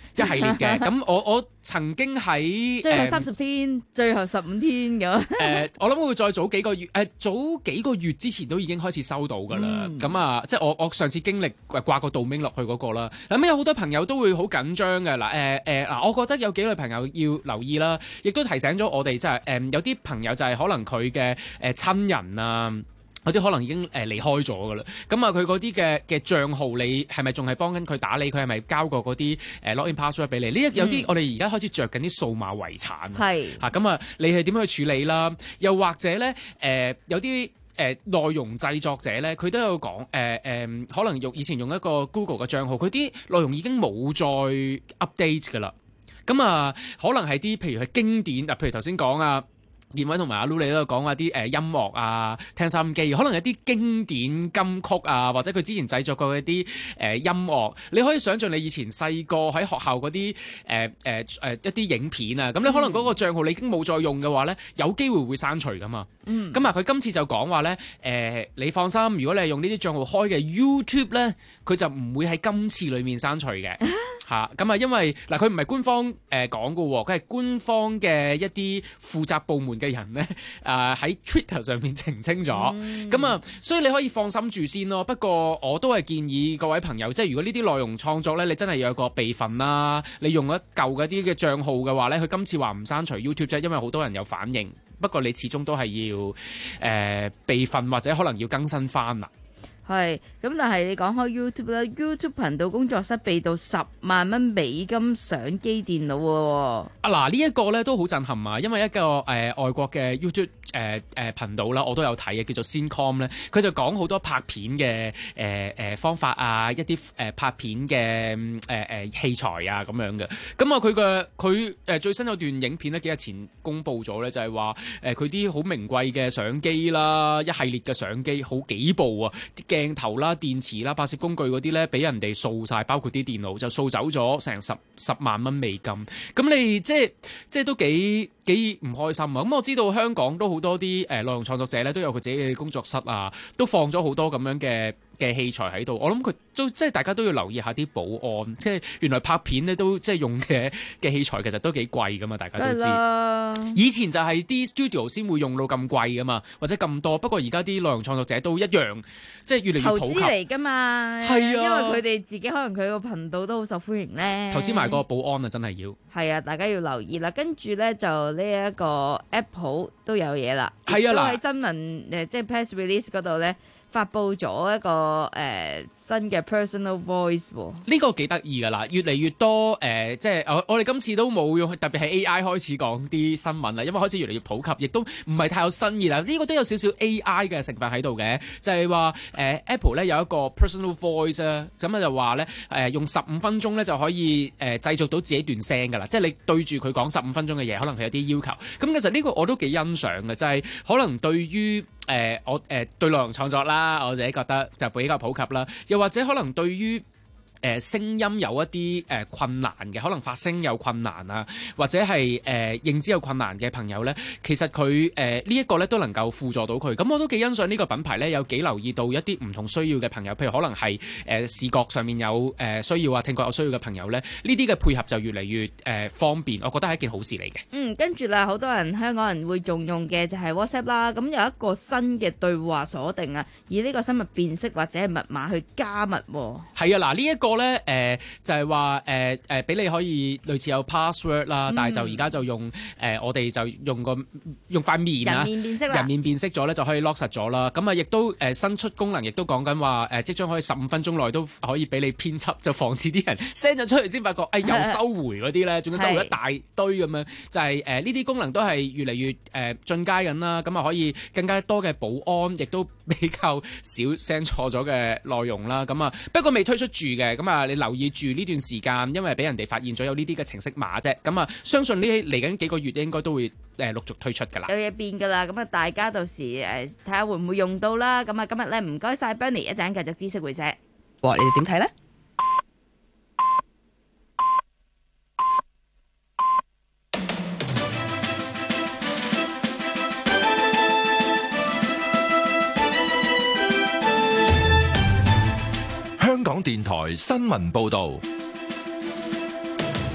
一系列嘅。咁我我曾經喺最後三十天，最後十五天咁。 誒，我諗會再早幾個月，誒早幾個月之前都已經開始收到㗎啦。咁啊，即係我我上次經歷掛個 domain 落去嗰個啦。咁有好多朋友都會好緊張嘅嗱，誒誒嗱，我覺得有幾類朋友要留意啦，亦都提醒咗我哋，即係誒有啲朋友就係可能佢嘅誒親人啊。有啲可能已經誒離開咗㗎啦，咁啊佢嗰啲嘅嘅帳號，你係咪仲係幫緊佢打理？佢係咪交過嗰啲誒 login password 俾你？呢一有啲我哋而家開始着緊啲數碼遺產，係嚇咁啊，你係點樣去處理啦？又或者咧誒、呃、有啲誒、呃、內容製作者咧，佢都有講誒誒，可能用以前用一個 Google 嘅帳號，佢啲內容已經冇再 update 㗎啦。咁啊，可能係啲譬如係經典啊，譬如頭先講啊。建偉同埋阿 Lu 你都有講下啲誒音樂啊，聽收音機，可能有啲經典金曲啊，或者佢之前製作過一啲誒、呃、音樂，你可以想像你以前細個喺學校嗰啲誒誒誒一啲影片啊，咁你可能嗰個帳號你已經冇再用嘅話咧，有機會會刪除噶嘛。嗯。咁啊，佢今次就講話咧，誒、呃、你放心，如果你係用呢啲帳號開嘅 YouTube 咧，佢就唔會喺今次裡面刪除嘅。嚇，咁啊，因為嗱佢唔係官方誒講嘅喎，佢係官方嘅一啲負責部門嘅人咧，誒、呃、喺 Twitter 上面澄清咗，咁啊、嗯，所以你可以放心住先咯。不過我都係建議各位朋友，即係如果呢啲內容創作咧，你真係有個備份啦，你用一舊嗰啲嘅帳號嘅話咧，佢今次話唔刪除 YouTube 啫，因為好多人有反應。不過你始終都係要誒、呃、備份或者可能要更新翻啦。 係，咁但係你講開 YouTube 啦 ，YouTube 頻道工作室被盜十萬蚊美金相機電腦喎。啊嗱，呢一個咧都好震撼啊，因為一個誒、呃、外國嘅 YouTube 誒、呃、誒、呃、頻道啦，我都有睇嘅，叫做 Cinecom 咧，佢就講好多拍片嘅誒誒方法啊，一啲誒、呃、拍片嘅誒誒器材啊咁樣嘅。咁啊，佢嘅佢誒最新有段影片咧，幾日前公佈咗咧，就係話誒佢啲好名貴嘅相機啦，一系列嘅相機，好幾部啊啲鏡頭啦、電池啦、拍攝工具嗰啲咧，俾人哋掃晒，包括啲電腦就掃走咗成十十萬蚊美金。咁你即係即係都幾幾唔開心啊！咁我知道香港都好多啲誒內容創作者咧，都有佢自己嘅工作室啊，都放咗好多咁樣嘅嘅器材喺度。我諗佢都即係大家都要留意下啲保安，即係原來拍片咧都即係用嘅嘅器材其實都幾貴噶嘛，大家都知。以前就係啲 studio 先會用到咁貴噶嘛，或者咁多。不過而家啲內容創作者都一樣，即係越嚟越普及。 投資嚟㗎嘛，係啊，因為佢哋自己可能佢個頻道都好受歡迎咧。 投資埋個保安啊，真係要。係啊，大家要留意啦。跟住咧就呢一個 Apple 都有嘢啦， 係啊， 都喺新聞誒即係 press release 嗰度咧。發布咗一個誒、呃、新嘅 personal voice 喎， 呢個幾得意㗎啦，越嚟越多誒、呃，即係我我哋今次都冇用，特別係 A I 開始講啲新聞啦，因為開始越嚟越普及，亦都唔係太有新意啦。呢、這個都有少少 A I 嘅成分喺度嘅，就係話誒 Apple 咧有一個 personal voice 啊，咁啊就話咧誒用十五分鐘咧就可以誒、呃、製造到自己段聲㗎啦，即係你對住佢講十五分鐘嘅嘢，可能佢有啲要求。咁其實呢個我都幾欣賞嘅，就係、是、可能對於誒、呃、我誒、呃、對內容創作啦，我自己覺得就比較普及啦。又或者可能對於誒、呃、聲音有一啲誒、呃、困難嘅，可能發聲有困難啊，或者係誒、呃、認知有困難嘅朋友咧，其實佢誒呢一個咧都能夠輔助到佢。咁我都幾欣賞呢個品牌咧，有幾留意到一啲唔同需要嘅朋友，譬如可能係誒、呃、視覺上面有誒、呃、需要啊，聽覺有需要嘅朋友咧，呢啲嘅配合就越嚟越誒、呃、方便，我覺得係一件好事嚟嘅。 嗯，跟住啦，好多人香港人會仲用嘅就係 WhatsApp 啦，咁有一個新嘅對話鎖定啊，以呢個生物辨識或者係密碼去加密。 係啊，嗱呢一個咧誒、呃、就係話誒誒俾你可以類似有 password 啦，嗯、但係就而家就用誒、呃、我哋就用個用塊面啊， 人面辨識啦， 人面辨識咗咧就可以 lock 實咗啦。咁啊，亦都誒、呃、新出功能，亦都講緊話誒即將可以十五分鐘內都可以俾你編輯，就防止啲人 send 咗出去先發覺誒、哎、又收回嗰啲咧，仲要收回一大堆咁樣。就係誒呢啲功能都係越嚟越誒、呃、進階緊啦。咁啊可以更加多嘅保安，亦都比較少 send 錯咗嘅內容啦。咁啊不過未推出住嘅，咁啊你留意住呢段時間，因為俾人哋發現咗有呢啲嘅程式碼啫。咁啊相信呢嚟緊幾個月應該都會誒陸續推出㗎啦。 有嘢變㗎啦，咁啊大家到時誒睇下會唔會用到啦。咁啊今日咧唔該晒 Bernie，一陣繼續知識會社。 哇！你哋點睇咧？ 香港電台新聞報導。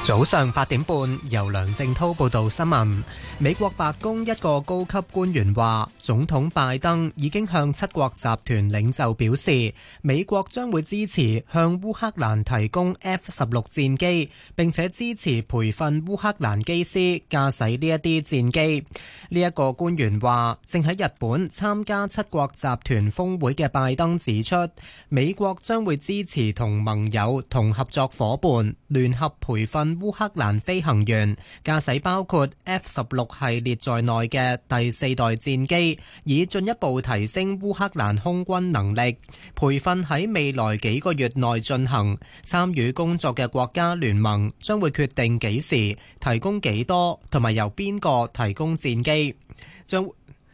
早上八點半，由梁正滔報道新聞。美國白宮一個高級官員話，總統拜登已經向七國集團領袖表示，美國將會支持向烏克蘭提供 F 十六戰機，並且支持培訓烏克蘭機師駕駛呢一啲戰機。呢一個官員話，正喺日本參加七國集團峰會嘅拜登指出，美國將會支持同盟友同合作夥伴聯合培訓烏克蘭飛行員駕駛包括 F 十六系列在內嘅第四代戰機，以進一步提升烏克蘭空軍能力。培訓喺未來幾個月內進行，參與工作嘅國家聯盟將會決定幾時提供幾多，同埋由邊個提供戰機。將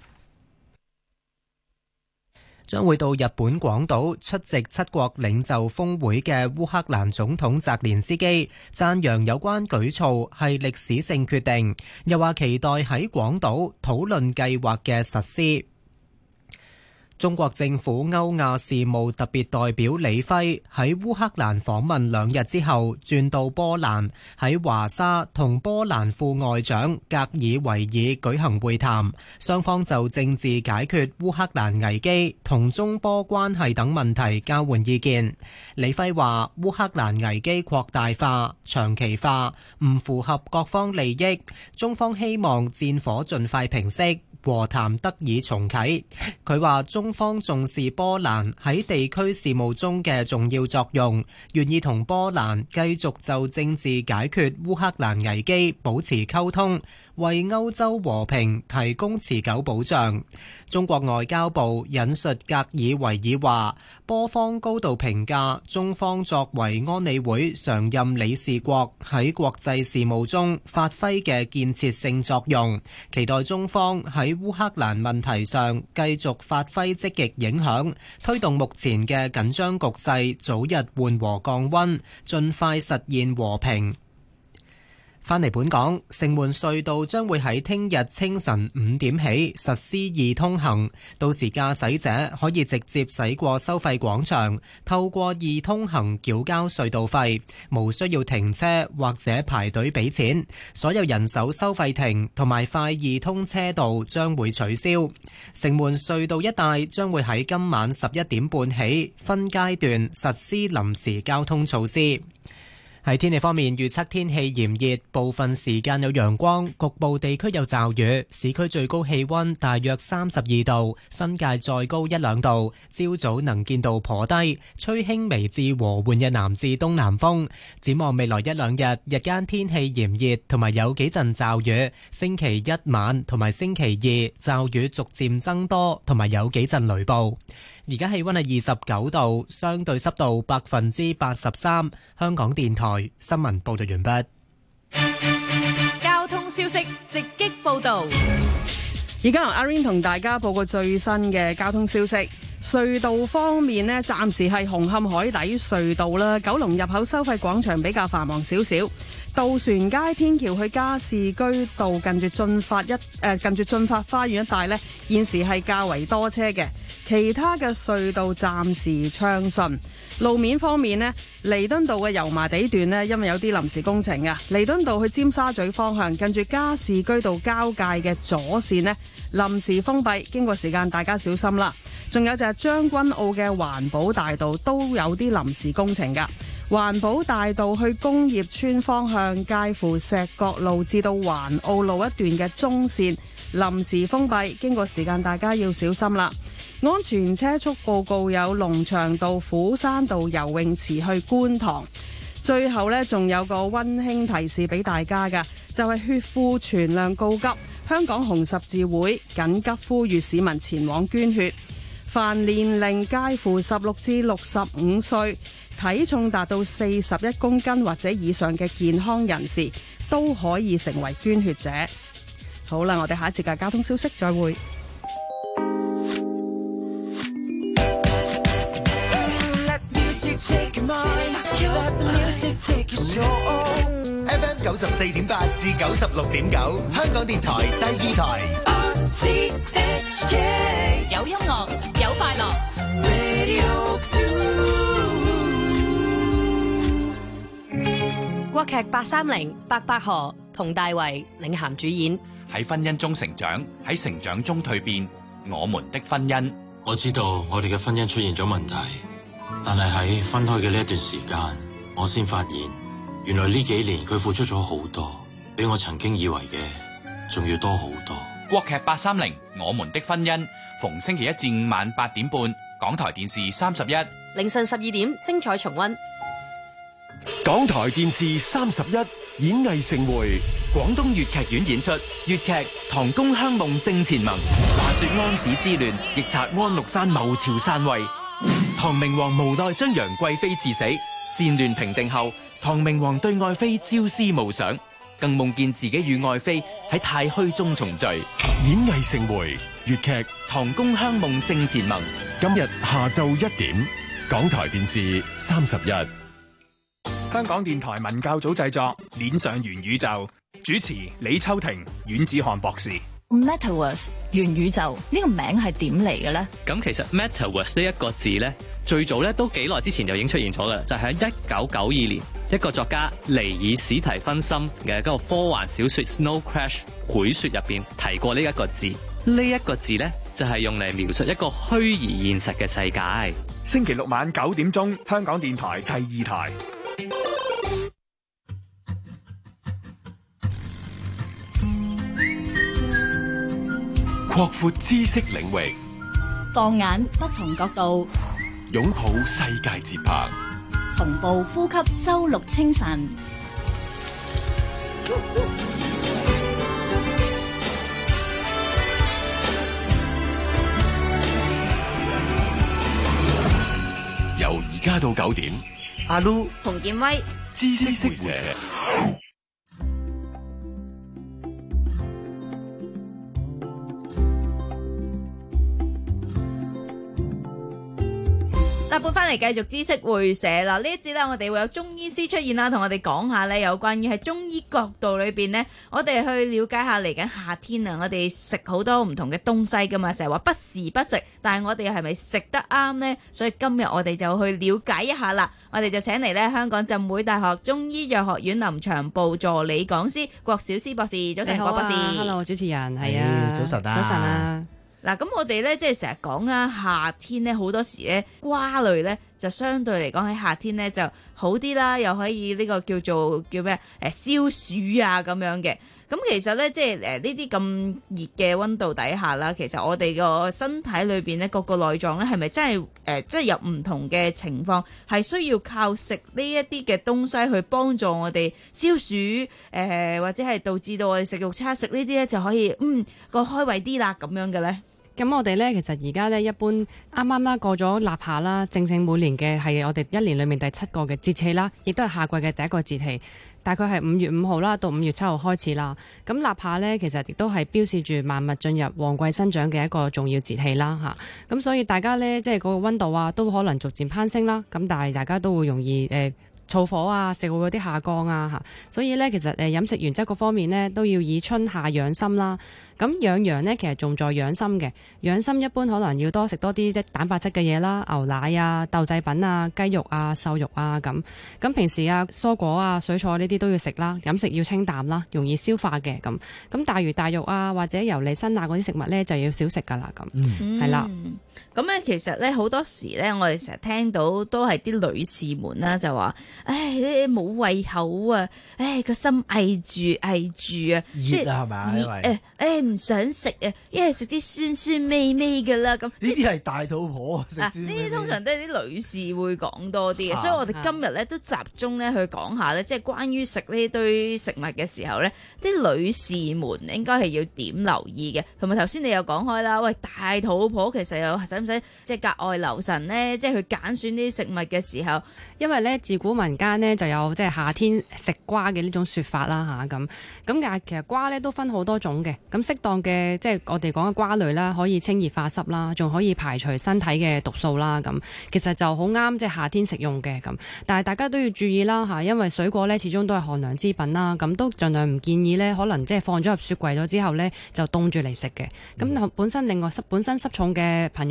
將會到日本廣島出席七國領袖峰會嘅烏克蘭總統澤連斯基讚揚有關舉措係歷史性決定，又話期待喺廣島討論計劃嘅實施。中國政府歐亞事務特別代表李輝喺烏克蘭訪問兩日之後，轉到波蘭，喺華沙同波蘭副外長格爾維爾舉行會談，雙方就政治解決烏克蘭危機同中波關係等問題交換意見。李輝話：烏克蘭危機擴大化、長期化，唔符合各方利益，中方希望戰火盡快平息，和談得以重啟。佢話中方重視波蘭喺地區事務中嘅重要作用，願意同波蘭繼續就政治解決烏克蘭危機保持溝通，為歐洲和平提供持久保障。中國外交部引述格爾維爾話，波方高度評價中方作為安理會常任理事國喺國際事務中發揮嘅建設性作用，期待中方喺烏克蘭問題上繼續發揮積極影響，推動目前嘅緊張局勢早日緩和降溫，盡快實現和平。返嚟本港，城門隧道將會喺聽日清晨五點起實施易通行，到時駕駛者可以直接駛過收費廣場，透過易通行繳交隧道費，無需要停車或者排隊俾錢。所有人手收費亭同埋快易通車道將會取消。城門隧道一帶將會喺今晚十一點半起分階段實施臨時交通措施。喺天氣方面，預測天氣炎熱，部分時間有陽光，局部地區有驟雨。市區最高氣溫大約三十二度，新界再高一兩度。朝早能見度頗低，吹輕微至和緩嘅南至東南風。展望未來一兩日，日間天氣炎熱，同埋有幾陣驟雨。星期一晚同埋星期二驟雨逐漸增多，同埋有幾陣雷暴。而家氣溫係二十九度，相對濕度百分之八十三。香港電台新聞報道完畢。 交通消息直擊報道。 而家由阿 Rain 同大家報告最新嘅交通消息。隧道方面呢，暫時係紅磡海底隧道啦，九龍入口收費廣場比較繁忙少少。渡船街天橋去加士居道近住進發一誒、呃、近住進發花園一帶呢，現時係較為多車嘅。其他嘅隧道暫時暢順。路面方面呢，彌敦道嘅油麻地段呢，因為有啲臨時工程啊，彌敦道去尖沙咀方向近住加士居道交界嘅左線呢，臨時封閉，經過時間大家小心啦。仲有就係將軍澳嘅環保大道都有啲臨時工程噶，環保大道去工業村方向介乎石角路至到環澳路一段嘅中線臨時封閉，經過時間大家要小心啦。安全車速報告有龍翔道、虎山道游泳池去觀塘。最後呢，仲有個溫馨提示俾大家㗎，就係血庫存量告急，香港紅十字會緊急呼籲市民前往捐血。凡年齡介乎十六至六十五歲，體重達到四十一公斤或者以上嘅健康人士，都可以成為捐血者。好啦，我哋下一節嘅交通消息再會。 F M 九十四點八至九十六點九，香港電台第二台。 有音樂，有快樂。 國國劇八三零，白百何、佟大為領銜主演。 喺婚姻中成長，喺成長中蛻變，我們的婚姻。 我知道我哋嘅婚姻出現咗問題，但係喺分開嘅呢一段時間，我先發現原來呢幾年佢付出咗好多，比我曾經以為嘅仲要多好多。 國劇八三零，我們的婚姻，逢星期一至五晚八點半，港台電視三十一， 凌晨十二點精彩重溫。 港台電視三十一演藝盛會， 廣東粵劇院演出粵劇《唐宮香夢正前盟》。話說安史之亂，逆賊安祿山謀朝篡位，唐明皇無奈將楊貴妃賜死。戰亂平定後，唐明皇對愛妃朝思暮想，更夢見自己與愛妃喺太虛中重聚。 演藝盛會粵劇《 唐宮香夢正前盟》， 今日下晝一點，港台電視三十一。 香港電台文教組製作《鏈上元宇宙》，主持李秋婷、阮子漢博士。 Metaverse 元宇宙呢個名係點嚟嘅咧？ 咁其實 Metaverse 呢一個字咧，最早咧都幾耐之前就已經出現咗噶啦，就係喺一九九二年，一個作家尼爾史提芬森嘅一個科幻小說《Snow Crash》繪說入邊提過呢一個字。呢一個字咧就係用嚟描述一個虛擬現實嘅世界。 星期六晚九點鐘，香港電台第二台。 擴闊知識領域， 放眼不同角度， 擁抱世界節拍， 同步呼吸周六清晨。 由而家到九點， 阿 Lu、馮建威、 知識識者。 搭半翻嚟繼續知識會社啦，呢一節咧我哋會有中醫師出現啦，同我哋講下咧有關於喺中醫角度裏邊呢，我哋去了解下嚟緊夏天啊，我哋食好多唔同嘅東西噶嘛，成日話不時不食，但係我哋係咪食得啱呢？所以今日我哋就去了解一下啦。我哋就請嚟咧香港浸會大學中醫藥學院臨床部助理講師郭小詩博士。早晨，郭博士。 Hello， 主持人係啊， 早晨啊， 早晨啊。 嗱，咁我哋咧即係成日講啦，夏天咧好多時咧瓜類咧就相對嚟講喺夏天咧就好啲啦，又可以呢個叫做叫咩誒消暑啊咁樣嘅。咁其實咧即係誒呢啲咁熱嘅溫度底下啦，其實我哋個身體裏邊咧各個內臟咧係咪真係誒即係有唔同嘅情況係需要靠食呢一啲嘅東西去幫助我哋消暑誒、呃，或者係導致到我哋食慾差，食呢啲咧就可以嗯個開胃啲啦咁樣嘅咧？ 咁我哋咧，其實而家咧一般啱啱啦過咗立夏啦，正正每年嘅係我哋一年裏面第七個嘅節氣啦，亦都係夏季嘅第一個節氣，大概係五月五號啦到五月七號開始啦。咁立夏咧其實亦都係標示住萬物進入旺季生長嘅一個重要節氣啦嚇。咁所以大家咧即係嗰個溫度啊都可能逐漸攀升啦。咁但係大家都會容易誒、呃燥火啊，食會嗰啲下降啊嚇，所以咧其實誒飲食原則嗰方面呢，都要以春夏養心啦。咁養陽呢，其實重在養心嘅，養心一般可能要多食多啲即蛋白質嘅嘢啦，牛奶啊、豆製品啊、雞肉啊、瘦肉啊咁。咁平時啊蔬果啊、水菜呢啲都要食啦，飲食要清淡啦，容易消化嘅咁。咁大魚大肉啊或者油膩辛辣嗰啲食物咧就要少食噶啦咁，係啦。 咁咧其實咧好多時咧我哋成日聽到都係啲女士們啦就話，唉你冇胃口啊，唉個心翳住翳住啊， 熱啊係咪？因為誒誒唔想食啊，一係食啲酸酸味味噶啦咁。 呢啲係大肚婆食酸味味。 呢啲通常都係啲女士會講多啲嘅，所以我哋今日咧都集中咧去講下咧，即係關於食呢堆食物嘅時候咧，啲女士們應該係要點留意嘅。同埋頭先你又講開啦，喂大肚婆其實又使唔使即係格外留神咧？即係去揀選啲食物嘅時候， 因為咧自古民間呢就有即係夏天食瓜嘅呢種説法啦嚇咁。咁但係其實瓜咧都分好多種嘅，咁適當嘅即係我哋講嘅瓜類啦，可以清熱化濕啦，仲可以排除身體嘅毒素啦咁。其實就好啱即係夏天食用嘅咁。但係大家都要注意啦嚇，因為水果咧始終都係寒涼之品啦，咁都盡量唔建議咧，可能即係放咗入雪櫃咗之後咧就凍住嚟食嘅。咁、嗯、本身另外濕本身濕重嘅朋友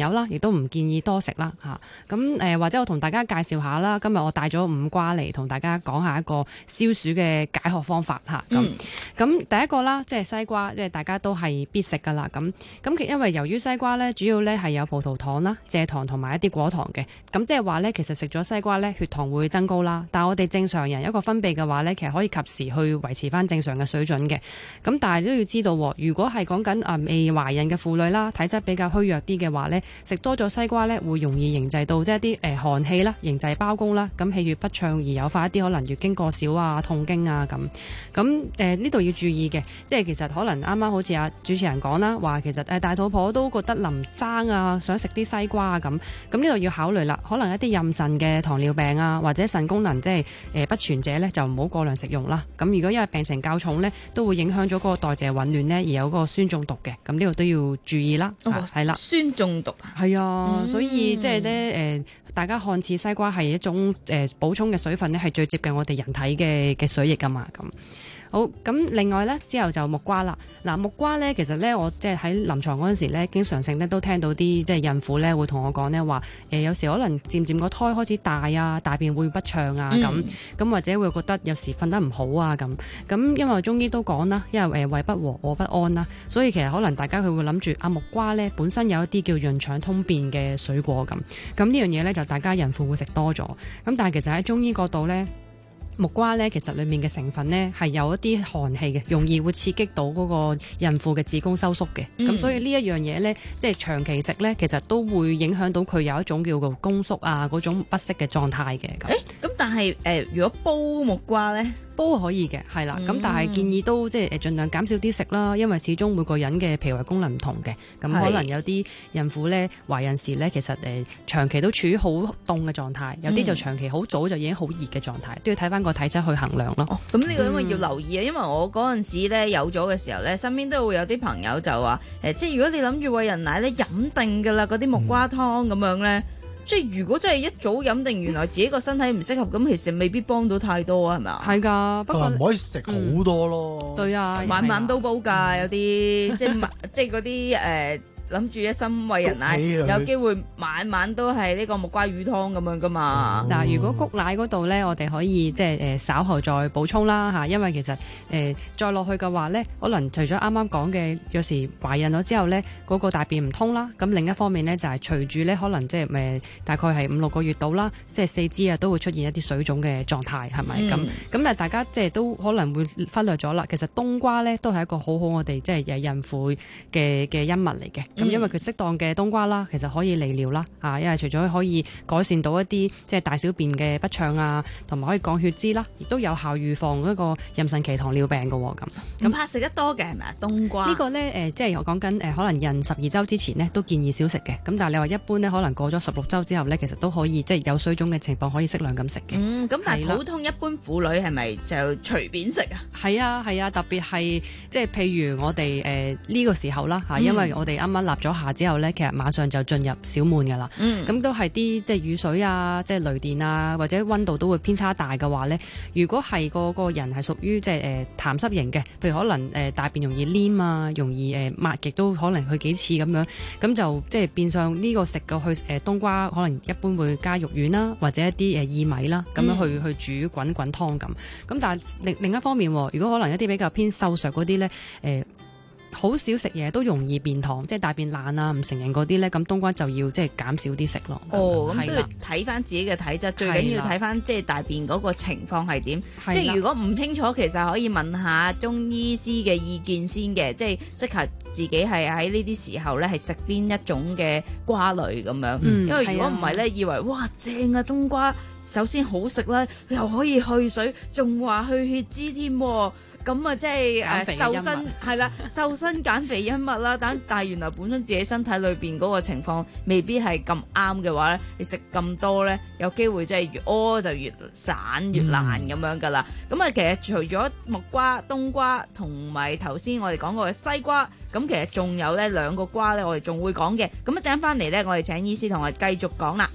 友啦，亦都唔建議多食啦嚇。咁、啊、誒、呃、或者我同大家介紹下啦，今日我帶咗五瓜嚟同大家講下一個消暑嘅解渴方法嚇。咁、啊、咁、嗯、第一個啦，即係西瓜，即係大家都係必食噶啦。咁咁其因為由於西瓜咧，主要咧係有葡萄糖啦、蔗糖同埋一啲果糖嘅。咁即係話咧，其實食咗西瓜咧，血糖會增高啦。但係我哋正常人一個分泌嘅話咧，其實可以及時去維持翻正常嘅水準嘅。咁但係都要知道，如果係講緊啊未懷孕嘅婦女啦，體質比較虛弱啲嘅話咧，食多咗西瓜咧，會容易凝滯到即係一啲誒寒氣啦、凝滯包公啦，咁氣血不暢而誘發一啲可能月經過少啊、痛經啊咁。咁誒呢度要注意嘅，即係其實可能啱啱好似阿主持人講啦，話其實誒大肚婆都覺得臨生啊，想食啲西瓜啊咁。咁呢度要考慮啦，可能一啲妊娠嘅糖尿病啊，或者腎功能即係誒不全者咧，就唔好過量食用啦。咁如果因為病情較重咧，都會影響咗嗰個代謝紊亂咧，而有嗰個酸中毒嘅。咁呢度都要注意啦。係啦、哦， 酸中毒係啊， 嗯、 所以即係咧誒，大家看似西瓜係一種誒、呃、補充嘅水分咧，係最接近我哋人體嘅嘅水液㗎嘛咁。好，咁另外咧，之後就木瓜啦。嗱，木瓜咧，其實咧，我即係喺臨床嗰陣時咧，經常性咧都聽到啲即係孕婦咧會同我講咧話，誒、呃、有時可能漸漸個胎開始大啊，大便會不暢啊咁，咁、嗯、或者會覺得有時瞓得唔好啊咁。咁因為中醫都講啦，因為誒胃不和餓不安啦，所以其實可能大家佢會諗住啊木瓜咧本身有一啲叫潤腸通便嘅水果咁，咁呢樣嘢咧就大家孕婦會食多咗。咁但係其實喺中醫角度咧，木瓜咧，其實裡面嘅成分咧係有一啲寒氣嘅，容易會刺激到嗰個孕婦嘅子宮收縮嘅。咁、嗯、所以呢一樣嘢咧，即係長期食咧，其實都會影響到佢有一種叫做宮縮啊嗰種不適嘅狀態嘅。誒， 咁但係誒、呃，如果煲木瓜咧？ 煲可以嘅，係啦，咁、嗯、但係建議都即係誒盡量減少啲食啦，因為始終每個人嘅脾胃功能唔同嘅，咁可能有啲孕婦咧懷孕時咧，其實誒、呃、長期都處於好凍嘅狀態，有啲就長期好早就已經好熱嘅狀態，都要睇翻個體質去衡量咯。 咁、哦、呢個因為要留意啊、嗯，因為我嗰陣時咧有咗嘅時候咧，身邊都會有啲朋友就話誒、呃，即係如果你諗住餵人奶咧，飲定㗎啦，嗰啲木瓜湯咁樣咧。嗯即係如果真係一早飲定，原來自己個身體唔適合，咁其實未必幫到太多啊，係咪啊？ 係㗎，不過唔可以食好多咯、嗯。 對啊， 晚晚都煲㗎，有啲即係即係嗰啲誒。諗住一心餵人奶，有機會晚晚都係呢個木瓜魚湯咁樣噶嘛。嗱、嗯，如果谷奶嗰度咧，我哋可以即係誒稍後再補充啦嚇，因為其實誒、呃、再落去嘅話咧，可能除咗啱啱講嘅，有時懷孕咗之後咧，嗰、那個大便唔通啦。咁另一方面咧，就係、是、隨住咧，可能即係誒大概係五六個月到啦，即係四肢啊都會出現一啲水腫嘅狀態，係咪咁？咁啊、嗯，大家即係都可能會忽略咗啦。其實冬瓜咧都係一個好好我哋即係誒孕婦嘅嘅恩物嚟嘅。咁因為佢適當嘅冬瓜啦，其實可以利尿啦，啊，因為除咗可以改善到一啲即係大小便嘅不暢啊，同埋可以降血脂啦，亦都有效預防一個妊娠期糖尿病嘅喎。咁咁怕食得多嘅係咪啊？冬瓜呢個咧誒，即係我講緊誒，可能孕十二週之前呢，都建議少食嘅。咁但係你話一般呢，可能過咗十六週之後呢，其實都可以即係有水腫嘅情況可以適量咁食嘅。 嗯，咁但係普通一般婦女係咪就隨便食啊？係啊係啊，特別係即係譬如我哋誒呢個時候啦嚇，因為我哋啱啱立咗夏之後咧，其實馬上就進入小滿㗎啦。咁、嗯、都係啲即係雨水啊，即係雷電啊，或者溫度都會偏差大嘅話咧，如果係個個人係屬於即係誒痰濕型嘅，譬如可能誒、呃、大便容易黏啊，容易誒抹極都可能去幾次咁樣，咁就即係變相呢個食嘅去誒、呃、冬瓜可能一般會加肉丸啦，或者一啲誒薏米啦，咁樣去、嗯、去煮滾滾湯咁。咁但係另另一方面，如果可能一啲比較偏瘦削嗰啲咧，誒、呃。好少食嘢都容易變糖，即係大便爛啊，唔成形嗰啲咧，咁冬瓜就要即係減少啲食咯。 哦，咁都要睇翻自己嘅體質，最緊要睇翻即係大便嗰個情況係點。即係如果唔清楚，其實可以問下中醫師嘅意見先嘅，即係適合自己係喺呢啲時候咧係食邊一種嘅瓜類咁樣。嗯、因為如果唔係咧，以為哇正啊冬瓜，首先好食啦，又可以去水，仲話去血脂添。咁啊，即係誒瘦身係啦，瘦身減肥恩物啦。但但係原來本身自己身體裏邊嗰個情況未必係咁啱嘅話咧，你食咁多咧，有機會即係越屙就越散越爛咁樣噶啦。咁、嗯、啊，其實除咗木瓜、冬瓜同埋頭先我哋講過嘅西瓜，咁其實仲有咧兩個瓜咧，我哋仲會講嘅。咁一陣翻嚟咧，我哋請醫師同我哋繼續講啦。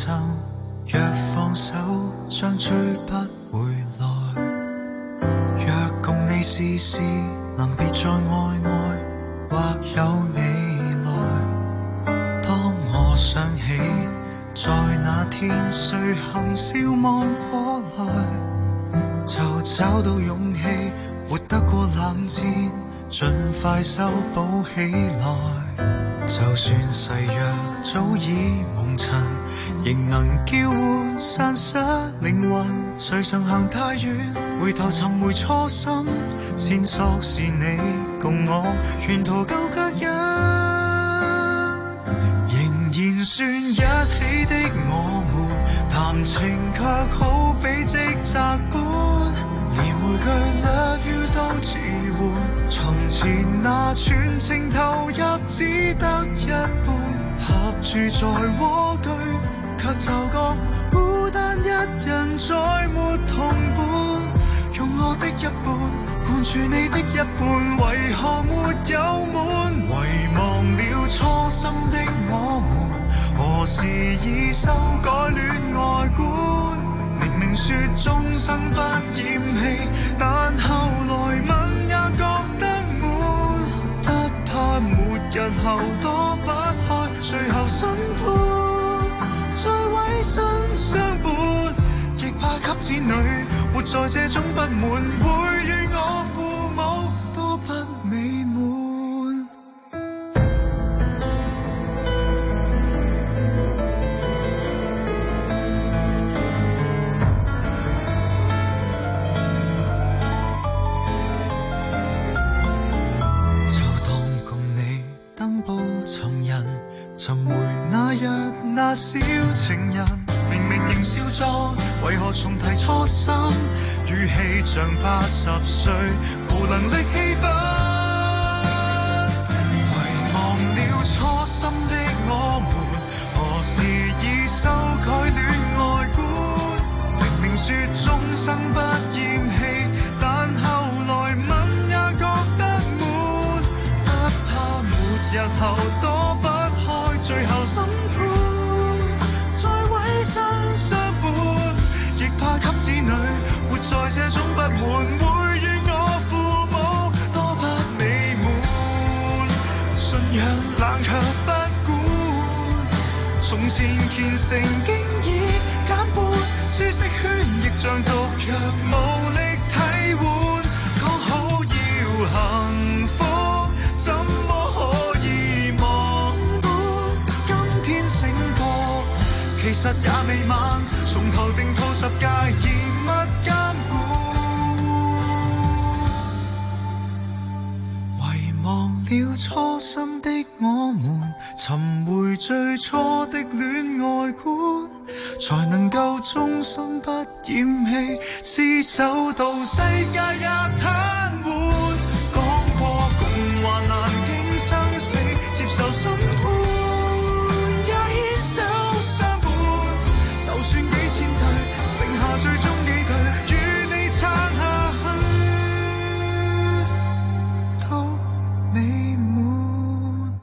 生，若放手將追不回來。若共你試試，臨別再愛愛，或有未來。當我想起，在那天誰含笑望過來，就找到勇氣，活得過冷戰，盡快修補起來。就算誓約早已蒙塵，仍能叫喚散失靈魂。誰曾行太遠，回頭尋回初心，線索是你共我沿途舊腳印，仍然算一起的我們，談情卻好比職責般，連每句 love you 都遲緩。從前那全情投入只得一半，合住在蝸居，卻就覺孤單一人再沒同伴。用我的一半灌注你的一半，為何沒有滿？遺忘了初心的我們，何時已修改戀愛觀？明明說終生不厭棄，但後來問也覺得悶，不怕末日後躲不開最後審判，再委身相伴，亦怕給子女活在這種不滿，會與我父母都不美滿。尋回那日那小情人，明明仍笑着，為何重提初心？語氣像八十歲，無能力氣憤。遺忘了初心的我們，何時已修改戀愛觀？明明說終生不厭棄，但後來問也覺得悶，不怕末日後躲不最後審判，再委身相伴，亦怕給子女活在這種不滿，會與我父母多不美滿。信仰冷卻不管，從前虔誠經已減半，舒適圈亦像毒藥無力替換。講好要幸福，怎麼可以忘？醒覺，其實也未晚，從頭定套十戒，嚴密監管。遺忘了初心的我們，尋回最初的戀愛觀，才能夠終生不厭棄，廝守到世界也癱瘓。講過共患難經生死，接受審判。手相伴，就算幾千對，剩下最終幾句，與你撐下去，都美滿。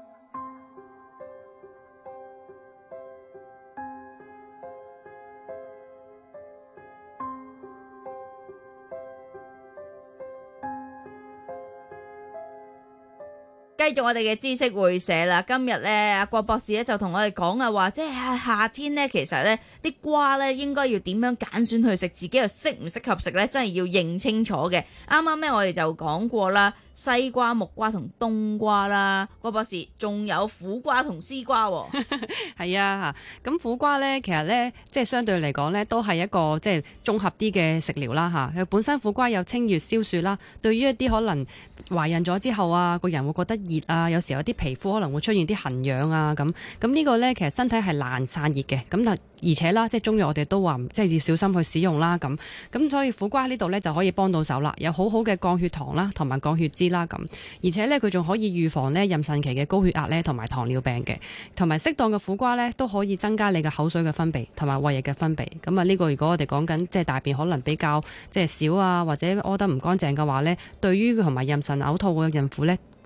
繼續我哋嘅知識會社啦，今日咧阿郭博士咧就同我哋講啊，話即係夏天咧，其實咧啲瓜咧應該要點樣揀選去食，自己又適唔適合食咧，真係要認清楚嘅。啱啱咧我哋就講過啦，西瓜、木瓜同冬瓜啦，郭博士仲有苦瓜同絲瓜喎。 係啊，咁苦瓜咧，其實咧即係相對嚟講咧，都係一個即係綜合啲嘅食療啦嚇。佢本身苦瓜有清熱消暑啦，對於一啲可能懷孕咗之後啊，個人會覺得熱啊，有時有啲皮膚可能會出現啲痕癢啊咁。咁呢個咧其實身體係難散熱嘅，咁但而且啦，即係中藥我哋都話即係要小心去使用啦咁。咁所以苦瓜呢度咧就可以幫到手啦，有好好嘅降血糖啦，同埋降血脂啦咁。而且咧佢仲可以預防咧妊娠期嘅高血壓咧同埋糖尿病嘅，同埋適當嘅苦瓜咧都可以增加你嘅口水嘅分泌同埋胃液嘅分泌。咁啊呢個如果我哋講緊即係大便可能比較即係少啊，或者屙得唔乾淨嘅話咧，對於同埋妊娠嘔吐嘅孕婦咧，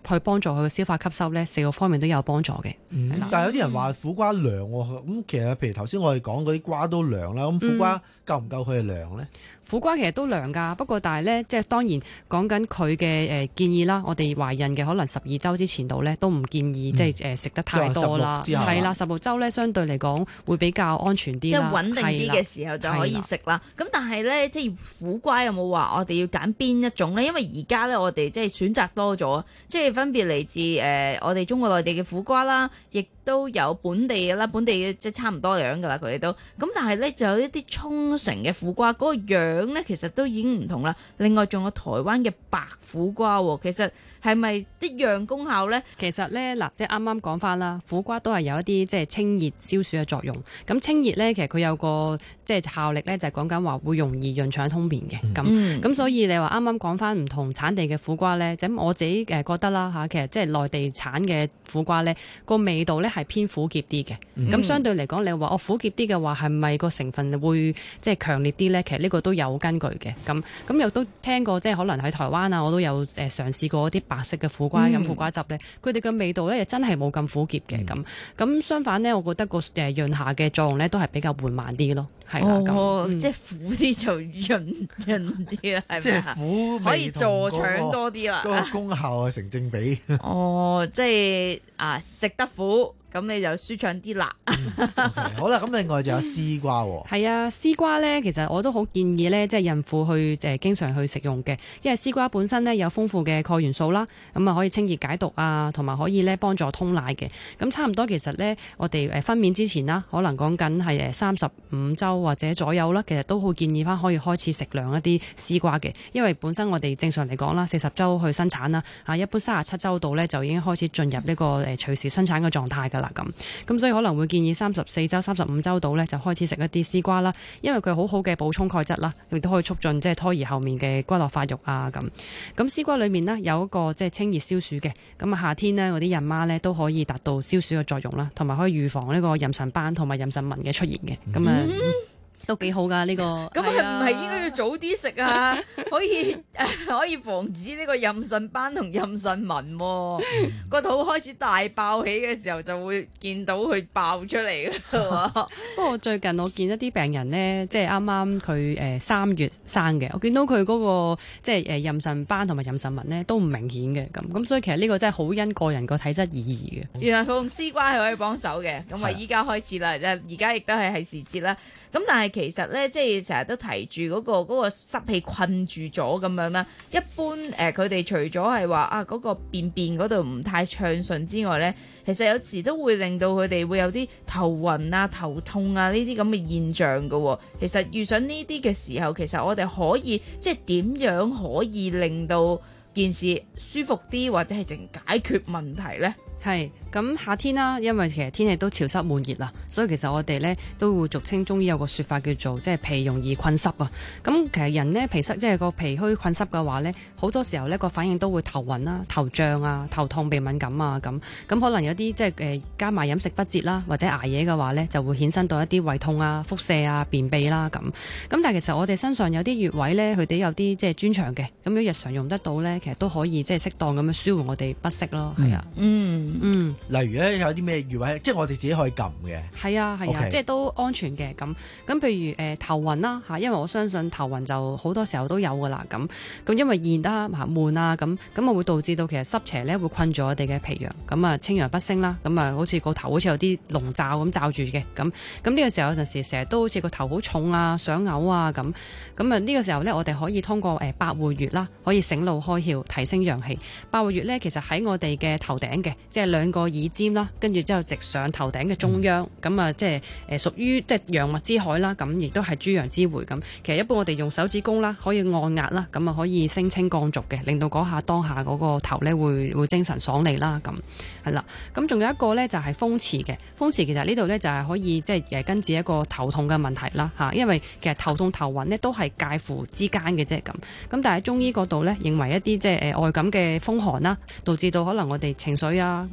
去幫助佢嘅消化吸收咧，四個方面都有幫助嘅。 嗯、但係有啲人話苦瓜涼喎，咁其實譬如頭先我哋講嗰啲瓜都涼啦，咁苦瓜夠唔夠佢係涼咧？ 苦瓜其實都涼㗎，不過但係咧，即係當然講緊佢嘅誒建議啦。我哋懷孕嘅可能十二週之前度咧，都唔建議、嗯、即係誒食得太多啦。係啦，十六週咧相對嚟講會比較安全啲，即係穩定啲嘅時候就可以食啦。咁但係咧，即係苦瓜有冇話我哋要揀邊一種咧？因為而家咧我哋即係選擇多咗，即係分別嚟自誒、呃、我哋中國內地嘅苦瓜啦，亦都有本地嘅啦，本地嘅即係差唔多樣㗎啦，佢哋都咁。但係咧就有一啲沖繩嘅苦瓜，嗰、那個樣咧其實都已經唔同啦。另外仲有台灣嘅白苦瓜，其實係咪一樣功效咧？ 其實咧嗱，即係啱啱講翻啦，苦瓜都係有一啲即係清熱消暑嘅作用。咁清熱咧，其實佢有個即係效力咧，就係講緊話會容易潤腸通便嘅。咁咁、嗯、所以你話啱啱講翻唔同產地嘅苦瓜咧，咁我自己誒覺得啦嚇，其實即係內地產嘅苦瓜咧，個味道咧係偏苦澀啲嘅。咁、嗯、相對嚟講，你話我苦澀啲嘅話，係咪個成分會即係強烈啲咧？其實呢個都有根據嘅。咁咁又都聽過，即係可能喺台灣啊，我都有誒嘗試過啲白色嘅苦瓜飲、嗯、苦瓜汁咧，佢哋嘅味道咧又真係冇咁苦澀嘅。咁咁、嗯、相反咧，我覺得個誒潤下嘅作用咧都係比較緩慢啲咯。係啦，咁、 哦嗯、即係苦啲就潤潤啲啦，係咪？ 即係苦可以助腸多啲啦。 嗰個功效係成正比。 哦，即係啊，食得苦。咁你就舒暢啲啦。 okay, 好啦，咁另外就有絲瓜喎。 係啊，絲瓜咧，其實我都好建議咧，即係孕婦去誒經常去食用嘅，因為絲瓜本身咧有豐富嘅鈣元素啦，咁啊可以清熱解毒啊，同埋可以咧幫助通奶嘅。咁差唔多其實咧，我哋誒分娩之前啦，可能講緊係誒三十五週或者左右啦，其實都好建議翻可以開始食量一啲絲瓜嘅，因為本身我哋正常嚟講啦，四十週去生產啦，啊一般三十七週度咧就已經開始進入呢個誒隨時生產嘅狀態㗎啦。咁咁所以可能會建議三十四週、三十五週度咧就開始食一啲絲瓜啦，因為佢好好嘅補充鈣質啦，亦都可以促進即係胎兒後面嘅骨骼發育啊。咁咁絲瓜裡面呢，有一個即係清熱消暑嘅，咁啊夏天呢，嗰啲孕媽咧都可以達到消暑嘅作用啦，同埋可以預防呢個妊娠斑同埋妊娠紋嘅出現嘅。咁啊、嗯、都幾好㗎呢、這個。 咁係唔係應該要早啲食啊？可以可以防止呢個妊娠斑同妊娠紋喎。個肚開始大爆起嘅時候，就會見到佢爆出嚟㗎。 不過最近我見一啲病人呢，即係啱啱佢誒三月生嘅，我見到佢嗰、那個即係誒妊娠斑同埋妊娠紋呢都唔明顯嘅。咁咁所以其實呢個真係好因個人個體質而異嘅。 原來佢用絲瓜係可以幫手嘅。咁啊，依家開始啦，而家亦都係係時節啦。咁但係其實咧，即係成日都提住嗰、嗰個嗰、嗰個濕氣困住咗咁樣啦。一般誒，佢、呃、哋除咗係話啊嗰、嗰個便便嗰度唔太暢順之外咧，其實有時都會令到佢哋會有啲頭暈啊、頭痛啊呢啲咁嘅現象㗎喎。其實遇上呢啲嘅時候，其實我哋可以即係點樣可以令到件事舒服啲，或者係淨解決問題咧？ 係咁夏天啦，因為其實天氣都潮濕悶熱啦，所以其實我哋咧都會俗稱中醫有個說法叫做即係脾容易困濕啊。咁其實人咧脾濕即係個脾虛困濕嘅話咧，好多時候咧個反應都會頭暈啦、頭脹啊、頭痛、鼻敏感啊咁。咁可能有啲即係誒加埋飲食不節啦，或者捱夜嘅話咧，就會衍生到一啲胃痛啊、腹瀉啊、便秘啦咁。咁但係其實我哋身上有啲穴位咧，佢哋有啲即係專長嘅，咁樣日常用得到咧，其實都可以即係適當咁樣舒緩我哋不適咯。係啊， 嗯。 嗯， 例如咧有啲咩穴位，即係我哋自己可以撳嘅。 係啊係啊，啊 okay. 即係都安全嘅。咁咁譬如誒、呃、頭暈啦嚇，因為我相信頭暈就好多時候都有噶啦。咁咁因為現得嚇悶啊，咁咁啊會導致到其實濕邪咧會困住我哋嘅脾陽，咁啊清陽不升啦，咁啊好似個頭好似有啲籠罩咁罩住嘅。咁咁呢個時候有陣時成日都好似個頭好重啊，想嘔啊咁。咁啊呢個時候咧，我哋可以通過誒百會穴啦，可以醒腦開竅，提升陽氣。百會穴咧其實喺我哋嘅頭頂嘅，即係兩個耳尖啦，跟住之後直上頭頂嘅中央，咁啊、嗯、即係誒屬於即係陽脈之海啦，咁亦都係諸陽之會咁。其實一般我哋用手指公啦，可以按壓啦，咁啊可以升清降濁嘅，令到嗰下當下嗰個頭咧會會精神爽利啦，咁係啦。咁仲有一個咧就係風池嘅，風池其實呢度咧就係可以即係誒根治一個頭痛嘅問題啦嚇，因為其實頭痛頭暈咧都係介乎之間嘅啫咁。咁但係中醫角度咧認為一啲即係誒外感嘅風寒啦，導致到可能我哋情緒啊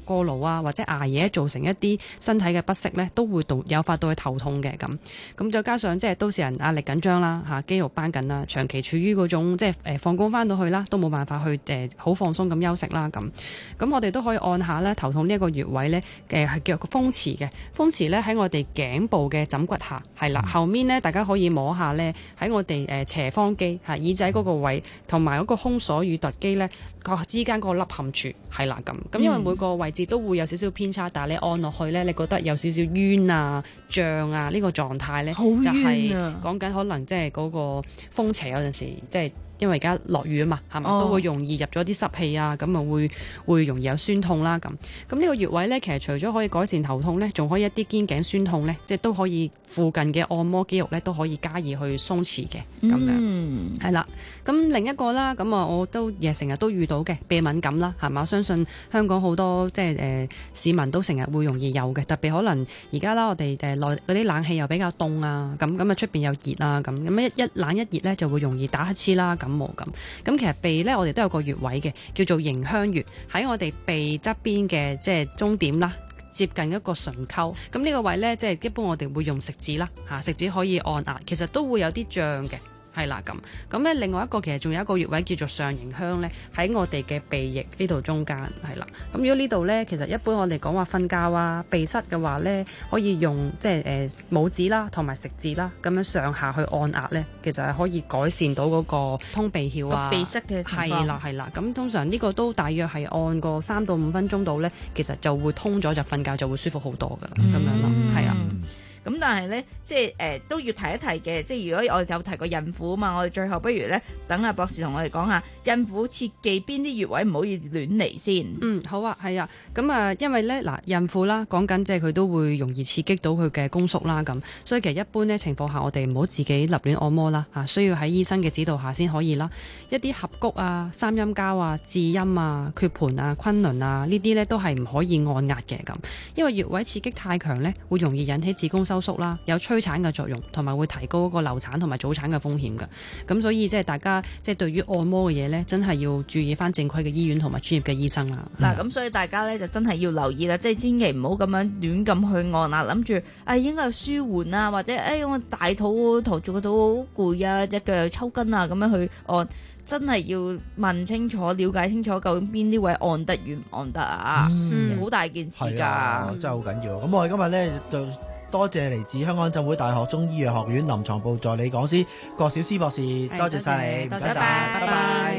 過勞啊，或者捱夜造成一啲身體嘅不適咧，都會導誘發到佢頭痛嘅咁。咁再加上即係都市人壓力緊張啦，嚇肌肉繃緊啦，長期處於嗰種即係誒放工翻到去啦，都冇辦法去誒好放鬆咁休息啦咁。咁我哋都可以按下咧頭痛呢一個穴位咧，誒係叫個風池嘅風池咧喺我哋頸部嘅枕骨下係啦，後面咧大家可以摸下咧喺我哋誒斜方肌嚇耳仔嗰個位，同埋嗰個胸鎖乳突肌咧個之間嗰個凹陷處係啦咁。咁因為每個位置都會有少少偏差，但係你按落去咧，你覺得有少少冤啊、脹啊呢個狀態咧， 好冤啊、 就係講緊可能即係嗰個風邪有陣時即係。因為而家落雨啊嘛，係咪、哦、都會容易入咗啲濕氣啊，咁啊會會容易有酸痛啦咁。咁呢個穴位咧，其實除咗可以改善頭痛咧，仲可以一啲肩頸酸痛咧，即係都可以附近嘅按摩肌肉咧都可以加以去鬆弛嘅咁樣。嗯，係啦。咁另一個啦，咁啊我都亦成日都遇到嘅鼻敏感啦，係咪？我相信香港好多即係誒、呃、市民都成日會容易有嘅，特別可能而家啦，我哋誒內嗰啲冷氣又比較凍啊，咁咁啊出邊又熱啊，咁咁一一冷一熱咧就會容易打乞嗤啦咁。咁，咁其實鼻咧，我哋都有個穴位嘅，叫做迎香穴，喺我哋鼻側邊嘅即係終點啦，接近一個唇溝。咁呢個位咧，即係一般我哋會用食指啦，嚇食指可以按壓，其實都會有啲脹嘅。係啦咁，咁咧另外一個其實仲有一個穴位叫做上迎香咧，喺我哋嘅鼻翼呢度中間係啦。咁如果呢度咧，其實一般我哋講話瞓覺啊、鼻塞嘅話咧，可以用即係誒拇指啦同埋食指啦，咁樣上下去按壓咧，其實係可以改善到嗰個通鼻竅啊、 鼻塞嘅情況。 係啦係啦，咁通常呢個都大約係按個三到五分鐘度咧，其實就會通咗，就瞓覺就會舒服好多噶啦，咁、嗯、樣咯，係啊。 咁但係咧，即係誒、呃、都要提一提嘅。即係如果我哋有提過孕婦啊嘛，我哋最後不如咧等阿博士同我哋講下孕婦切忌邊啲穴位唔可以亂嚟先。 嗯，好啊，係啊。咁啊，因為咧嗱，孕婦啦，講緊即係佢都會容易刺激到佢嘅宮縮啦，咁所以其實一般咧情況下，我哋唔好自己立亂按摩啦，嚇需要喺醫生嘅指導下先可以啦。一啲合谷啊、三陰交啊、至陰啊、缺盆啊、昆崙啊呢啲咧都係唔可以按壓嘅咁，因為穴位刺激太強咧，會容易引起子宮收縮啦，有催產嘅作用，同埋會提高嗰個流產同埋早產嘅風險嘅。咁所以即係大家即係對於按摩嘅嘢咧，真係要注意翻正規嘅醫院同埋專業嘅醫生啦。 嗱、嗯，咁所以大家咧就真係要留意啦，即係千祈唔好咁樣亂咁去按壓，諗住誒應該係舒緩啊，或者誒、哎、我大肚肚住個肚好攰啊，隻腳又抽筋啊，咁樣去按。真係要問清楚、了解清楚，究竟邊啲位按得與唔按得啊？嗯，好大件事㗎、 啊，真係好緊要。咁我哋今日咧就多謝嚟自香港浸會大學中醫藥學院臨床部助理講師郭小詩博士，多謝晒你，唔該晒，拜拜。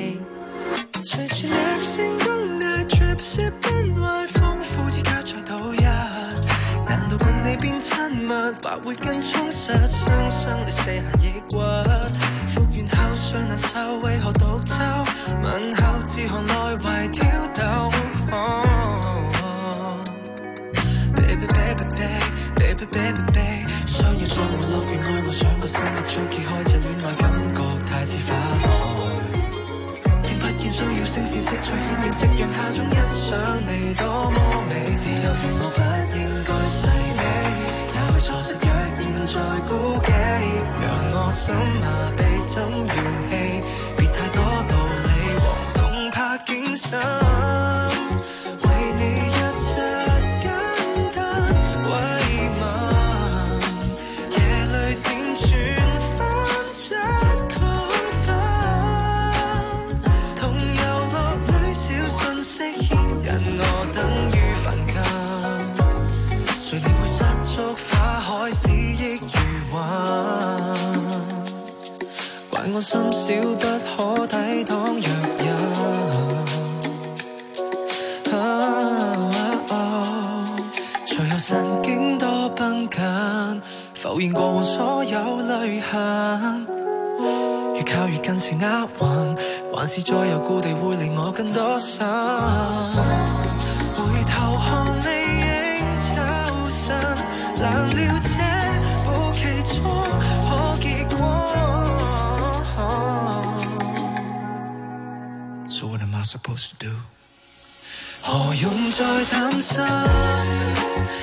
口水難受，為何獨奏？問候自何內為挑逗、oh, Baby baby baby baby baby baby 相約在玩樂園愛幻想個心力最揭開這戀愛感覺太似花海聽不見需要聲線色彩顯豔夕陽下中欣賞你多麼美自由願我不應該細微也會錯失若現在孤寂讓我心麻痹怎怨氣別太多道理和動魄驚心為你一切簡單慰問夜裏輾轉反側曲分同遊樂裏小信息牽引我等於凡間誰令會失足花海使益如雲怪我心小不可抵擋若人、啊啊啊、隨後神經多繃緊浮現過往所有淚痕越靠越近是厄運還是再由故地會令我更多心回頭看你影抽身難料這步其初可結果So what am I supposed to do? 何用再擔心